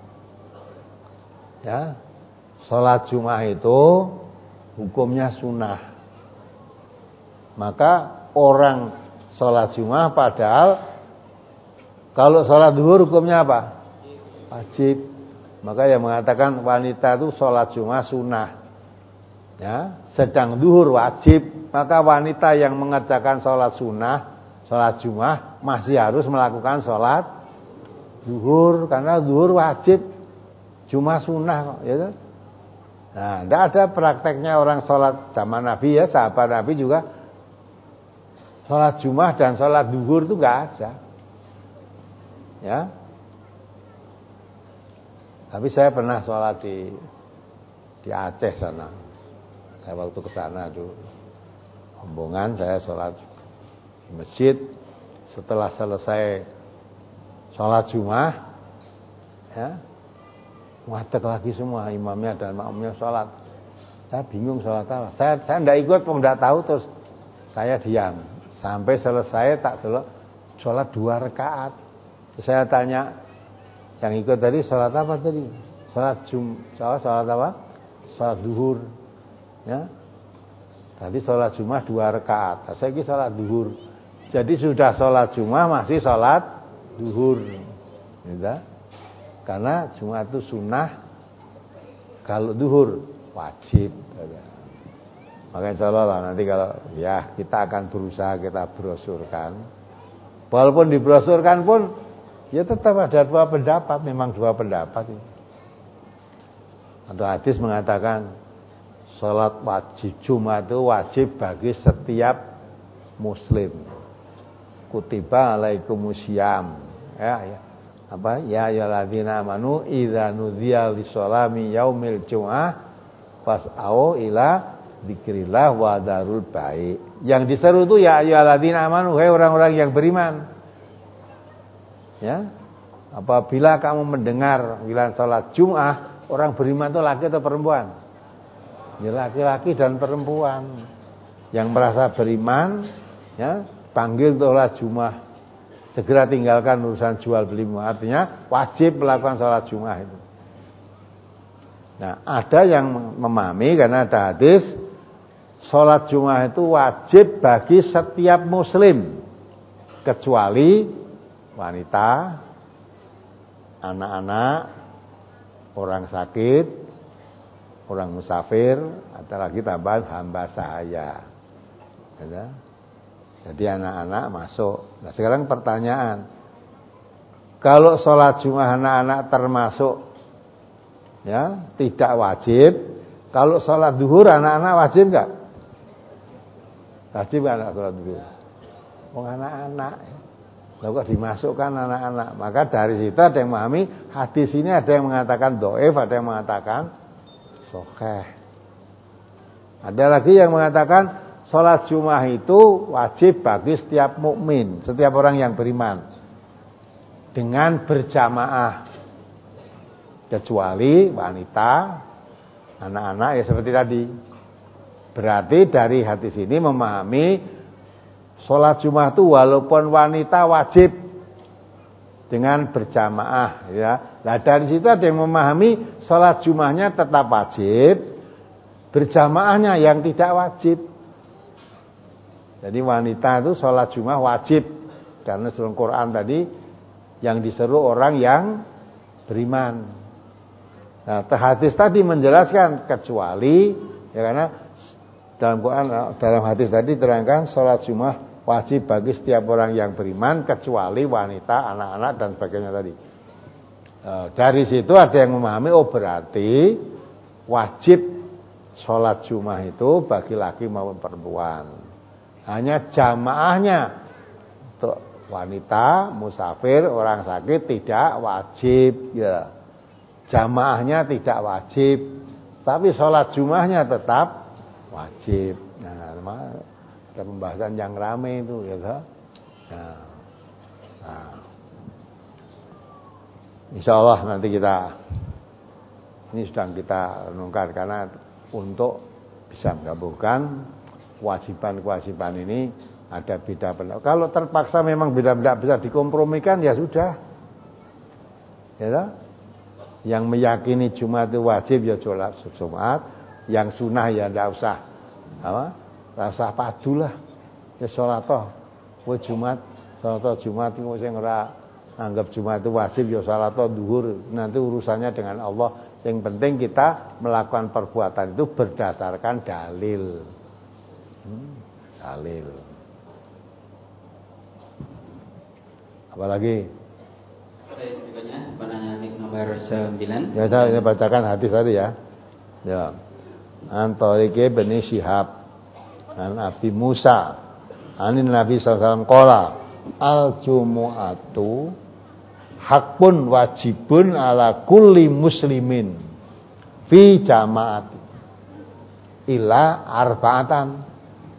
ya, sholat Jumat itu hukumnya sunnah. Maka orang sholat Jumat padahal kalau sholat duhur hukumnya apa? Wajib. Maka yang mengatakan wanita itu sholat Jumat sunnah, ya, sedang duhur wajib. Maka wanita yang mengerjakan sholat sunnah, sholat Jumat masih harus melakukan sholat duhur karena duhur wajib, Jumat sunnah, ya. Nah, tidak ada prakteknya orang sholat zaman Nabi ya, sahabat Nabi juga sholat Jumat dan sholat duhur itu nggak ada, ya. Tapi saya pernah sholat di di Aceh sana. Saya waktu ke sana dulu, rombongan saya sholat di masjid. Setelah selesai sholat Jumat, ya, ngadeg lagi semua imamnya dan makmumnya sholat. Saya bingung sholat apa. Saya saya tidak ikut, tidak tahu, terus saya diam sampai selesai. Tak delok sholat dua rakaat. Saya tanya yang ikut tadi sholat apa tadi? Sholat jum, sholat, sholat apa? Sholat duhur. Ya. Tadi sholat Jumat dua rakaat. Saya ini sholat duhur. Jadi sudah sholat Jumat masih sholat duhur. Gitu. Karena Jumat itu sunnah, kalau duhur wajib. Makanya insya Allah lah nanti kalau ya kita akan berusaha kita brosurkan. Walaupun dibrosurkan pun ya tetap ada dua pendapat, memang dua pendapat. Ada hadis mengatakan salat wajib Jumat itu wajib bagi setiap muslim. Kutiba alaikumusiyam. Ya, ya. Apa? Ya ayyuhalladzina amanu idza nudiya lis-sholami yaumil jumu'ah fas'au ila dzikrillah wa dzarul bai'. Yang diseru itu ya ayyuhalladzina amanu, hai orang-orang yang beriman. Ya. Apabila kamu mendengar panggilan salat Jumat, orang beriman itu laki atau perempuan? Ya laki-laki dan perempuan. Yang merasa beriman, ya, panggil salat Jumat. Segera tinggalkan urusan jual beli. Artinya wajib melakukan sholat Jumat itu. Nah, ada yang memahami karena ada hadis sholat Jumat itu wajib bagi setiap muslim kecuali wanita, anak-anak, orang sakit, orang musafir, ada lagi tambahan hamba sahaya. Ya. Jadi anak-anak masuk. Nah sekarang pertanyaan, kalau sholat Jumat anak-anak termasuk, ya tidak wajib. Kalau sholat duhur anak-anak wajib nggak? Wajib nggak anak sholat duhur? Oh anak-anak, lalu kok dimasukkan anak-anak? Maka dari situ ada yang memahami hadis ini, ada yang mengatakan doif, ada yang mengatakan sahih. Ada lagi yang mengatakan sholat Jumat itu wajib bagi setiap mukmin, setiap orang yang beriman, dengan berjamaah, kecuali wanita, anak-anak ya seperti tadi. Berarti dari hadis ini memahami sholat Jumat itu walaupun wanita wajib dengan berjamaah, ya. Nah dari situ ada yang memahami sholat Jumatnya tetap wajib, berjamaahnya yang tidak wajib. Jadi wanita itu sholat Jumat wajib karena dalam Quran tadi yang diseru orang yang beriman. Nah, hadis tadi menjelaskan kecuali ya karena dalam Quran dalam hadis tadi terangkan sholat Jumat wajib bagi setiap orang yang beriman kecuali wanita, anak-anak dan sebagainya tadi. Nah, dari situ ada yang memahami oh berarti wajib sholat Jumat itu bagi laki maupun perempuan. Hanya jamaahnya untuk wanita, musafir, orang sakit tidak wajib ya. Jamaahnya tidak wajib, tapi sholat Jumatnya tetap wajib. Nah, ada pembahasan yang ramai itu ya. Nah, nah. Insya Allah nanti kita ini sedang kita renungkan karena untuk bisa menggabungkan kewajiban-kewajiban ini ada beda pendapat. Kalau terpaksa memang beda-beda bisa dikompromikan ya sudah. Ya toh? Yang meyakini Jumat itu wajib ya sholat Jumat, yang sunnah ya tidak usah apa? Tidak usah padulah. Ya sholat toh. Kowe Jumat, sholat toh Jumat iku sing ora anggap Jumat itu wajib ya sholat toh duhur. Nanti urusannya dengan Allah. Yang penting kita melakukan perbuatan itu berdasarkan dalil. Hmm, dalil. Apalagi? Baik, berikutnya pertanyaan nomor sembilan. Ya saya bacakan hadis tadi ya. Ya. Antorike bin Syihab an Abi Musa anin Nabi sallallahu alaihi wasallam qala al jumu'atu hakun wajibun ala kulli muslimin fi jama'ati illa arba'atan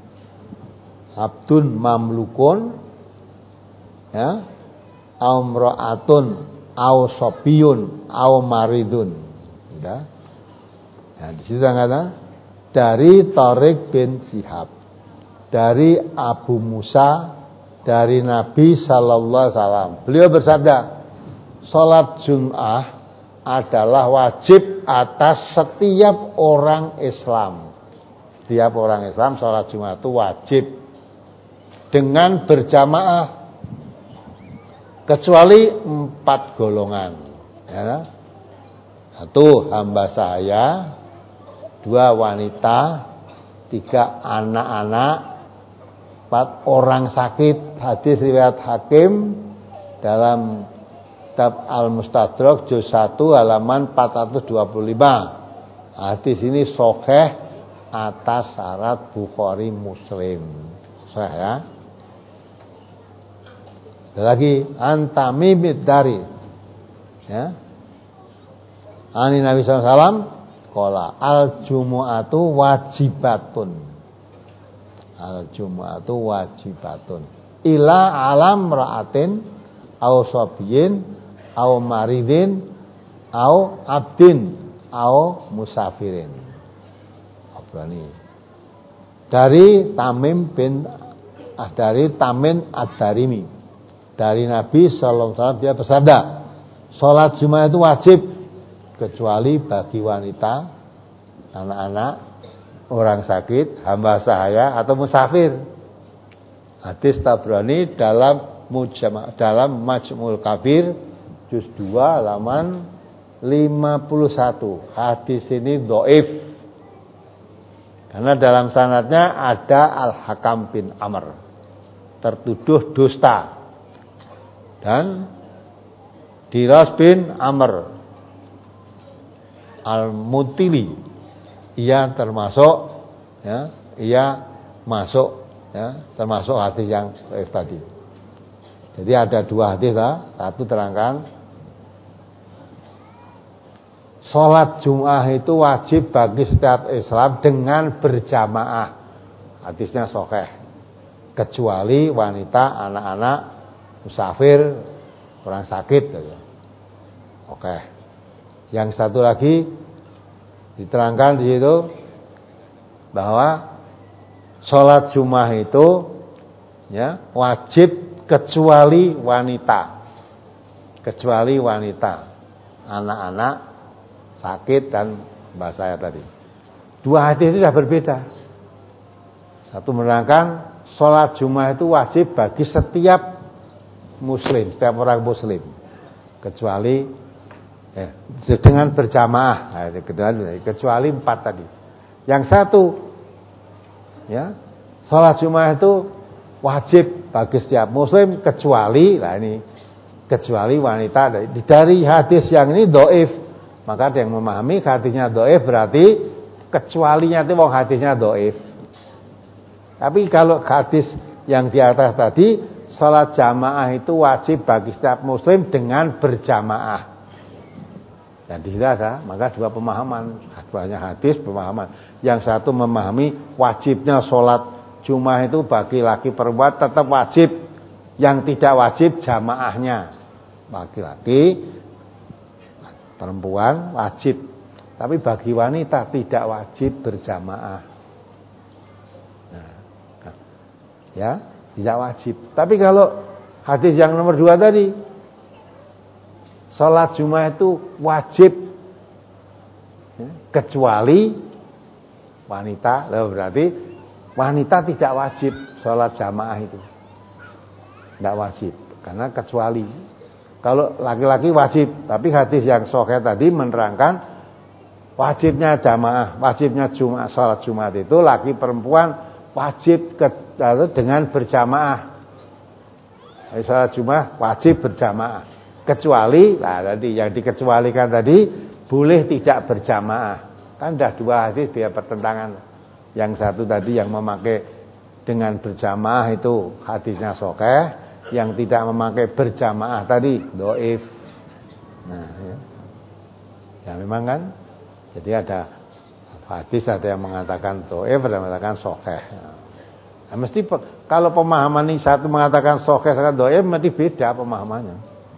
abdun mamlukun ya au mra'atun au sopiyun au maridun ya. Nah, di situ kata dari Tariq bin Syihab dari Abu Musa dari Nabi sallallahu alaihi wasallam. Beliau bersabda, salat Jum'ah adalah wajib atas setiap orang Islam. Setiap orang Islam salat Jumat itu wajib dengan berjamaah kecuali empat golongan, ya. Satu, hamba sahaya. Dua, wanita. Tiga, anak-anak. Empat, orang sakit. Hadis riwayat Hakim dalam kitab Al-Mustadrak juz satu halaman empat ratus dua puluh lima. Hadis ini sahih atas syarat Bukhari Muslim. Sahih, ya. Lagi antami bidari, ya. Ani Nabi sallallahu alaihi wasallam qala al jumu'atu wajibatun. Al jumu'atu wajibatun ila alam ra'atin au sabiyin au maridin au abdin au musafirin. Abrani. Dari Tamim bin ah, dari Tamim ad-Darimi. Dari Nabi sallallahu alaihi wasallam dia bersabda, salat Jumat itu wajib kecuali bagi wanita, anak-anak, orang sakit, hamba sahaya atau musafir. Hadis Tabrani dalam Mujama, dalam Majmu'ul Kabir juz dua halaman lima puluh satu. Hadis ini dhaif. Karena dalam sanadnya ada Al-Hakam bin Amr tertuduh dusta. Dan Diras bin Amr Al-Mutili, ia termasuk, ya, ia masuk, ya, termasuk hadis yang dhaif tadi. Jadi ada dua hadis lah. Satu terangkan salat Jum'ah itu wajib bagi setiap Islam dengan berjamaah. Hadisnya sahih. Kecuali wanita, anak-anak, musafir, orang sakit. Oke. Yang satu lagi diterangkan di situ bahwa sholat Jumat itu, ya, wajib kecuali wanita, kecuali wanita, anak-anak, sakit dan bahasa saya tadi. Dua hadis itu sudah berbeda. Satu menerangkan sholat Jumat itu wajib bagi setiap Muslim, setiap orang Muslim, kecuali, ya, dengan berjamaah, nah, kecuali empat tadi. Yang satu, ya, sholat Jumat itu wajib bagi setiap Muslim kecuali, nah ini kecuali wanita. Dari hadis yang ini dhaif, maka ada yang memahami hadisnya dhaif berarti kecualinya itu wong hadisnya dhaif. Tapi kalau hadis yang di atas tadi, salat jamaah itu wajib bagi setiap Muslim dengan berjamaah. Dan di situ ada, maka dua pemahaman, banyak hadis pemahaman. Yang satu memahami wajibnya salat Jumat itu bagi laki perempuan tetap wajib, yang tidak wajib jamaahnya. Laki-laki, perempuan wajib, tapi bagi wanita tidak wajib berjamaah. Nah, ya. Tidak wajib. Tapi kalau hadis yang nomor dua tadi, sholat Jumat itu wajib, ya, kecuali wanita. Lalu berarti wanita tidak wajib sholat jamaah itu, tidak wajib. Karena kecuali. Kalau laki-laki wajib. Tapi hadis yang sahih tadi menerangkan wajibnya jamaah, wajibnya Jumat, sholat Jumat itu laki perempuan wajib ke, dengan berjamaah. Salat Jumat wajib berjamaah. Kecuali, nah tadi yang dikecualikan tadi boleh tidak berjamaah. Kan sudah dua hadis dia pertentangan. Yang satu tadi yang memakai dengan berjamaah itu hadisnya sahih, yang tidak memakai berjamaah tadi dhaif. Nah, ya. Ya memang kan. Jadi ada hadis ada yang mengatakan dhaif, ada yang mengatakan sahih. Nah, mesti kalau pemahaman ini satu mengatakan sahih, satu dhaif, mesti beda pemahamannya.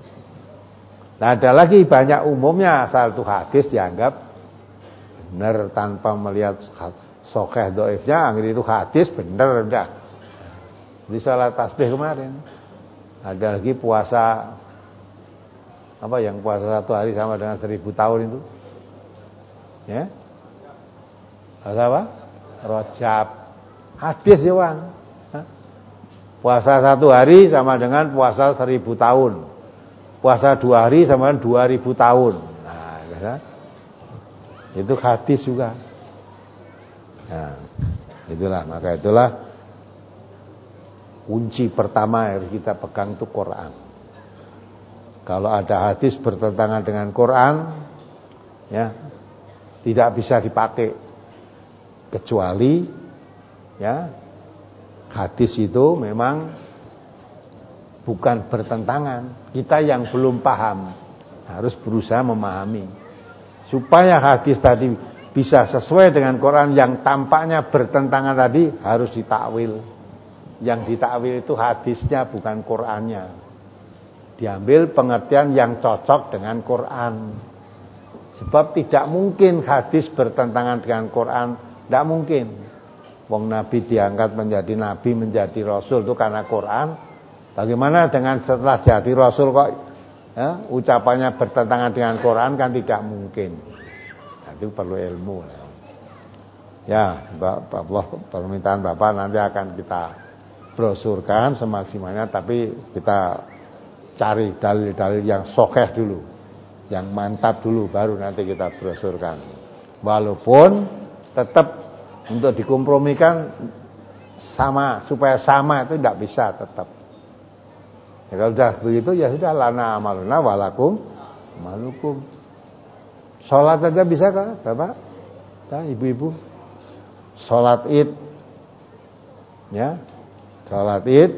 Nah, ada lagi banyak umumnya asal itu hadis dianggap benar tanpa melihat sahih dhaifnya, akhirnya itu hadis benar udah. Di sholat tasbih kemarin. Ada lagi puasa apa yang puasa satu hari sama dengan seribu tahun itu. Ya. Puasa apa? Rajab. Hadis ya, Wan. Puasa satu hari sama dengan puasa seribu tahun. Puasa dua hari sama dengan dua ribu tahun. Nah, ya. Itu hadis juga. Nah, itulah, maka itulah kunci pertama yang harus kita pegang itu Quran. Kalau ada hadis bertentangan dengan Quran, ya tidak bisa dipakai, kecuali ya hadis itu memang bukan bertentangan. Kita yang belum paham harus berusaha memahami supaya hadis tadi bisa sesuai dengan Quran yang tampaknya bertentangan tadi harus ditakwil. Yang ditakwil itu hadisnya bukan Qurannya. Diambil pengertian yang cocok dengan Quran. Sebab tidak mungkin hadis bertentangan dengan Quran, tidak mungkin. Wong Nabi diangkat menjadi Nabi, menjadi Rasul itu karena Quran. Bagaimana dengan setelah jadi Rasul kok ya, ucapannya bertentangan dengan Quran, kan tidak mungkin. Nah, itu perlu ilmu. Ya, Allah, permintaan Bapak nanti akan kita brosurkan semaksimalnya, tapi kita cari dalil-dalil yang sokeh dulu, yang mantap dulu, baru nanti kita brosurkan. Walaupun tetap untuk dikompromikan sama, supaya sama itu tidak bisa tetap. Ya, kalau sudah begitu ya sudah, lana amaluna walakum amalukum. Sholat aja bisa kah, Bapak? Nah, ibu-ibu, sholat Id, ya. Sholat Id,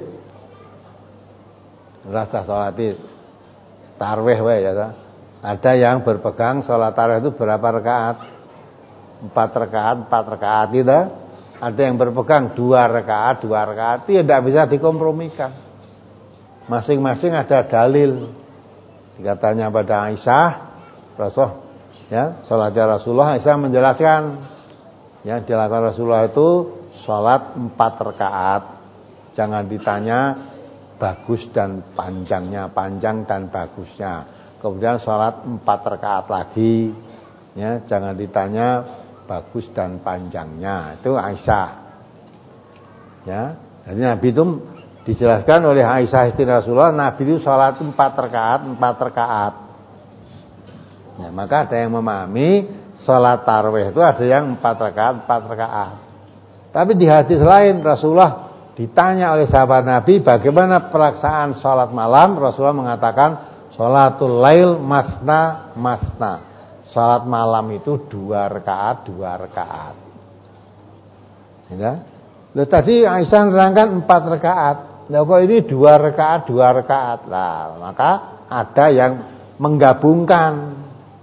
rasa sholat Id, tarwih wae ya. Ada yang berpegang sholat tarwih itu berapa rakaat? Empat rakaat, empat rakaat itu. Ada yang berpegang dua rakaat, dua rakaat. Itu tidak bisa dikompromikan. Masing-masing ada dalil. Dikatanya pada Aisyah, Rasul, ya, sholatnya Rasulullah, Aisyah menjelaskan, yang dilakukan Rasulullah itu sholat empat rakaat. Jangan ditanya bagus dan panjangnya, panjang dan bagusnya. Kemudian sholat empat rakaat lagi, ya, jangan ditanya bagus dan panjangnya. Itu Aisyah. Ya, jadi Nabi itu dijelaskan oleh Aisyah istri Rasulullah, Nabi itu sholat empat rakaat, empat rakaat. Ya, maka ada yang memahami sholat tarawih itu ada yang empat rakaat, empat rakaat. Tapi di hadis lain Rasulullah ditanya oleh sahabat Nabi bagaimana pelaksanaan sholat malam, Rasulullah mengatakan sholatul lail masna masna. Sholat malam itu dua rakaat, dua rakaat. Ya. Loh, tadi Aisyah menerangkan empat rakaat. Nah, kok ini dua rakaat, dua rakaat. Lah, maka ada yang menggabungkan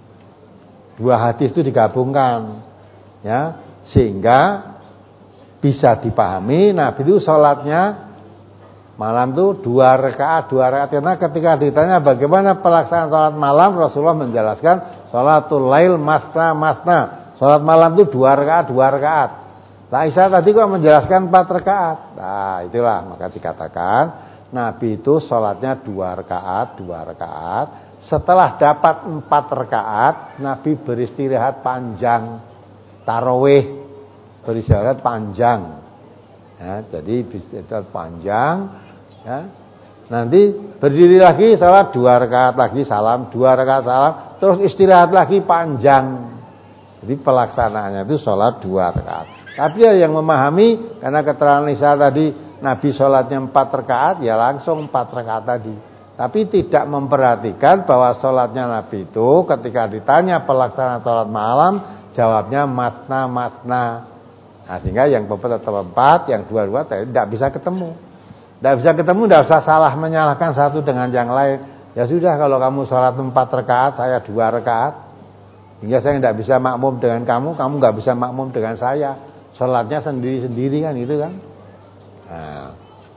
dua hadis itu digabungkan, ya, sehingga bisa dipahami Nabi itu sholatnya malam itu dua rakaat, dua rakaat. Karena ketika ditanya bagaimana pelaksanaan sholat malam, Rasulullah menjelaskan sholatul lail masna masna. Sholat malam itu dua rakaat, dua rakaat. Nah, Aisyah tadi kok menjelaskan empat rakaat. Nah, itulah maka dikatakan Nabi itu sholatnya dua rakaat, dua rakaat. Setelah dapat empat rakaat, Nabi beristirahat panjang, tarawih. Beristirahat panjang, ya, jadi beristirahat panjang, ya. Nanti berdiri lagi, salat dua rakaat lagi salam, dua rakaat salam, terus istirahat lagi panjang. Jadi pelaksanaannya itu sholat dua rakaat. Tapi ya yang memahami karena keterangan Nisa tadi Nabi sholatnya empat rakaat, ya langsung empat rakaat tadi. Tapi tidak memperhatikan bahwa sholatnya Nabi itu ketika ditanya pelaksanaan sholat malam, jawabnya matna matna. Nah, sehingga yang empat tetap empat, yang dua-dua tidak bisa ketemu. Tidak bisa ketemu, tidak usah salah menyalahkan satu dengan yang lain. Ya sudah, kalau kamu sholat empat rakaat, saya dua rakaat. Hingga saya tidak bisa makmum dengan kamu, kamu nggak bisa makmum dengan saya. Sholatnya sendiri-sendiri kan, gitu kan. Nah,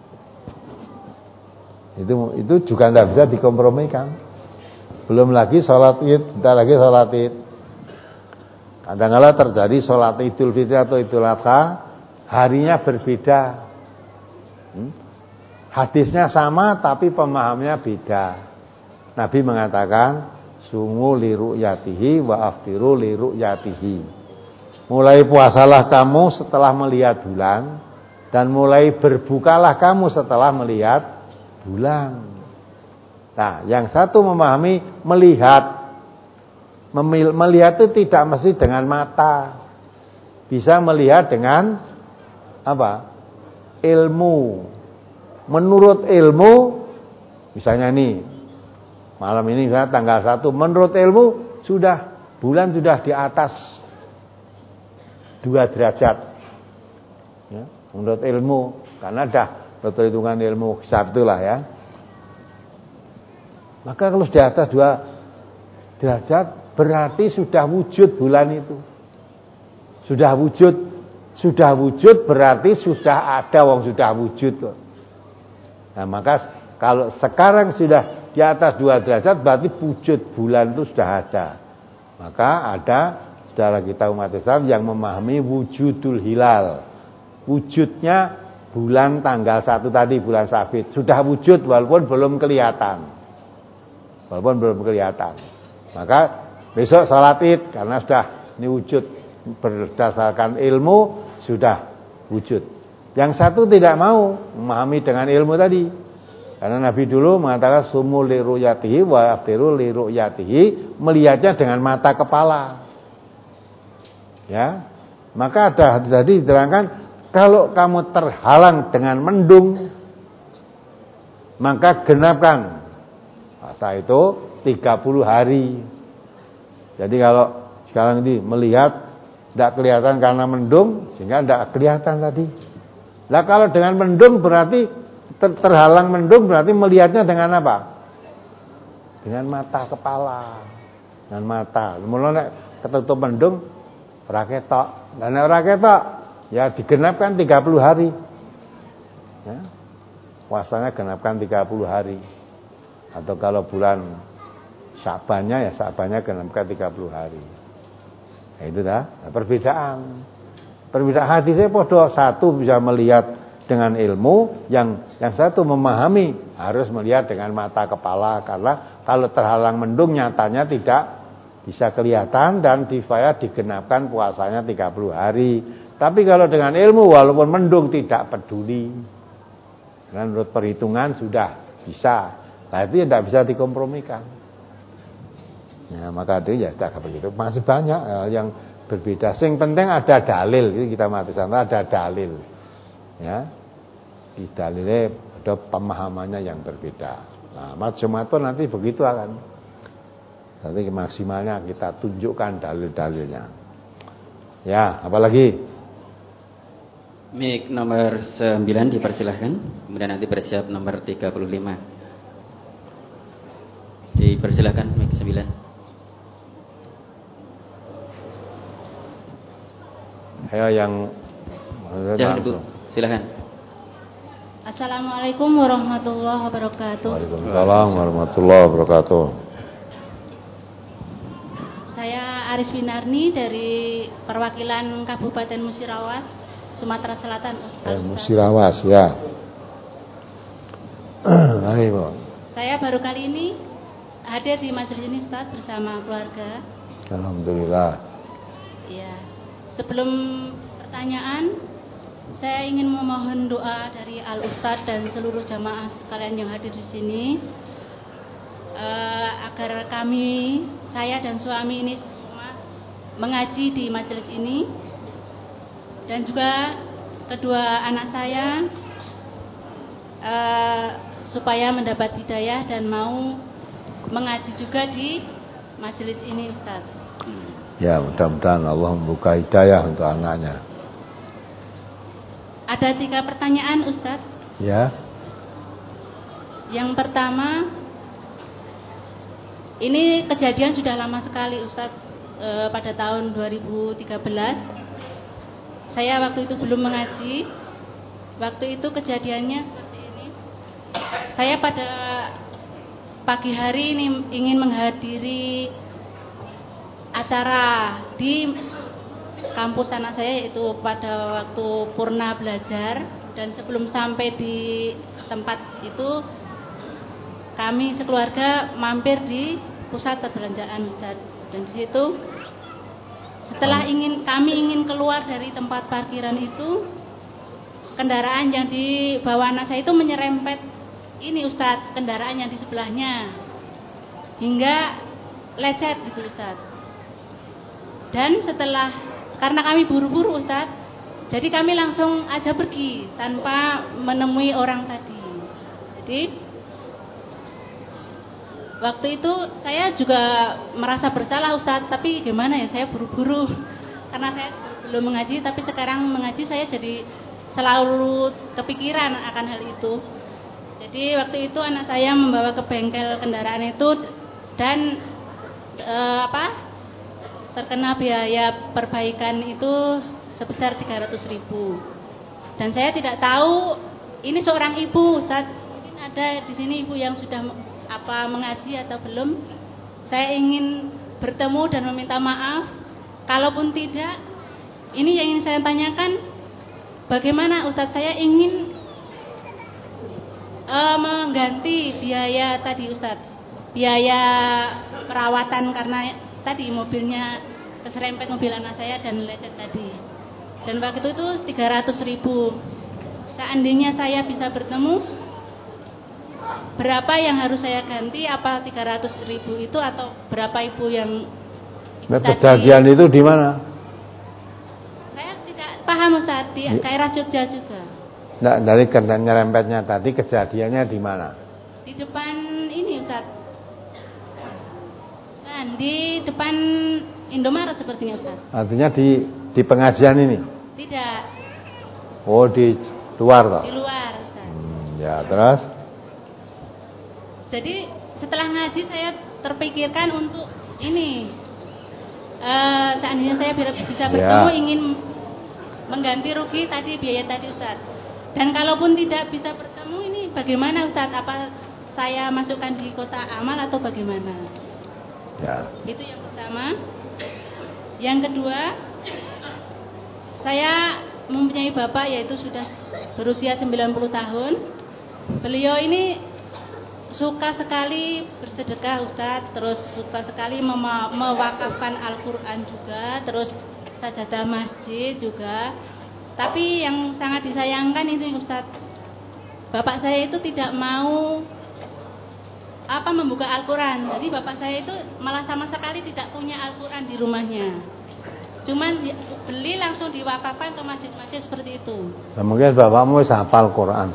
itu itu juga tidak bisa dikompromikan. Belum lagi sholat id, bentar lagi sholat id. Kadang-kadang terjadi sholat Idul Fitri atau Idul Adha, harinya berbeda. Hmm? Hadisnya sama tapi pemahamannya beda. Nabi mengatakan sumu li ru'yatihi wa aftiru li ru'yatihi. Mulai puasalah kamu setelah melihat bulan dan mulai berbukalah kamu setelah melihat bulan. Nah, yang satu memahami melihat. Melihat itu tidak mesti dengan mata. Bisa melihat dengan apa? Ilmu. Menurut ilmu, misalnya nih, malam ini misalnya tanggal satu, menurut ilmu sudah bulan sudah di atas dua derajat. Ya, menurut ilmu, karena dah perhitungan ilmu hisab itulah ya. Maka kalau di atas dua derajat berarti sudah wujud bulan itu. Sudah wujud, sudah wujud berarti sudah ada wong sudah wujud kok. Nah, maka kalau sekarang sudah di atas dua derajat berarti wujud bulan itu sudah ada. Maka ada saudara kita umat Islam yang memahami wujudul hilal. Wujudnya bulan tanggal satu tadi, bulan Sabit. Sudah wujud walaupun belum kelihatan. Walaupun belum kelihatan. Maka besok salat Id karena sudah ini wujud berdasarkan ilmu sudah wujud. Yang satu tidak mau memahami dengan ilmu tadi. Karena Nabi dulu mengatakan sumu li ru'yatihi wa aftiru li ru'yatihi, melihatnya dengan mata kepala. Ya. Maka ada tadi diterangkan kalau kamu terhalang dengan mendung maka genapkan puasa itu tiga puluh hari. Jadi kalau sekarang ini melihat tidak kelihatan karena mendung sehingga tidak kelihatan tadi. Lah kalau dengan mendung berarti ter- terhalang mendung berarti melihatnya dengan apa? Dengan mata kepala, dengan mata. Mulane ketutup mendung ora ketok. Lah nek ora ketok ya digenapkan tiga puluh hari. Ya. Puasanya genapkan tiga puluh hari. Atau kalau bulan Syabannya ya Syabannya genapkan tiga puluh hari. Nah, itu dah perbedaan. Perbedaan hadisnya podo, satu bisa melihat dengan ilmu, yang yang satu memahami harus melihat dengan mata kepala karena kalau terhalang mendung nyatanya tidak bisa kelihatan dan supaya digenapkan puasanya tiga puluh hari. Tapi kalau dengan ilmu walaupun mendung tidak peduli. Karena menurut perhitungan sudah bisa. Nah itu tidak bisa dikompromikan. Ya, maka itu ya sudah begitu. Masih banyak hal yang berbeda. Yang penting ada dalil. Jadi kita mati sana ada dalil. Ya, di dalilnya ada pemahamannya yang berbeda. Nah, macam-macam nanti begitu akan. Nanti maksimalnya kita tunjukkan dalil-dalilnya. Ya, apalagi? Mik nomor sembilan dipersilahkan. Kemudian nanti bersiap nomor tiga puluh lima. Dipersilahkan mik sembilan. Ayo yang jangan Ibu, silakan. Assalamualaikum warahmatullahi wabarakatuh. Waalaikumsalam warahmatullahi wabarakatuh. Saya Aris Winarni dari perwakilan Kabupaten Musirawas, Sumatera Selatan. Eh, Musirawas ya. Ayo. Saya baru kali ini hadir di majelis ini Ustaz bersama keluarga. Alhamdulillah. Iya. Sebelum pertanyaan, saya ingin memohon doa dari Al Ustadz dan seluruh jamaah sekalian yang hadir di sini uh, agar kami, saya dan suami ini semua mengaji di majelis ini dan juga kedua anak saya uh, supaya mendapat hidayah dan mau mengaji juga di majelis ini Ustadz. Ya, mudah-mudahan Allah membuka hidayah untuk anaknya. Ada tiga pertanyaan Ustadz. Ya. Yang pertama, ini kejadian sudah lama sekali Ustadz, e, pada tahun dua ribu tiga belas. Saya waktu itu belum mengaji. Waktu itu kejadiannya seperti ini. Saya pada pagi hari ini ingin menghadiri acara di kampus anak saya, yaitu pada waktu purna belajar. Dan sebelum sampai di tempat itu, kami sekeluarga mampir di pusat perbelanjaan, Ustaz. Dan di situ, setelah ingin kami ingin keluar dari tempat parkiran itu, kendaraan yang dibawa anak saya itu menyerempet ini, Ustaz, kendaraan yang di sebelahnya, hingga lecet gitu, Ustaz. Dan setelah, karena kami buru-buru, Ustaz, jadi kami langsung aja pergi tanpa menemui orang tadi. Jadi waktu itu saya juga merasa bersalah, Ustaz, tapi gimana ya, saya buru-buru karena saya belum mengaji, tapi sekarang mengaji saya jadi selalu kepikiran akan hal itu. Jadi waktu itu anak saya membawa ke bengkel kendaraan itu dan e, apa terkena biaya perbaikan itu sebesar tiga ratus ribu. Dan saya tidak tahu ini seorang ibu, Ustaz. Mungkin ada di sini ibu yang sudah apa mengaji atau belum. Saya ingin bertemu dan meminta maaf. Kalaupun tidak, ini yang ingin saya tanyakan, bagaimana Ustaz, saya ingin uh, mengganti biaya tadi, Ustaz. Biaya perawatan karena tadi mobilnya keserempet mobil anak saya dan lecet tadi. Dan waktu itu tiga ratus ribu. Seandainya saya bisa bertemu, berapa yang harus saya ganti? Apa tiga ratus ribu itu atau berapa ibu yang ibu nah, tadi? Kejadian itu di mana? Saya tidak paham, Ustaz, di daerah Jogja juga. Nah, dari kendaraan nyerempetnya tadi kejadiannya di mana? Di depan ini, Ustaz. Nah, di depan Indomaret sepertinya, Ustaz. Artinya di di pengajian ini? Tidak. Oh, di luar toh? Di luar, Ustaz. Hmm, ya, terus? Jadi setelah ngaji saya terpikirkan untuk ini, uh, seandainya saya bisa bertemu ya. Ingin mengganti rugi tadi, biaya tadi, Ustaz. Dan kalaupun tidak bisa bertemu ini bagaimana, Ustaz? Apa saya masukkan di kotak amal atau bagaimana? Ya. Itu yang pertama. Yang kedua, saya mempunyai bapak yaitu sudah berusia sembilan puluh tahun. Beliau ini suka sekali bersedekah, Ustaz, terus suka sekali mem- mewakafkan Al-Quran juga, terus sajadah masjid juga. Tapi yang sangat disayangkan ini, Ustaz, bapak saya itu tidak mau apa membuka Al-Quran. Jadi bapak saya itu malah sama sekali tidak punya Al-Quran di rumahnya. Cuman beli langsung diwakafkan ke masjid-masjid seperti itu. Nah, mungkin bapakmu bisa hafal Quran.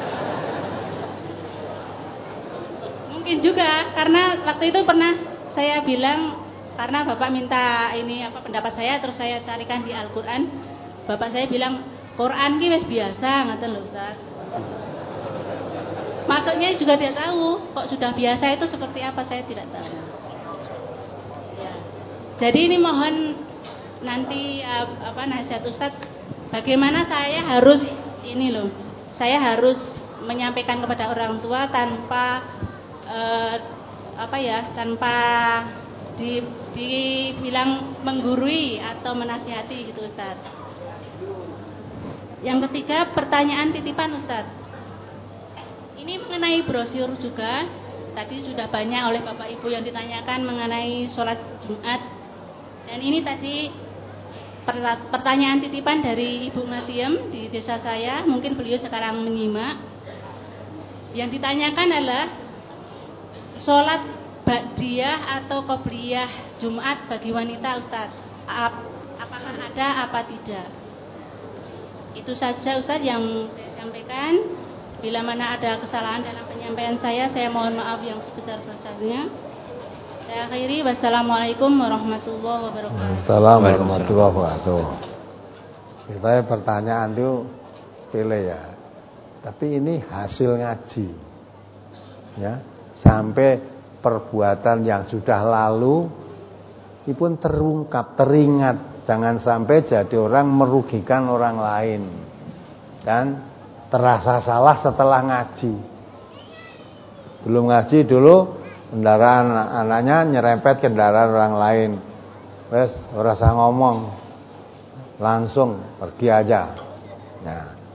Mungkin juga, karena waktu itu pernah saya bilang, karena bapak minta ini apa pendapat saya, terus saya carikan di Al-Quran. Bapak saya bilang, Quran ki wis biasa, ngaten lho, Ustaz. Maksudnya juga tidak tahu, kok sudah biasa itu seperti apa, saya tidak tahu. Ya. Jadi ini mohon nanti apa nasihat Ustaz, bagaimana saya harus ini loh, saya harus menyampaikan kepada orang tua tanpa eh, apa ya, tanpa di, dibilang menggurui atau menasihati gitu, Ustaz. Yang ketiga, pertanyaan titipan, Ustaz. Ini mengenai brosur juga. Tadi sudah banyak oleh Bapak Ibu yang ditanyakan mengenai sholat Jumat. Dan ini tadi pertanyaan titipan dari Ibu Matiem di desa saya. Mungkin beliau sekarang menyimak. Yang ditanyakan adalah sholat ba'diyah atau qobliyah Jumat bagi wanita, Ustaz. Apakah ada, apa tidak? Itu saja, Ustaz, yang saya sampaikan. Bila mana ada kesalahan dalam penyampaian saya, saya mohon maaf yang sebesar-besarnya. Saya akhiri, wassalamualaikum warahmatullahi wabarakatuh. Assalamualaikum warahmatullahi wabarakatuh. Kita pertanyaan itu pilih ya. Tapi ini hasil ngaji. Ya, sampai perbuatan yang sudah lalu ini pun terungkap, teringat. Jangan sampai jadi orang merugikan orang lain. Dan terasa salah setelah ngaji. Belum ngaji dulu kendaraan anaknya nyerempet kendaraan orang lain. Wes ora usah ngomong. Langsung pergi aja. Nah,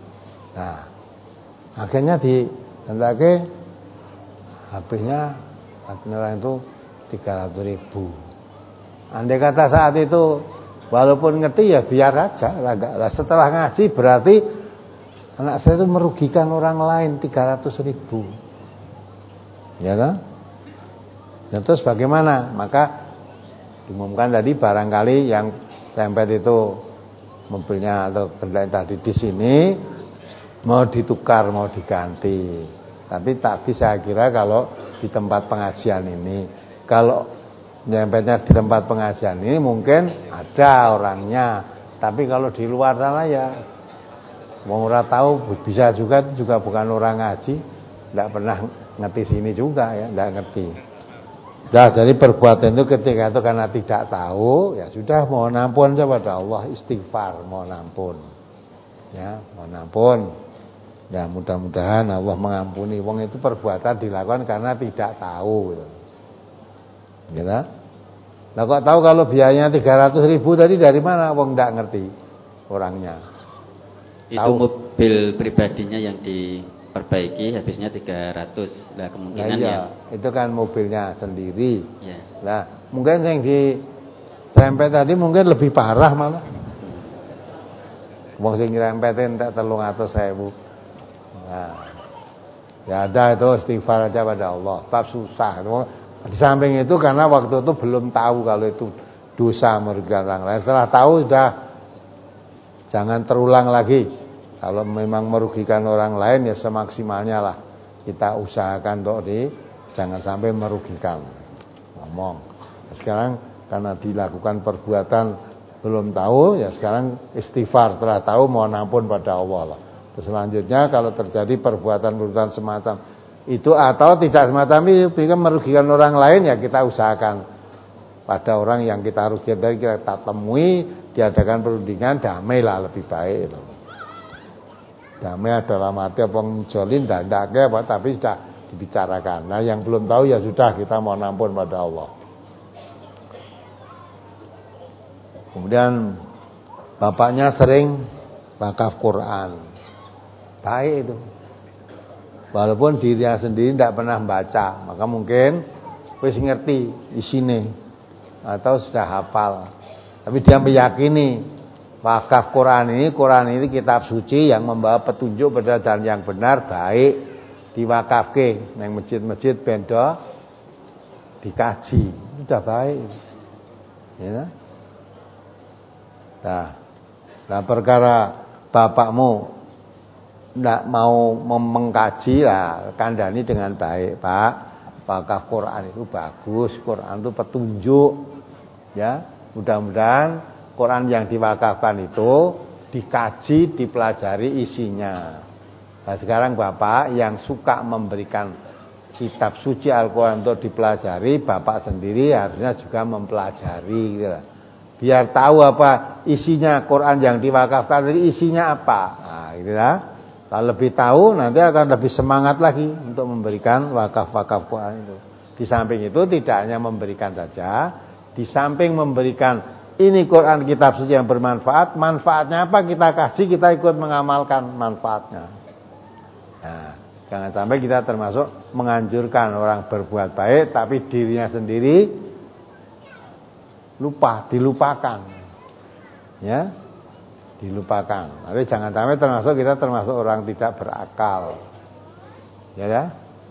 Nah, akhirnya di hendaknya H P-nya admiral itu tiga ratus ribu. Andai kata saat itu walaupun ngerti ya biar aja. Lah setelah ngaji berarti anak saya itu merugikan orang lain tiga ratus ribu. Ya kan? Dan terus bagaimana? Maka diumumkan tadi barangkali yang sempet itu mobilnya atau kendaraan tadi di sini mau ditukar, mau diganti. Tapi tak bisa kira kalau di tempat pengajian ini, kalau nyempetnya di tempat pengajian ini mungkin ada orangnya. Tapi kalau di luar sana ya mau ora tahu, bisa juga juga bukan orang ngaji, tidak pernah ngerti sini juga ya, tidak ngerti. Nah, jadi perbuatan itu ketika itu karena tidak tahu, ya sudah mohon ampun kepada Allah, istighfar, mohon ampun. Ya, mohon ampun. Ya, mudah-mudahan Allah mengampuni. Wong itu perbuatan dilakukan karena tidak tahu gitu. Gitu. Nah, kok tahu kalau biayanya tiga ratus ribu tadi dari mana? Wong enggak ngerti orangnya. Itu tahu. Mobil pribadinya yang diperbaiki habisnya tiga ratus. Nah, kemungkinan nah, iya, ya itu kan mobilnya sendiri. Ya. Nah, mungkin yang di serempet tadi mungkin lebih parah malah. Wong sing ngrempetin tak telung atus ribu. Nah, ya ada itu istighfar aja pada Allah. Bab susah. Di samping itu karena waktu itu belum tahu kalau itu dosa merugikan orang lain. Setelah tahu sudah jangan terulang lagi. Kalau memang merugikan orang lain ya semaksimalnya lah kita usahakan untuk di jangan sampai merugikan. Ngomong. Sekarang karena dilakukan perbuatan belum tahu ya sekarang istighfar. Setelah tahu mohon ampun pada Allah lah. Terus selanjutnya kalau terjadi perbuatan-perbuatan semacam itu atau tidak semacam itu bisa merugikan orang lain ya kita usahakan pada orang yang kita rugikan dari kita temui diadakan perundingan damailah lebih baik. Damai adalah mati apa ngejolin dan tidak apa tapi sudah dibicarakan. Nah yang belum tahu ya sudah kita mohon ampun pada Allah. Kemudian bapaknya sering wakaf Quran. Baik itu. Walaupun dirinya sendiri tidak pernah baca, maka mungkin wis ngerti isine atau sudah hafal. Tapi dia meyakini wakaf Quran ini, Quran ini kitab suci yang membawa petunjuk pada jalan yang benar, baik diwakafke nang masjid-masjid bendo dikaji. Sudah baik. Ya. Nah, nah perkara bapakmu tidak mau mengkaji lah, kandani dengan baik, Pak. Wakaf Quran itu bagus, Quran itu petunjuk, ya. Mudah-mudahan Quran yang diwakafkan itu dikaji, dipelajari isinya. Nah, sekarang Bapak yang suka memberikan kitab suci Al-Quran untuk dipelajari, Bapak sendiri harusnya juga mempelajari, gitu lah. Biar tahu apa isinya Quran yang diwakafkan, jadi isinya apa. Nah, gitu lah. Kalau lebih tahu nanti akan lebih semangat lagi untuk memberikan wakaf-wakaf Quran itu. Di samping itu tidak hanya memberikan saja, di samping memberikan ini Quran kitab suci yang bermanfaat, manfaatnya apa kita kaji, kita ikut mengamalkan manfaatnya. Nah, jangan sampai kita termasuk menganjurkan orang berbuat baik tapi dirinya sendiri lupa, dilupakan. Ya. Dilupakan. Tapi jangan sampai termasuk kita termasuk orang tidak berakal. Ya ya.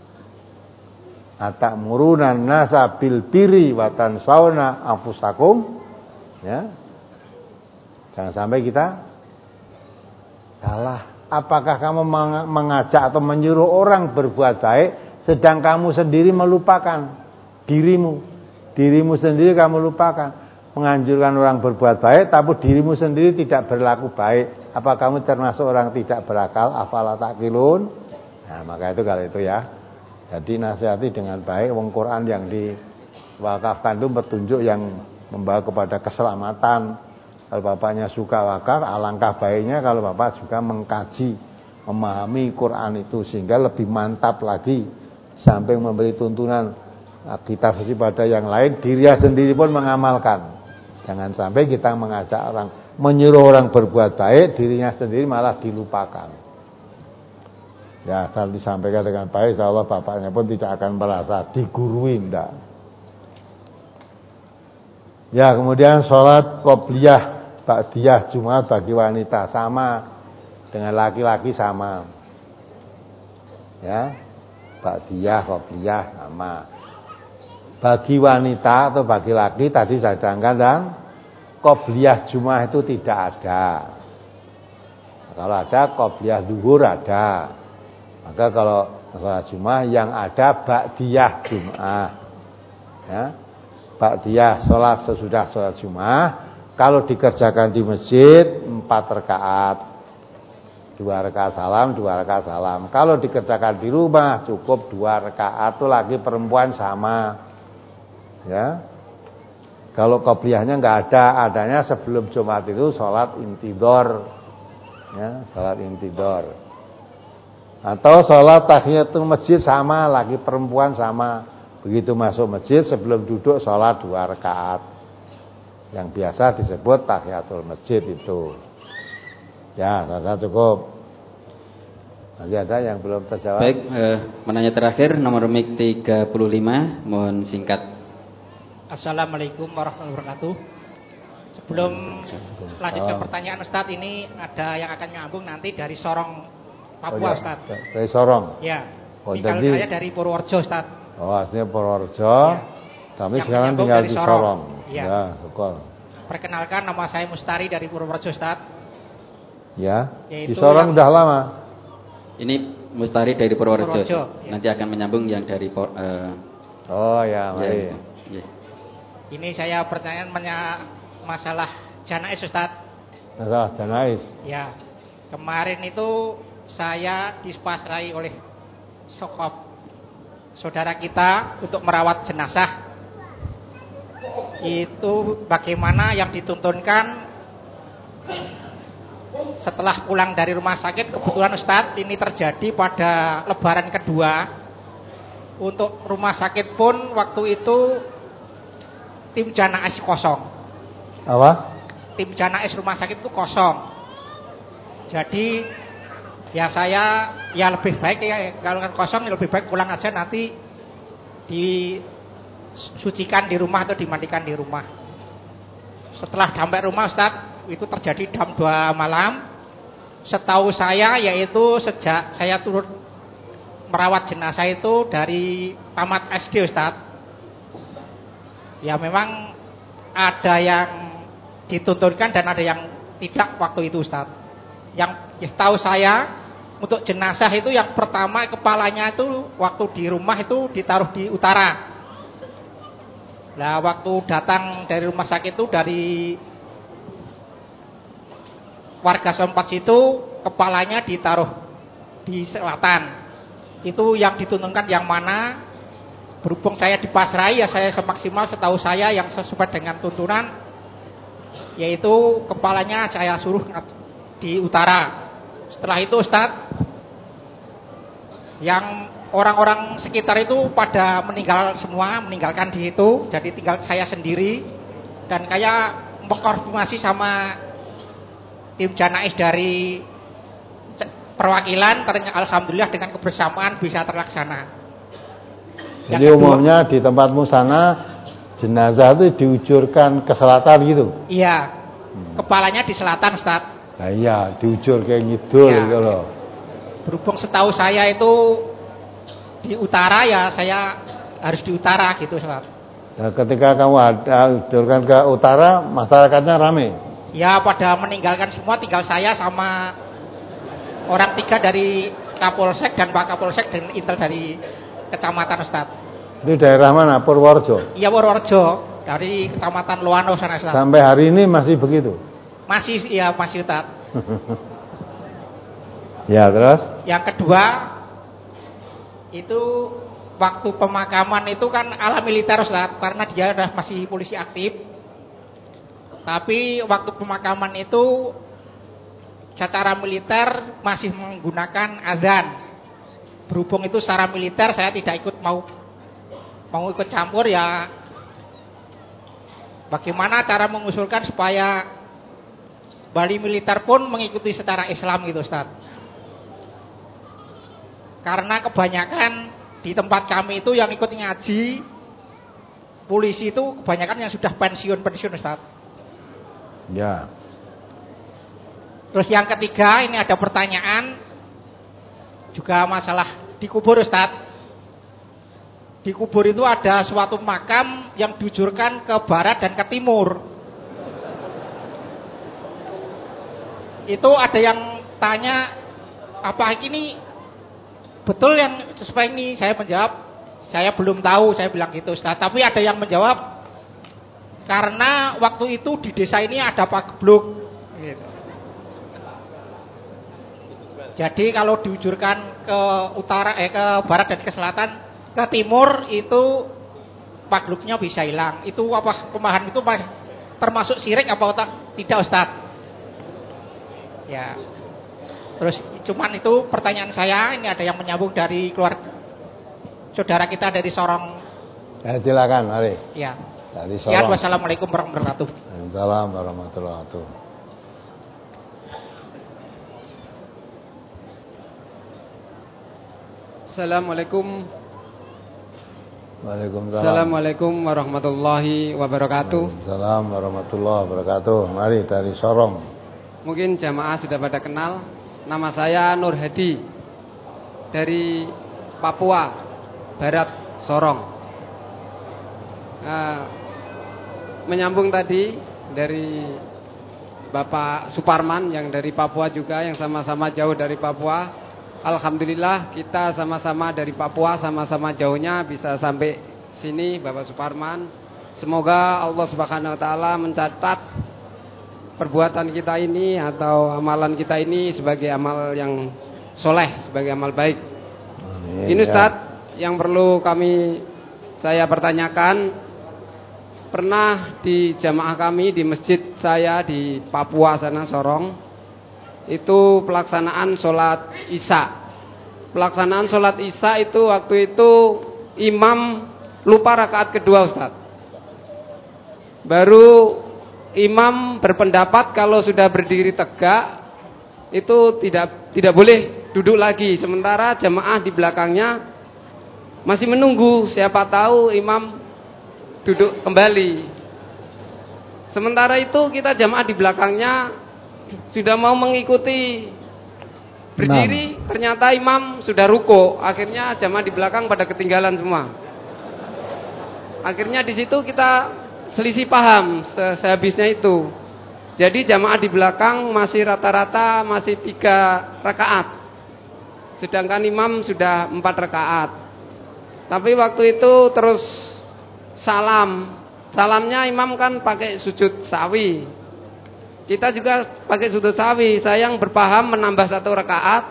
Atamuruna nasa bil birri wa tansawna anfusakum. Ya. Jangan sampai kita salah. Apakah kamu mengajak atau menyuruh orang berbuat baik sedang kamu sendiri melupakan dirimu. Dirimu sendiri kamu lupakan. Menganjurkan orang berbuat baik tapi dirimu sendiri tidak berlaku baik. Apa kamu termasuk orang tidak berakal? Afala taqilun? Nah, maka itu kalau itu ya. Jadi nasihati dengan baik. Wong Quran yang diwakafkan itu petunjuk yang membawa kepada keselamatan. Kalau bapaknya suka wakaf, alangkah baiknya kalau bapak juga mengkaji, memahami Quran itu sehingga lebih mantap lagi sampai memberi tuntunan kitab suci pada yang lain, dirinya sendiri pun mengamalkan. Jangan sampai kita mengajak orang, menyuruh orang berbuat baik, dirinya sendiri malah dilupakan. Ya, asal disampaikan dengan baik, insya Allah bapaknya pun tidak akan merasa digurui, enggak. Ya, kemudian sholat qobliyah, ba'diyah Jumat bagi wanita sama dengan laki-laki sama. Ya, ba'diyah, qobliyah sama. Bagi wanita atau bagi laki tadi saya terangkan, dan qobliyah Jumat itu tidak ada. Kalau ada qobliyah zuhur ada. Maka kalau sholat Jumat yang ada ba'diyah Jumat. Ya. Ba'diyah sholat sesudah sholat Jumat. Kalau dikerjakan di masjid empat rakaat. Dua rakaat salam, dua rakaat salam. Kalau dikerjakan di rumah cukup dua rakaat, itu lagi perempuan sama. Ya. Kalau qobliyahnya enggak ada, adanya sebelum Jumat itu sholat intidor. Ya, sholat intidor. Atau sholat tahiyatul masjid sama, laki perempuan sama. Begitu masuk masjid sebelum duduk sholat dua rakaat. Yang biasa disebut tahiyatul masjid itu. Ya, saya cukup. Masih ada yang belum terjawab? Baik, eh, menanya terakhir nomor mic tiga puluh lima, mohon singkat. Assalamualaikum warahmatullahi wabarakatuh. Sebelum lanjut ke pertanyaan Ustadz, ini ada yang akan nyambung nanti dari Sorong, Papua, oh, ya. Ustadz. Dari Sorong? Ya. Oh, tinggal jadi, saya dari Purworejo, Ustadz. Oh, aslinya Purworejo, ya. Tapi yang sekarang tinggal di Sorong. Sorong. Ya. Ya, syukur. Perkenalkan, nama saya Mustari dari Purworejo, Ustadz. Ya. Yaitu di Sorong yang... udah lama. Ini Mustari dari Purworejo. Purworejo, ya. Nanti akan menyambung yang dari uh... Oh ya, mari. Ya, ya. Ini saya pertanyaan masalah janais, Ustadz. Masalah janais. Ya. Kemarin itu saya dipasrai oleh sokop saudara kita untuk merawat jenazah. Itu bagaimana yang dituntunkan setelah pulang dari rumah sakit. Kebetulan Ustadz, ini terjadi pada lebaran kedua. Untuk rumah sakit pun waktu itu tim janais kosong. Apa? Tim janais rumah sakit itu kosong. Jadi ya saya ya lebih baik ya kalau kan kosong ya lebih baik pulang aja, nanti disucikan di rumah atau dimandikan di rumah. Setelah sampai rumah Ustadz, itu terjadi jam dua malam. Setahu saya yaitu sejak saya turun merawat jenazah itu dari tamat S D, Ustadz. Ya memang ada yang dituntunkan dan ada yang tidak waktu itu, Ustadz. Yang ya, tahu saya untuk jenazah itu yang pertama kepalanya itu waktu di rumah itu ditaruh di utara. Nah waktu datang dari rumah sakit itu dari warga setempat situ kepalanya ditaruh di selatan. Itu yang dituntunkan yang mana? Berhubung saya dipasrai ya saya semaksimal setahu saya yang sesuai dengan tuntunan, yaitu kepalanya saya suruh di utara. Setelah itu Ustadz, yang orang-orang sekitar itu pada meninggal semua, meninggalkan di situ. Jadi tinggal saya sendiri. Dan kayak berkoordinasi sama tim janais dari perwakilan, ternyata alhamdulillah dengan kebersamaan bisa terlaksana. Jadi yang umumnya di tempatmu sana jenazah itu diujurkan ke selatan gitu? Iya, hmm. Kepalanya di selatan, Ustaz. Nah iya, diujur kayak ngidul ya. Gitu loh. Berhubung setahu saya itu di utara ya saya harus di utara gitu, Ustaz. Nah, ketika kamu ada ujurkan ke utara, masyarakatnya rame? Ya pada meninggalkan semua, tinggal saya sama orang tiga dari Kapolsek dan Pak Kapolsek dan Intel dari kecamatan, Ustaz. Itu daerah mana? Purworejo? Iya Purworejo, dari kecamatan Loano sana, Ustaz. Sampai hari ini masih begitu? Masih, iya masih, Ustaz. Ya terus? Yang kedua itu waktu pemakaman itu kan ala militer, Ustaz, karena dia udah masih polisi aktif. Tapi waktu pemakaman itu secara militer masih menggunakan azan. Berhubung itu secara militer saya tidak ikut mau mau ikut campur ya. Bagaimana cara mengusulkan supaya Bali militer pun mengikuti secara Islam gitu, Ustaz? Karena kebanyakan di tempat kami itu yang ikut ngaji polisi itu kebanyakan yang sudah pensiun-pensiun Ustaz. Ya. Terus yang ketiga ini ada pertanyaan juga masalah di kubur Ustaz. Di kubur itu ada suatu makam yang dijurkan ke barat dan ke timur. Itu ada yang tanya, apa ini betul yang supaya ini? Saya menjawab, saya belum tahu, saya bilang gitu Ustaz. Tapi ada yang menjawab, karena waktu itu di desa ini ada pagebluk gitu. Jadi kalau diujurkan ke utara, eh ke barat dan ke selatan, ke timur itu pagebluknya bisa hilang. Itu apa pemahaman itu termasuk syirik apa tidak Ustaz? Ya. Terus cuman itu pertanyaan saya, ini ada yang menyambung dari keluarga saudara kita dari Sorong. Ya, silakan, mari. Ya. Dari Ya, Sorong. wassalamualaikum warahmatullahi wabarakatuh. Waalaikumsalam warahmatullahi wabarakatuh. Assalamualaikum. Waalaikumsalam. Assalamualaikum warahmatullahi wabarakatuh. Waalaikumsalam warahmatullahi wabarakatuh. Mari dari Sorong. Mungkin jamaah sudah pada kenal. Nama saya Nur Hadi dari Papua Barat Sorong. Nah, menyambung tadi dari Bapak Suparman yang dari Papua juga, yang sama-sama jauh dari Papua. Alhamdulillah kita sama-sama dari Papua, sama-sama jauhnya bisa sampai sini Bapak Suparman. Semoga Allah Subhanahu wa taala mencatat perbuatan kita ini atau amalan kita ini sebagai amal yang soleh, sebagai amal baik. Amin, ini Ustaz, ya. Yang perlu kami saya pertanyakan, pernah di jamaah kami di masjid saya di Papua sana Sorong, itu pelaksanaan sholat isya. Pelaksanaan sholat isya itu waktu itu imam lupa rakaat kedua Ustaz. Baru imam berpendapat kalau sudah berdiri tegak itu tidak tidak boleh duduk lagi, sementara jamaah di belakangnya masih menunggu, siapa tahu imam duduk kembali. Sementara itu kita jamaah di belakangnya sudah mau mengikuti berdiri, nah. Ternyata imam sudah ruko, akhirnya jamaah di belakang pada ketinggalan semua. Akhirnya di situ kita selisih paham sehabisnya itu. Jadi jamaah di belakang masih rata-rata masih tiga rakaat, sedangkan imam sudah empat rakaat. Tapi waktu itu terus salam. Salamnya imam kan pakai sujud sawi, kita juga pakai sujud sawi. Saya yang berpaham menambah satu rakaat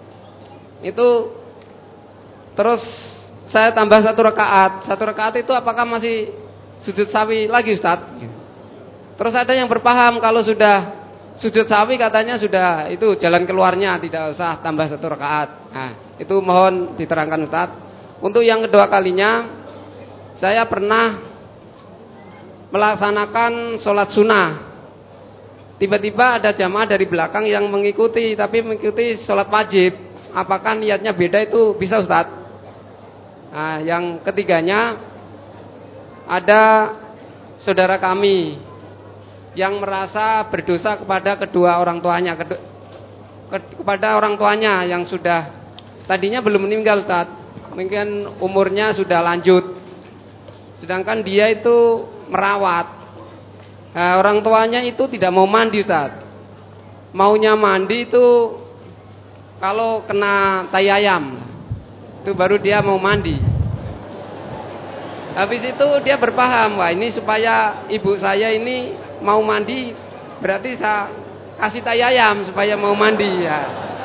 itu, terus saya tambah satu rakaat. Satu rakaat itu apakah masih sujud sawi lagi Ustaz? Terus ada yang berpaham kalau sudah sujud sawi katanya sudah itu jalan keluarnya, tidak usah tambah satu rakaat. Nah, itu mohon diterangkan Ustaz. Untuk yang kedua kalinya, saya pernah melaksanakan sholat sunnah. Tiba-tiba ada jamaah dari belakang yang mengikuti, tapi mengikuti sholat wajib. Apakah niatnya beda itu bisa Ustaz? Nah, yang ketiganya, ada saudara kami yang merasa berdosa kepada kedua orang tuanya, kedu, ke, kepada orang tuanya yang sudah tadinya belum meninggal Ustaz. Mungkin umurnya sudah lanjut, sedangkan dia itu merawat. Nah, orang tuanya itu tidak mau mandi Ustaz. Maunya mandi itu kalau kena tai ayam, itu baru dia mau mandi. Habis itu dia berpaham, wah ini supaya ibu saya ini mau mandi, berarti saya kasih tai ayam supaya mau mandi ya.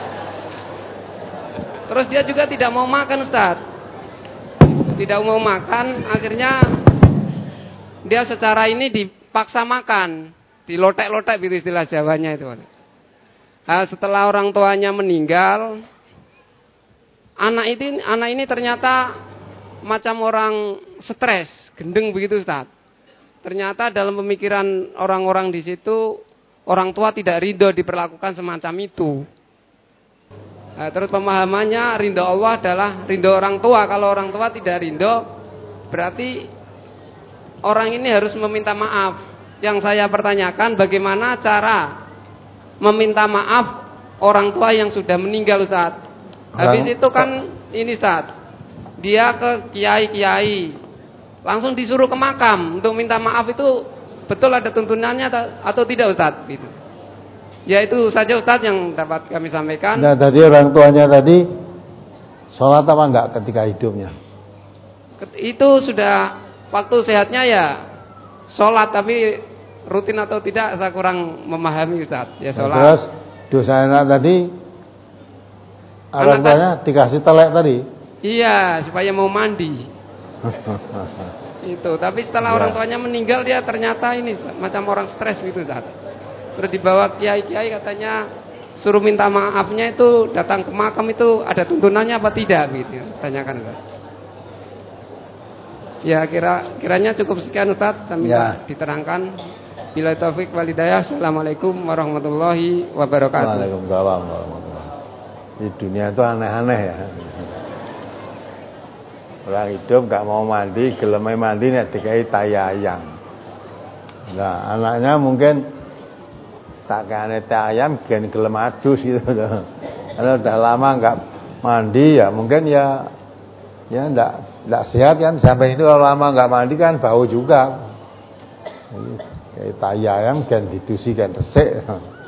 Terus dia juga tidak mau makan Ustaz. Tidak mau makan, akhirnya dia secara ini dipaksa makan, dilotek-lotek gitu istilah Jawanya itu. Nah, setelah orang tuanya meninggal, anak ini anak ini ternyata macam orang stres, gendeng begitu Ustaz. Ternyata dalam pemikiran orang-orang di situ, orang tua tidak ridho diperlakukan semacam itu. Nah, terus pemahamannya ridho Allah adalah ridho orang tua. Kalau orang tua tidak ridho, berarti orang ini harus meminta maaf. Yang saya pertanyakan, bagaimana cara meminta maaf orang tua yang sudah meninggal, Ustaz? Habis itu kan ini, Ustaz, dia ke kiai-kiai, langsung disuruh ke makam untuk minta maaf. Itu betul ada tuntunannya atau tidak, Ustaz? Gitu. Ya, itu saja, Ustaz, yang dapat kami sampaikan. Nah, tadi orang tuanya tadi sholat apa enggak ketika hidupnya? Itu sudah waktu sehatnya ya sholat, tapi rutin atau tidak saya kurang memahami, Ustaz. Ya, sholat. Nah, terus dosa anak tadi orang tuanya dikasih telek tadi? Iya, supaya mau mandi. Itu, tapi setelah ya. Orang tuanya meninggal, dia ternyata ini macam orang stres gitu, Ustaz. Terus dibawa kiai-kiai, katanya suruh minta maafnya itu datang ke makam itu ada tuntunannya apa tidak gitu. Tanyakan, Ustaz. Ya, kira kiranya cukup sekian, Ustaz. Saya minta ya. Diterangkan. Bila taufik wal hidayah. Assalamualaikum warahmatullahi wabarakatuh. Waalaikumsalam warahmatullahi. Di dunia itu aneh-aneh ya. Orang hidup gak mau mandi, gelemai mandi nek dikai tai ayam. Nah, anaknya mungkin tak kayak tai ayam gen gelem adus gitu loh. Karena udah lama enggak mandi ya mungkin ya ya enggak enggak sehat kan, sampai itu kalau lama enggak mandi kan bau juga. Kayak tai ayam gen didusi gen resik.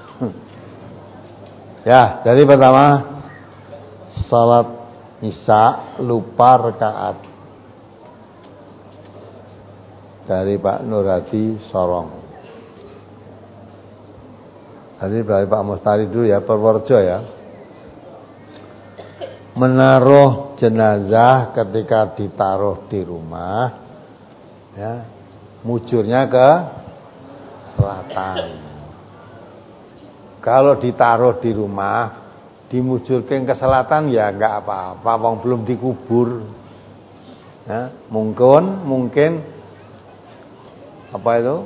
Ya, jadi pertama salat Isya lupa rakaat dari Pak Nurhadi Sorong. Tadi dari Pak Mustari dulu ya, Purworejo ya. Menaruh jenazah ketika ditaruh di rumah, ya, mujurnya ke selatan. Kalau ditaruh di rumah dimujurkan ke selatan ya enggak apa-apa, wong belum dikubur. Ya, mungkin mungkin apa itu?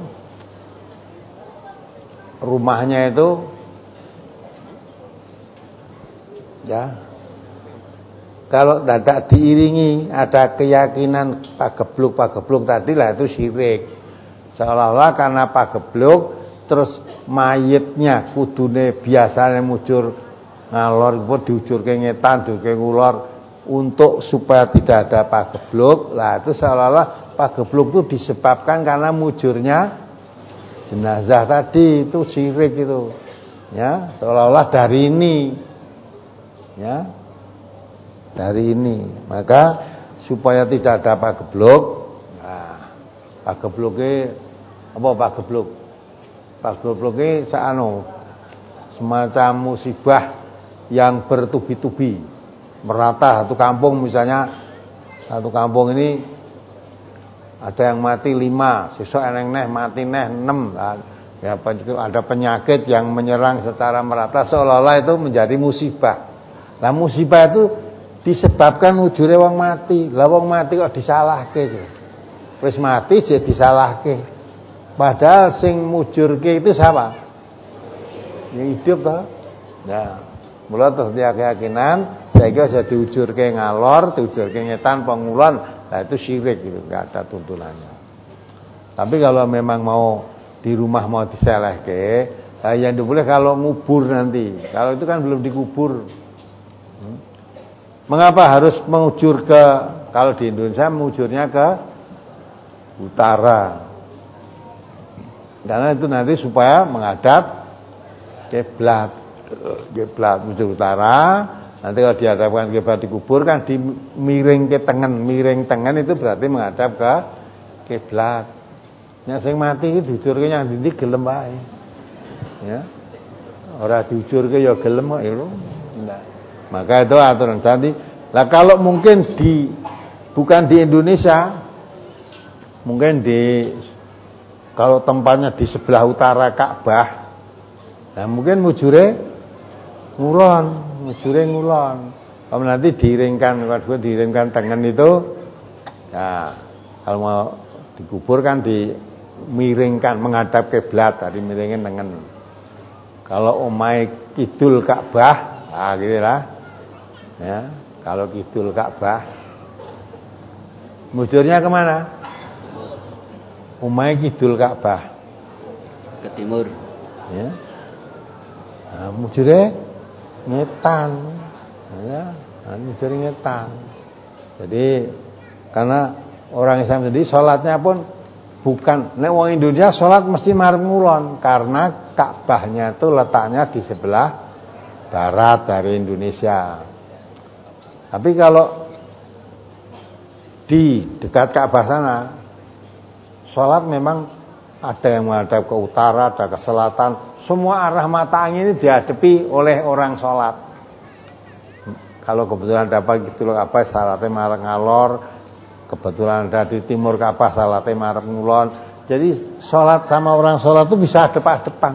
Rumahnya itu ya kalau tidak diiringi ada keyakinan pagebluk-pagebluk tadi lah, itu syirik. Seolah-olah karena pagebluk terus mayitnya kudune biasanya mujur ngalor pun diujurke ngetan, diujurke ngulor untuk supaya tidak ada pagebluk. Lah itu seolah-olah pagebluk itu disebabkan karena mujurnya jenazah tadi, itu syirik itu. Ya, seolah-olah dari ini. Ya. Dari ini. Maka supaya tidak ada pagebluk, nah, pagebluknya apa pagebluk? Pagebluknya seano semacam musibah yang bertubi-tubi merata satu kampung. Misalnya satu kampung ini ada yang mati lima, sesuk eneng neh mati neh enam. Ya, ada penyakit yang menyerang secara merata, seolah-olah itu menjadi musibah. Nah, musibah itu disebabkan wujure wong mati. Lah wong mati kok disalahke? Wis mati jadi disalahke. Padahal sing mujurke itu siapa? Yang hidup toh. Nah, mula terus dia keyakinan saiki aja diujurke ngalor, diujurke ngetan pengulon, nah itu syirik gitu, enggak ada tuntunannya. Tapi kalau memang mau di rumah mau diselehke, nah yang boleh kalau ngubur nanti. Kalau itu kan belum dikubur. Hmm. Mengapa harus mengujur ke, kalau di Indonesia mengujurnya ke utara? Karena itu nanti supaya menghadap kiblat. Kiblat menuju utara. Nanti kalau dihadapkan kiblat dikubur kan dimiring ke tengen, miring tengen itu berarti menghadap ke kiblat. Nek sing mati iki diujurke yang ndi gelem wae. Ya. Ora diujurke ya gelem kok ya. Enggak. Maka itu aturan tadi. Lah kalau mungkin di bukan di Indonesia, mungkin di kalau tempatnya di sebelah utara Ka'bah, nah mungkin mujure ngulon, mujure ngulon. Kalau nanti diiringkan, kalau diiringkan tengen itu, nah kalau mau dikubur kan dimiringkan menghadap kiblat, tadi miringin tengen. Kalau omai kidul Ka'bah, nah gitu lah. Ya, kalau kidul Ka'bah, mujurnya kemana? Umay kidul Ka'bah. Ke timur. Ya. Nah, mujurnya ngetan. Ya, nah, mujurnya ngetan. Jadi karena orang Islam sendiri sholatnya pun bukan, nek wong Indonesia sholat mesti marep ngulon karena Ka'bahnya itu letaknya di sebelah barat dari Indonesia. Tapi kalau di dekat Ka'bah sana sholat memang ada yang menghadap ke utara, ada ke selatan. Semua arah mata angin ini dihadapi oleh orang sholat. Kalau kebetulan dapat gitu loh apa salatnya marep ngalor, kebetulan ada di timur Ka'bah salatnya marep ngulon. Jadi sholat sama orang sholat itu bisa hadap-hadapan,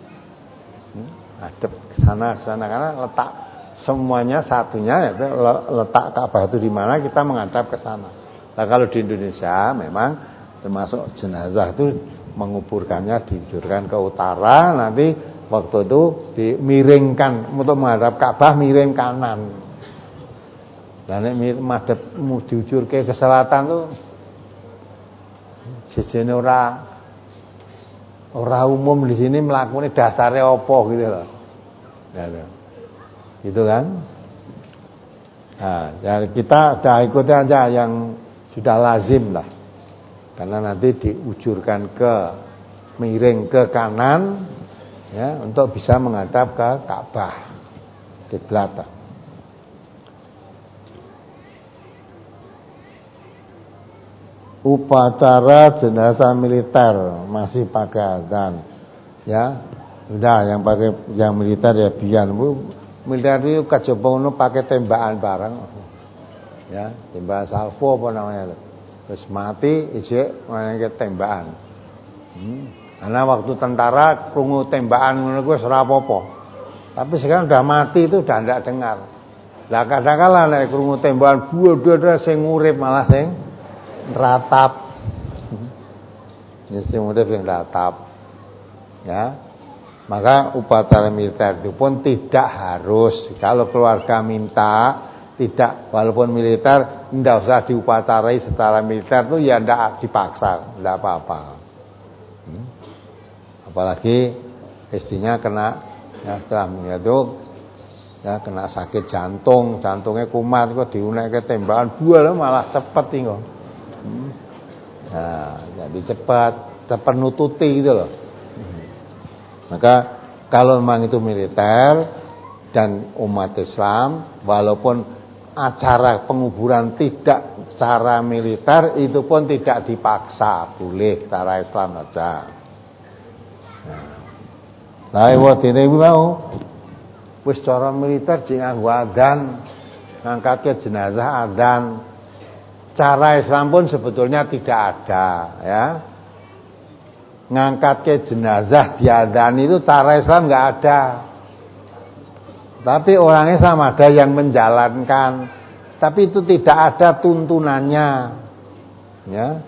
hadap ke sana ke sana karena letak semuanya satunya yaitu letak Ka'bah itu di mana kita menghadap ke sana. Nah kalau di Indonesia memang termasuk jenazah itu menguburkannya diujurkan ke utara, nanti waktu itu dimiringkan untuk menghadap Ka'bah miring kanan. Dan nek madhep diujurke ke selatan tuh sejene ora ora umum di sini mlakune dasare apa gitu loh. Ya, gitu kan? Nah, jadi kita dah ikuti aja yang sudah lazim lah. Karena nanti diujurkan ke miring ke kanan ya untuk bisa menghadap ke Ka'bah kiblat. Upacara jenazah militer masih pakai adzan ya. Udah yang pakai yang militer ya biar militer itu kejaba ngono pakai tembakan bareng ya, tembakan salvo apa namanya itu. Terus mati ijek ngene tembakan. Hmm. Karena waktu tentara krungu tembakan ngono kuwi ora apa-apa. Tapi sekarang udah mati itu udah ndak dengar. Lah kadang-kala nek krungu tembakan buah-buah sing urip malah sing ratap. Ya sing urip sing ratap. Ya. Maka upacara militer itu pun tidak harus, kalau keluarga minta tidak, walaupun militer tidak usah diupatarai secara militer tuh ya tidak dipaksa, tidak apa-apa. Hmm. Apalagi istrinya kena ya setelah itu ya kena sakit jantung, jantungnya kumat kok diunek ke tembakan buah malah cepet tinggal. Hmm. Nah, jadi cepat, cepat nututi gitu loh. Maka kalau memang itu militer dan umat Islam, walaupun acara penguburan tidak secara militer, itu pun tidak dipaksa, boleh cara Islam saja. Nah, wadene mau wis cara militer jeng nganggo adzan, ngangkatke jenazah adzan. Cara Islam pun sebetulnya tidak ada, ya. Ngangkat ke jenazah diadzani itu cara Islam nggak ada. Tapi orang Islam ada yang menjalankan, tapi itu tidak ada tuntunannya. Ya.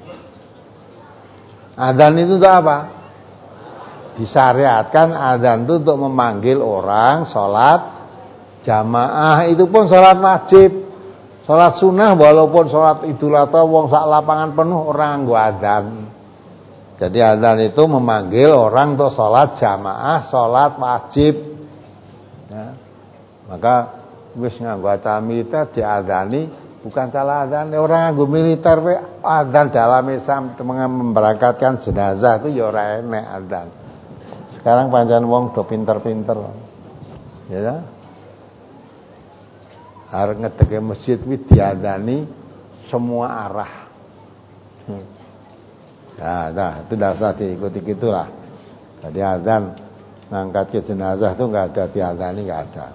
Adzan itu untuk apa? Disyariatkan adzan itu untuk memanggil orang sholat jamaah, itu pun sholat wajib. Sholat sunnah walaupun sholat idul adha wong sak lapangan penuh orang nggo adzan. Jadi adzan itu memanggil orang untuk sholat jamaah, sholat wajib. Ya. Maka wis nganggo acara militer diadzani bukan salah adzan. Orang nganggo militer we adzan dalam Islam memberangkatkan jenazah itu ya ora enek adzan. Sekarang pancen wong do pinter-pinter. Ya. Arep ngedeke masjid kuwi diadzani semua arah. Hmm. Ya, nah, itu tidak usah diikuti gitulah. Jadi azan ngangkat ke jenazah itu nggak ada diadzani, nggak ada.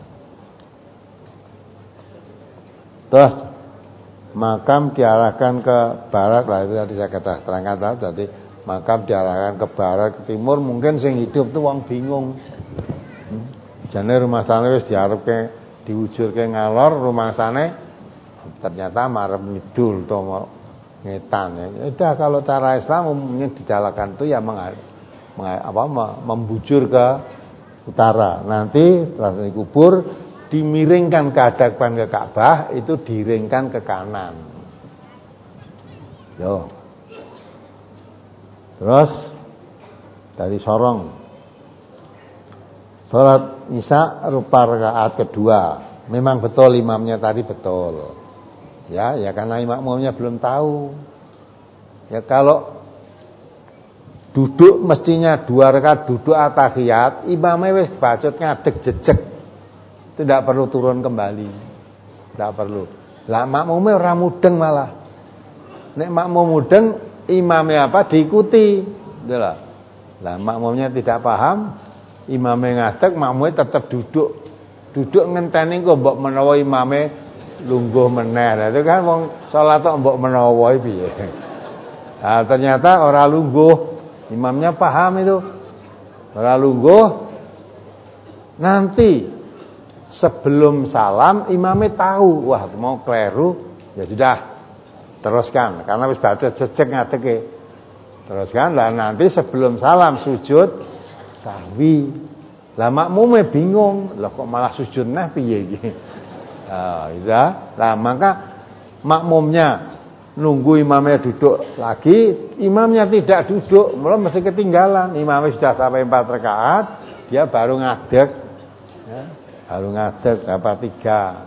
Terus makam diarahkan ke barat, lah itu tadi saya kata terangkan tadi. Jadi makam diarahkan ke barat, ke timur, mungkin sing hidup tuh wong bingung. Hmm. Jane rumah sana wis diarepke diwujurke ngalor, rumah sana ternyata marep ngidul to ngetan ya. Udah kalau cara Islam umumnya dijalankan itu ya meng, meng, apa, membujur ke utara. Nanti setelah dikubur dimiringkan ke hadapan ke Ka'bah, itu diringkan ke kanan. Yo. Terus dari sorong. Salat Isya rupa rakaat kedua. Memang betul imamnya tadi betul. Ya, ya karena imamnya belum tahu. Ya kalau duduk mestinya dua rakaat duduk atahiyat, imamnya wis bacot ngadeg jejeg. Tidak perlu turun kembali. Tidak perlu. Lah makmume ora mudeng malah. Nek makmum mudeng, imamnya apa diikuti. Itulah. Lah makmumnya tidak paham, imamnya ngadeg, makmumnya tetap duduk. Duduk ngenteni kok mbok menawa imame lungguh meneh. Lah itu kan wong salat kok mbok menawa piye. Nah, ternyata ora lungguh. Imamnya paham itu. Ora lungguh. Nanti sebelum salam imamnya tahu, wah mau kleru, ya sudah teruskan karena wis baca cecek ngadege. Teruskan lah nanti sebelum salam sujud sahwi. Lah makmume bingung, lah kok malah sujud nah piye iki. Ah, iya. Lah maka makmumnya nunggu imamnya duduk lagi, imamnya tidak duduk, malah mesti ketinggalan. Imamnya sudah sampai empat rakaat, dia baru ngadeg. Ya. Baru ngadeg dapat tiga.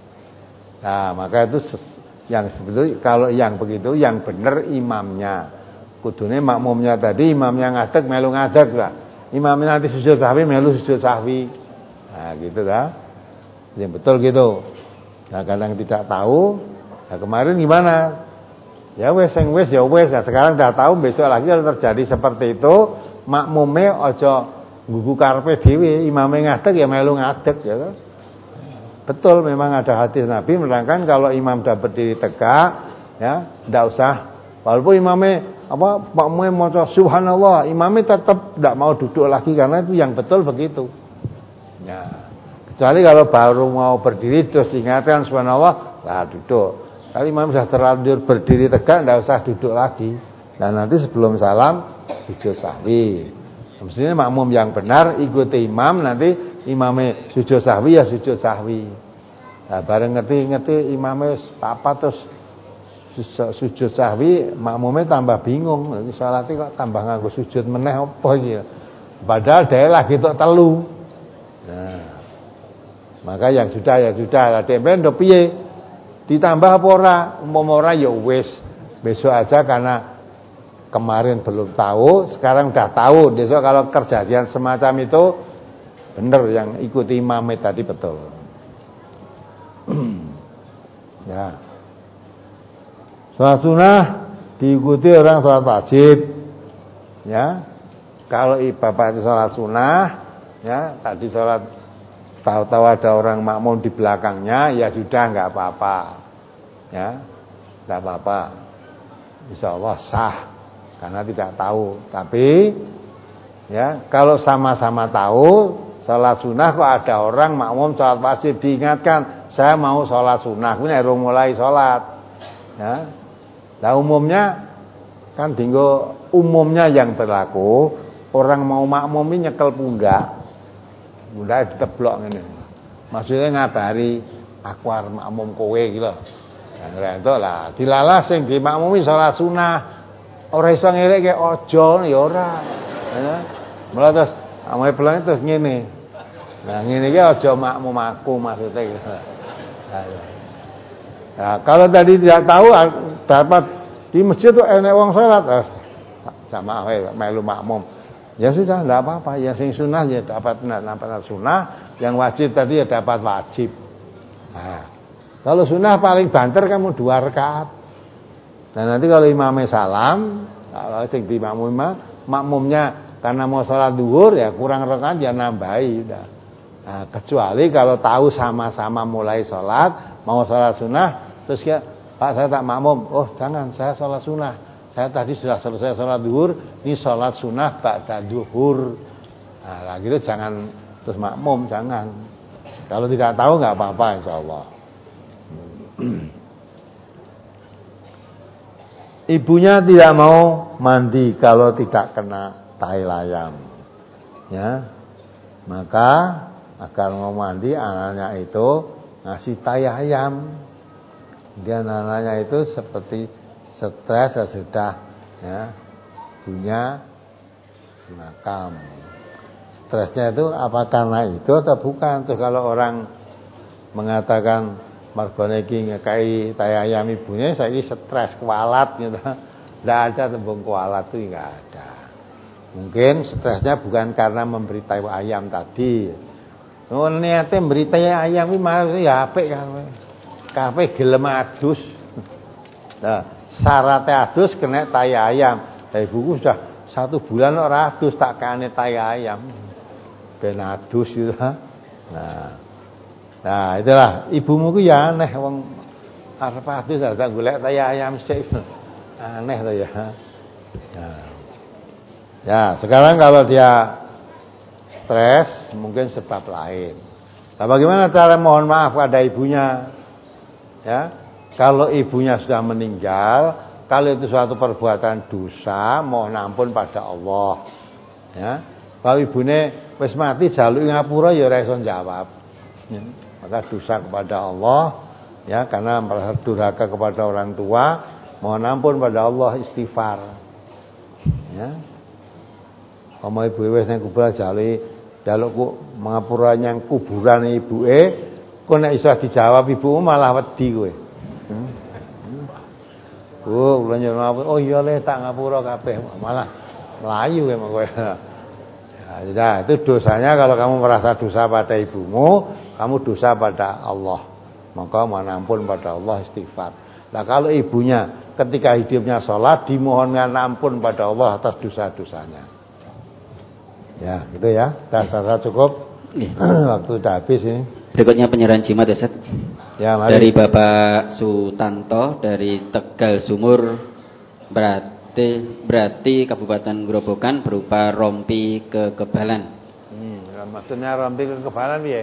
Nah maka itu yang sebetulnya kalau yang begitu yang benar imamnya. Kudune makmumnya tadi imamnya ngadeg melu ngadeg lah. Imamnya nanti sujud sahwi melu sujud sahwi. Nah gitu kan. Yang betul gitu. Nah kadang tidak tahu. Nah kemarin gimana? Ya wes yang wes ya wes. Nah sekarang sudah tahu, besok lagi kalau terjadi seperti itu makmumnya ojo gugu karpe dhewe, imamnya ngadeg ya melu ngadeg ya kan. Betul memang ada hadis Nabi menerangkan kalau imam sudah berdiri tegak ya, enggak usah walaupun imamnya apa makmumnya maca subhanallah, imamnya tetap enggak mau duduk lagi karena itu yang betul begitu. Ya. Kecuali kalau baru mau berdiri terus diingatkan subhanallah, lah duduk. Kalau imam sudah terlanjur berdiri tegak enggak usah duduk lagi. Dan nanti sebelum salam sujud sahwi. Mestinya makmum yang benar ikuti imam, nanti imamnya sujud sahwi ya sujud sahwi. Nah, bareng ngerti-ngerti imamnya apa terus sujud sahwi, makmumnya tambah bingung. Nanti salatnya kok tambah nganggo sujud meneh apa iki. Padahal dia lagi tok telu. Nah, maka yang sudah ya sudah, lah demben do piye? Ditambah apa ora? Umpama ora ya wis. Besok aja karena kemarin belum tahu, sekarang udah tahu. Besok kalau kejadian semacam itu benar yang ikuti imamnya tadi betul. Ya. Sholat sunnah diikuti orang sholat wajib. Ya. Kalau bapak itu sholat sunnah, ya tadi sholat tahu-tahu ada orang makmum di belakangnya, ya sudah nggak apa-apa. Ya, nggak apa-apa. Insya Allah sah. Karena tidak tahu. Tapi ya kalau sama-sama tahu sholat sunnah kok ada orang makmum sholat wajib diingatkan saya mau sholat sunnah, ini harus mulai sholat. Ya, nah umumnya kan tinggal umumnya yang berlaku orang mau makmum ini nyekel pundak, pundak diteblok ini. Maksudnya ngabari aku arep makmum kowe gitu. Nah itu lah dilalah sing di makmumi sholat sunnah. Ora iso ngeleke aja ya ora. Ya. Mula terus ame pelang terus ngene. Nah ngene iki aja makmum aku maksudnya gitu. Nah, ya. Nah, kalau tadi tidak tahu dapat di masjid tuh enek wong salat, eh, sama wae melu makmum. Ya sudah enggak apa-apa, ya sing sunah ya dapat dapat sunah, yang wajib tadi ya dapat wajib. Nah, kalau sunah paling banter kamu dua rakaat. Dan nanti kalau imamnya salam, kalau sing di makmum makmumnya karena mau sholat duhur ya kurang rakaat ya nambahi udah. Nah, kecuali kalau tahu sama-sama mulai sholat, mau sholat sunnah, terus ya Pak saya tak makmum, oh jangan saya sholat sunnah, saya tadi sudah selesai sholat duhur, ini sholat sunnah ba'da duhur. Nah gitu jangan terus makmum, jangan. Kalau tidak tahu nggak apa-apa insya Allah. Ibunya tidak mau mandi kalau tidak kena tai layam, ya maka agar mau mandi, anaknya itu ngasih tai ayam. Dia anaknya itu seperti stres sudah ya punya makam. Stresnya itu apa karena itu atau bukan? Terus kalau orang mengatakan margone iki ngekai tai ayam ibunya, saiki stres kualat gitu. Tidak ada tembung kualat itu, enggak ada. Mungkin stresnya bukan karena memberi tai ayam tadi. Oh niatnya memberi tai ayam iki malah ya apik kan. Kabeh gelem adus. Nah, syaratnya adus kena tai ayam. Lah ibuku sudah satu bulan ora adus tak kane tai ayam. Ben adus gitu. Nah. Nah, itulah ibumu ku ya aneh wong arep adus tak golek tai ayam sik. Aneh to ya. Nah. Ya, sekarang kalau dia stres mungkin sebab lain. Nah, bagaimana cara mohon maaf pada ibunya? Ya, kalau ibunya sudah meninggal, kalau itu suatu perbuatan dosa, mohon ampun pada Allah. Ya, kalau ibune wis mati jaluk ngapura ya ora iso jawab. Ya, maka dosa kepada Allah, ya karena merasa durhaka kepada orang tua, mohon ampun pada Allah, istighfar. Ya. Kalau ibu wis nang kuburan jaluk jaluk ngapura nyang kuburan ibuke. Kok nek iso dijawab ibumu malah wedi kowe. Hmm. Oh, kula nyuwun oh iya le tak ngapura kabeh malah melayu kowe. Ya, itu dosanya kalau kamu merasa dosa pada ibumu, kamu dosa pada Allah. Maka mohon ampun pada Allah, istighfar. Nah, kalau ibunya ketika hidupnya sholat dimohonkan ampun pada Allah atas dosa-dosanya. Ya, gitu ya. Sudah cukup. Waktu sudah habis ini. Berikutnya penyerahan jimat ya Ustaz. Ya, mari. Dari Bapak Sutanto dari Tegal Sumur, berarti berarti Kabupaten Grobogan berupa rompi kekebalan. Hmm, maksudnya rompi kekebalan ya?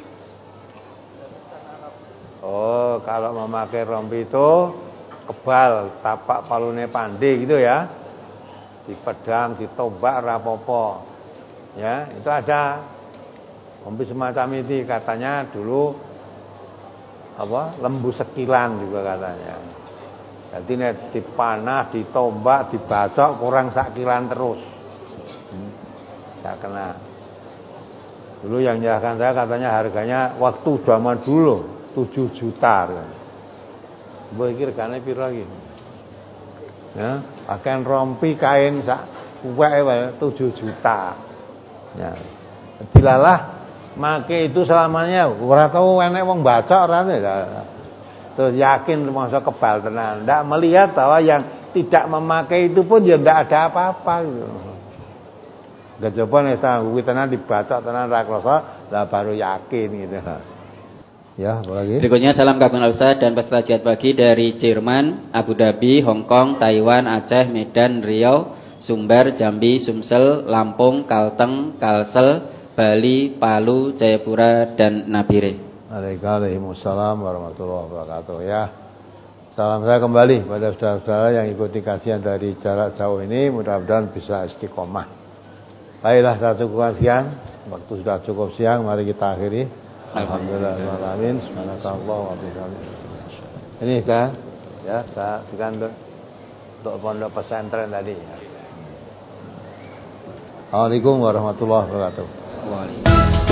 Oh, kalau memakai rompi itu kebal, tapak palune pandai gitu ya. Di pedang, ditombak rapopo. Ya, itu ada rompi semacam itu katanya dulu apa lembu sekilan juga katanya. Jadi nek dipanah, ditombak, dibacok kurang sakilan terus. Hmm, tak kena. Dulu yang menyerahkan saya katanya harganya waktu zaman dulu tujuh juta kan. Mbok iki regane piro iki? Ya, pakaian rompi kain sak kuweke wae tujuh juta. Ya. Dilalah make itu selamanya ora tau enek wong baca ora terus yakin masa kebal tenan, ndak melihat bahwa yang tidak memakai itu pun ya ndak ada apa-apa gitu. Ndak coba nek kuwi tenan dibaca tenan ra krasa, lah baru yakin gitu. Ya, apalagi? Berikutnya salam kabul Ustaz dan peserta jihad pagi dari Jerman, Abu Dhabi, Hong Kong, Taiwan, Aceh, Medan, Riau, Sumber, Jambi, Sumsel, Lampung, Kalteng, Kalsel, Bali, Palu, Jayapura, dan Nabire. Waalaikumsalam warahmatullahi wabarakatuh. Ya, salam saya kembali pada saudara-saudara yang ikuti kajian dari jarak jauh ini. Mudah-mudahan bisa istiqomah. Baiklah, saya cukupkan siang. Waktu sudah cukup siang, mari kita akhiri. Alhamdulillahirrahmanirrahim. Subhanallah wa bihamdihi. Ini kan, ya, saya bukan untuk pondok pesantren tadi. Ya. Assalamualaikum warahmatullahi wabarakatuh. Waalaikumsalam.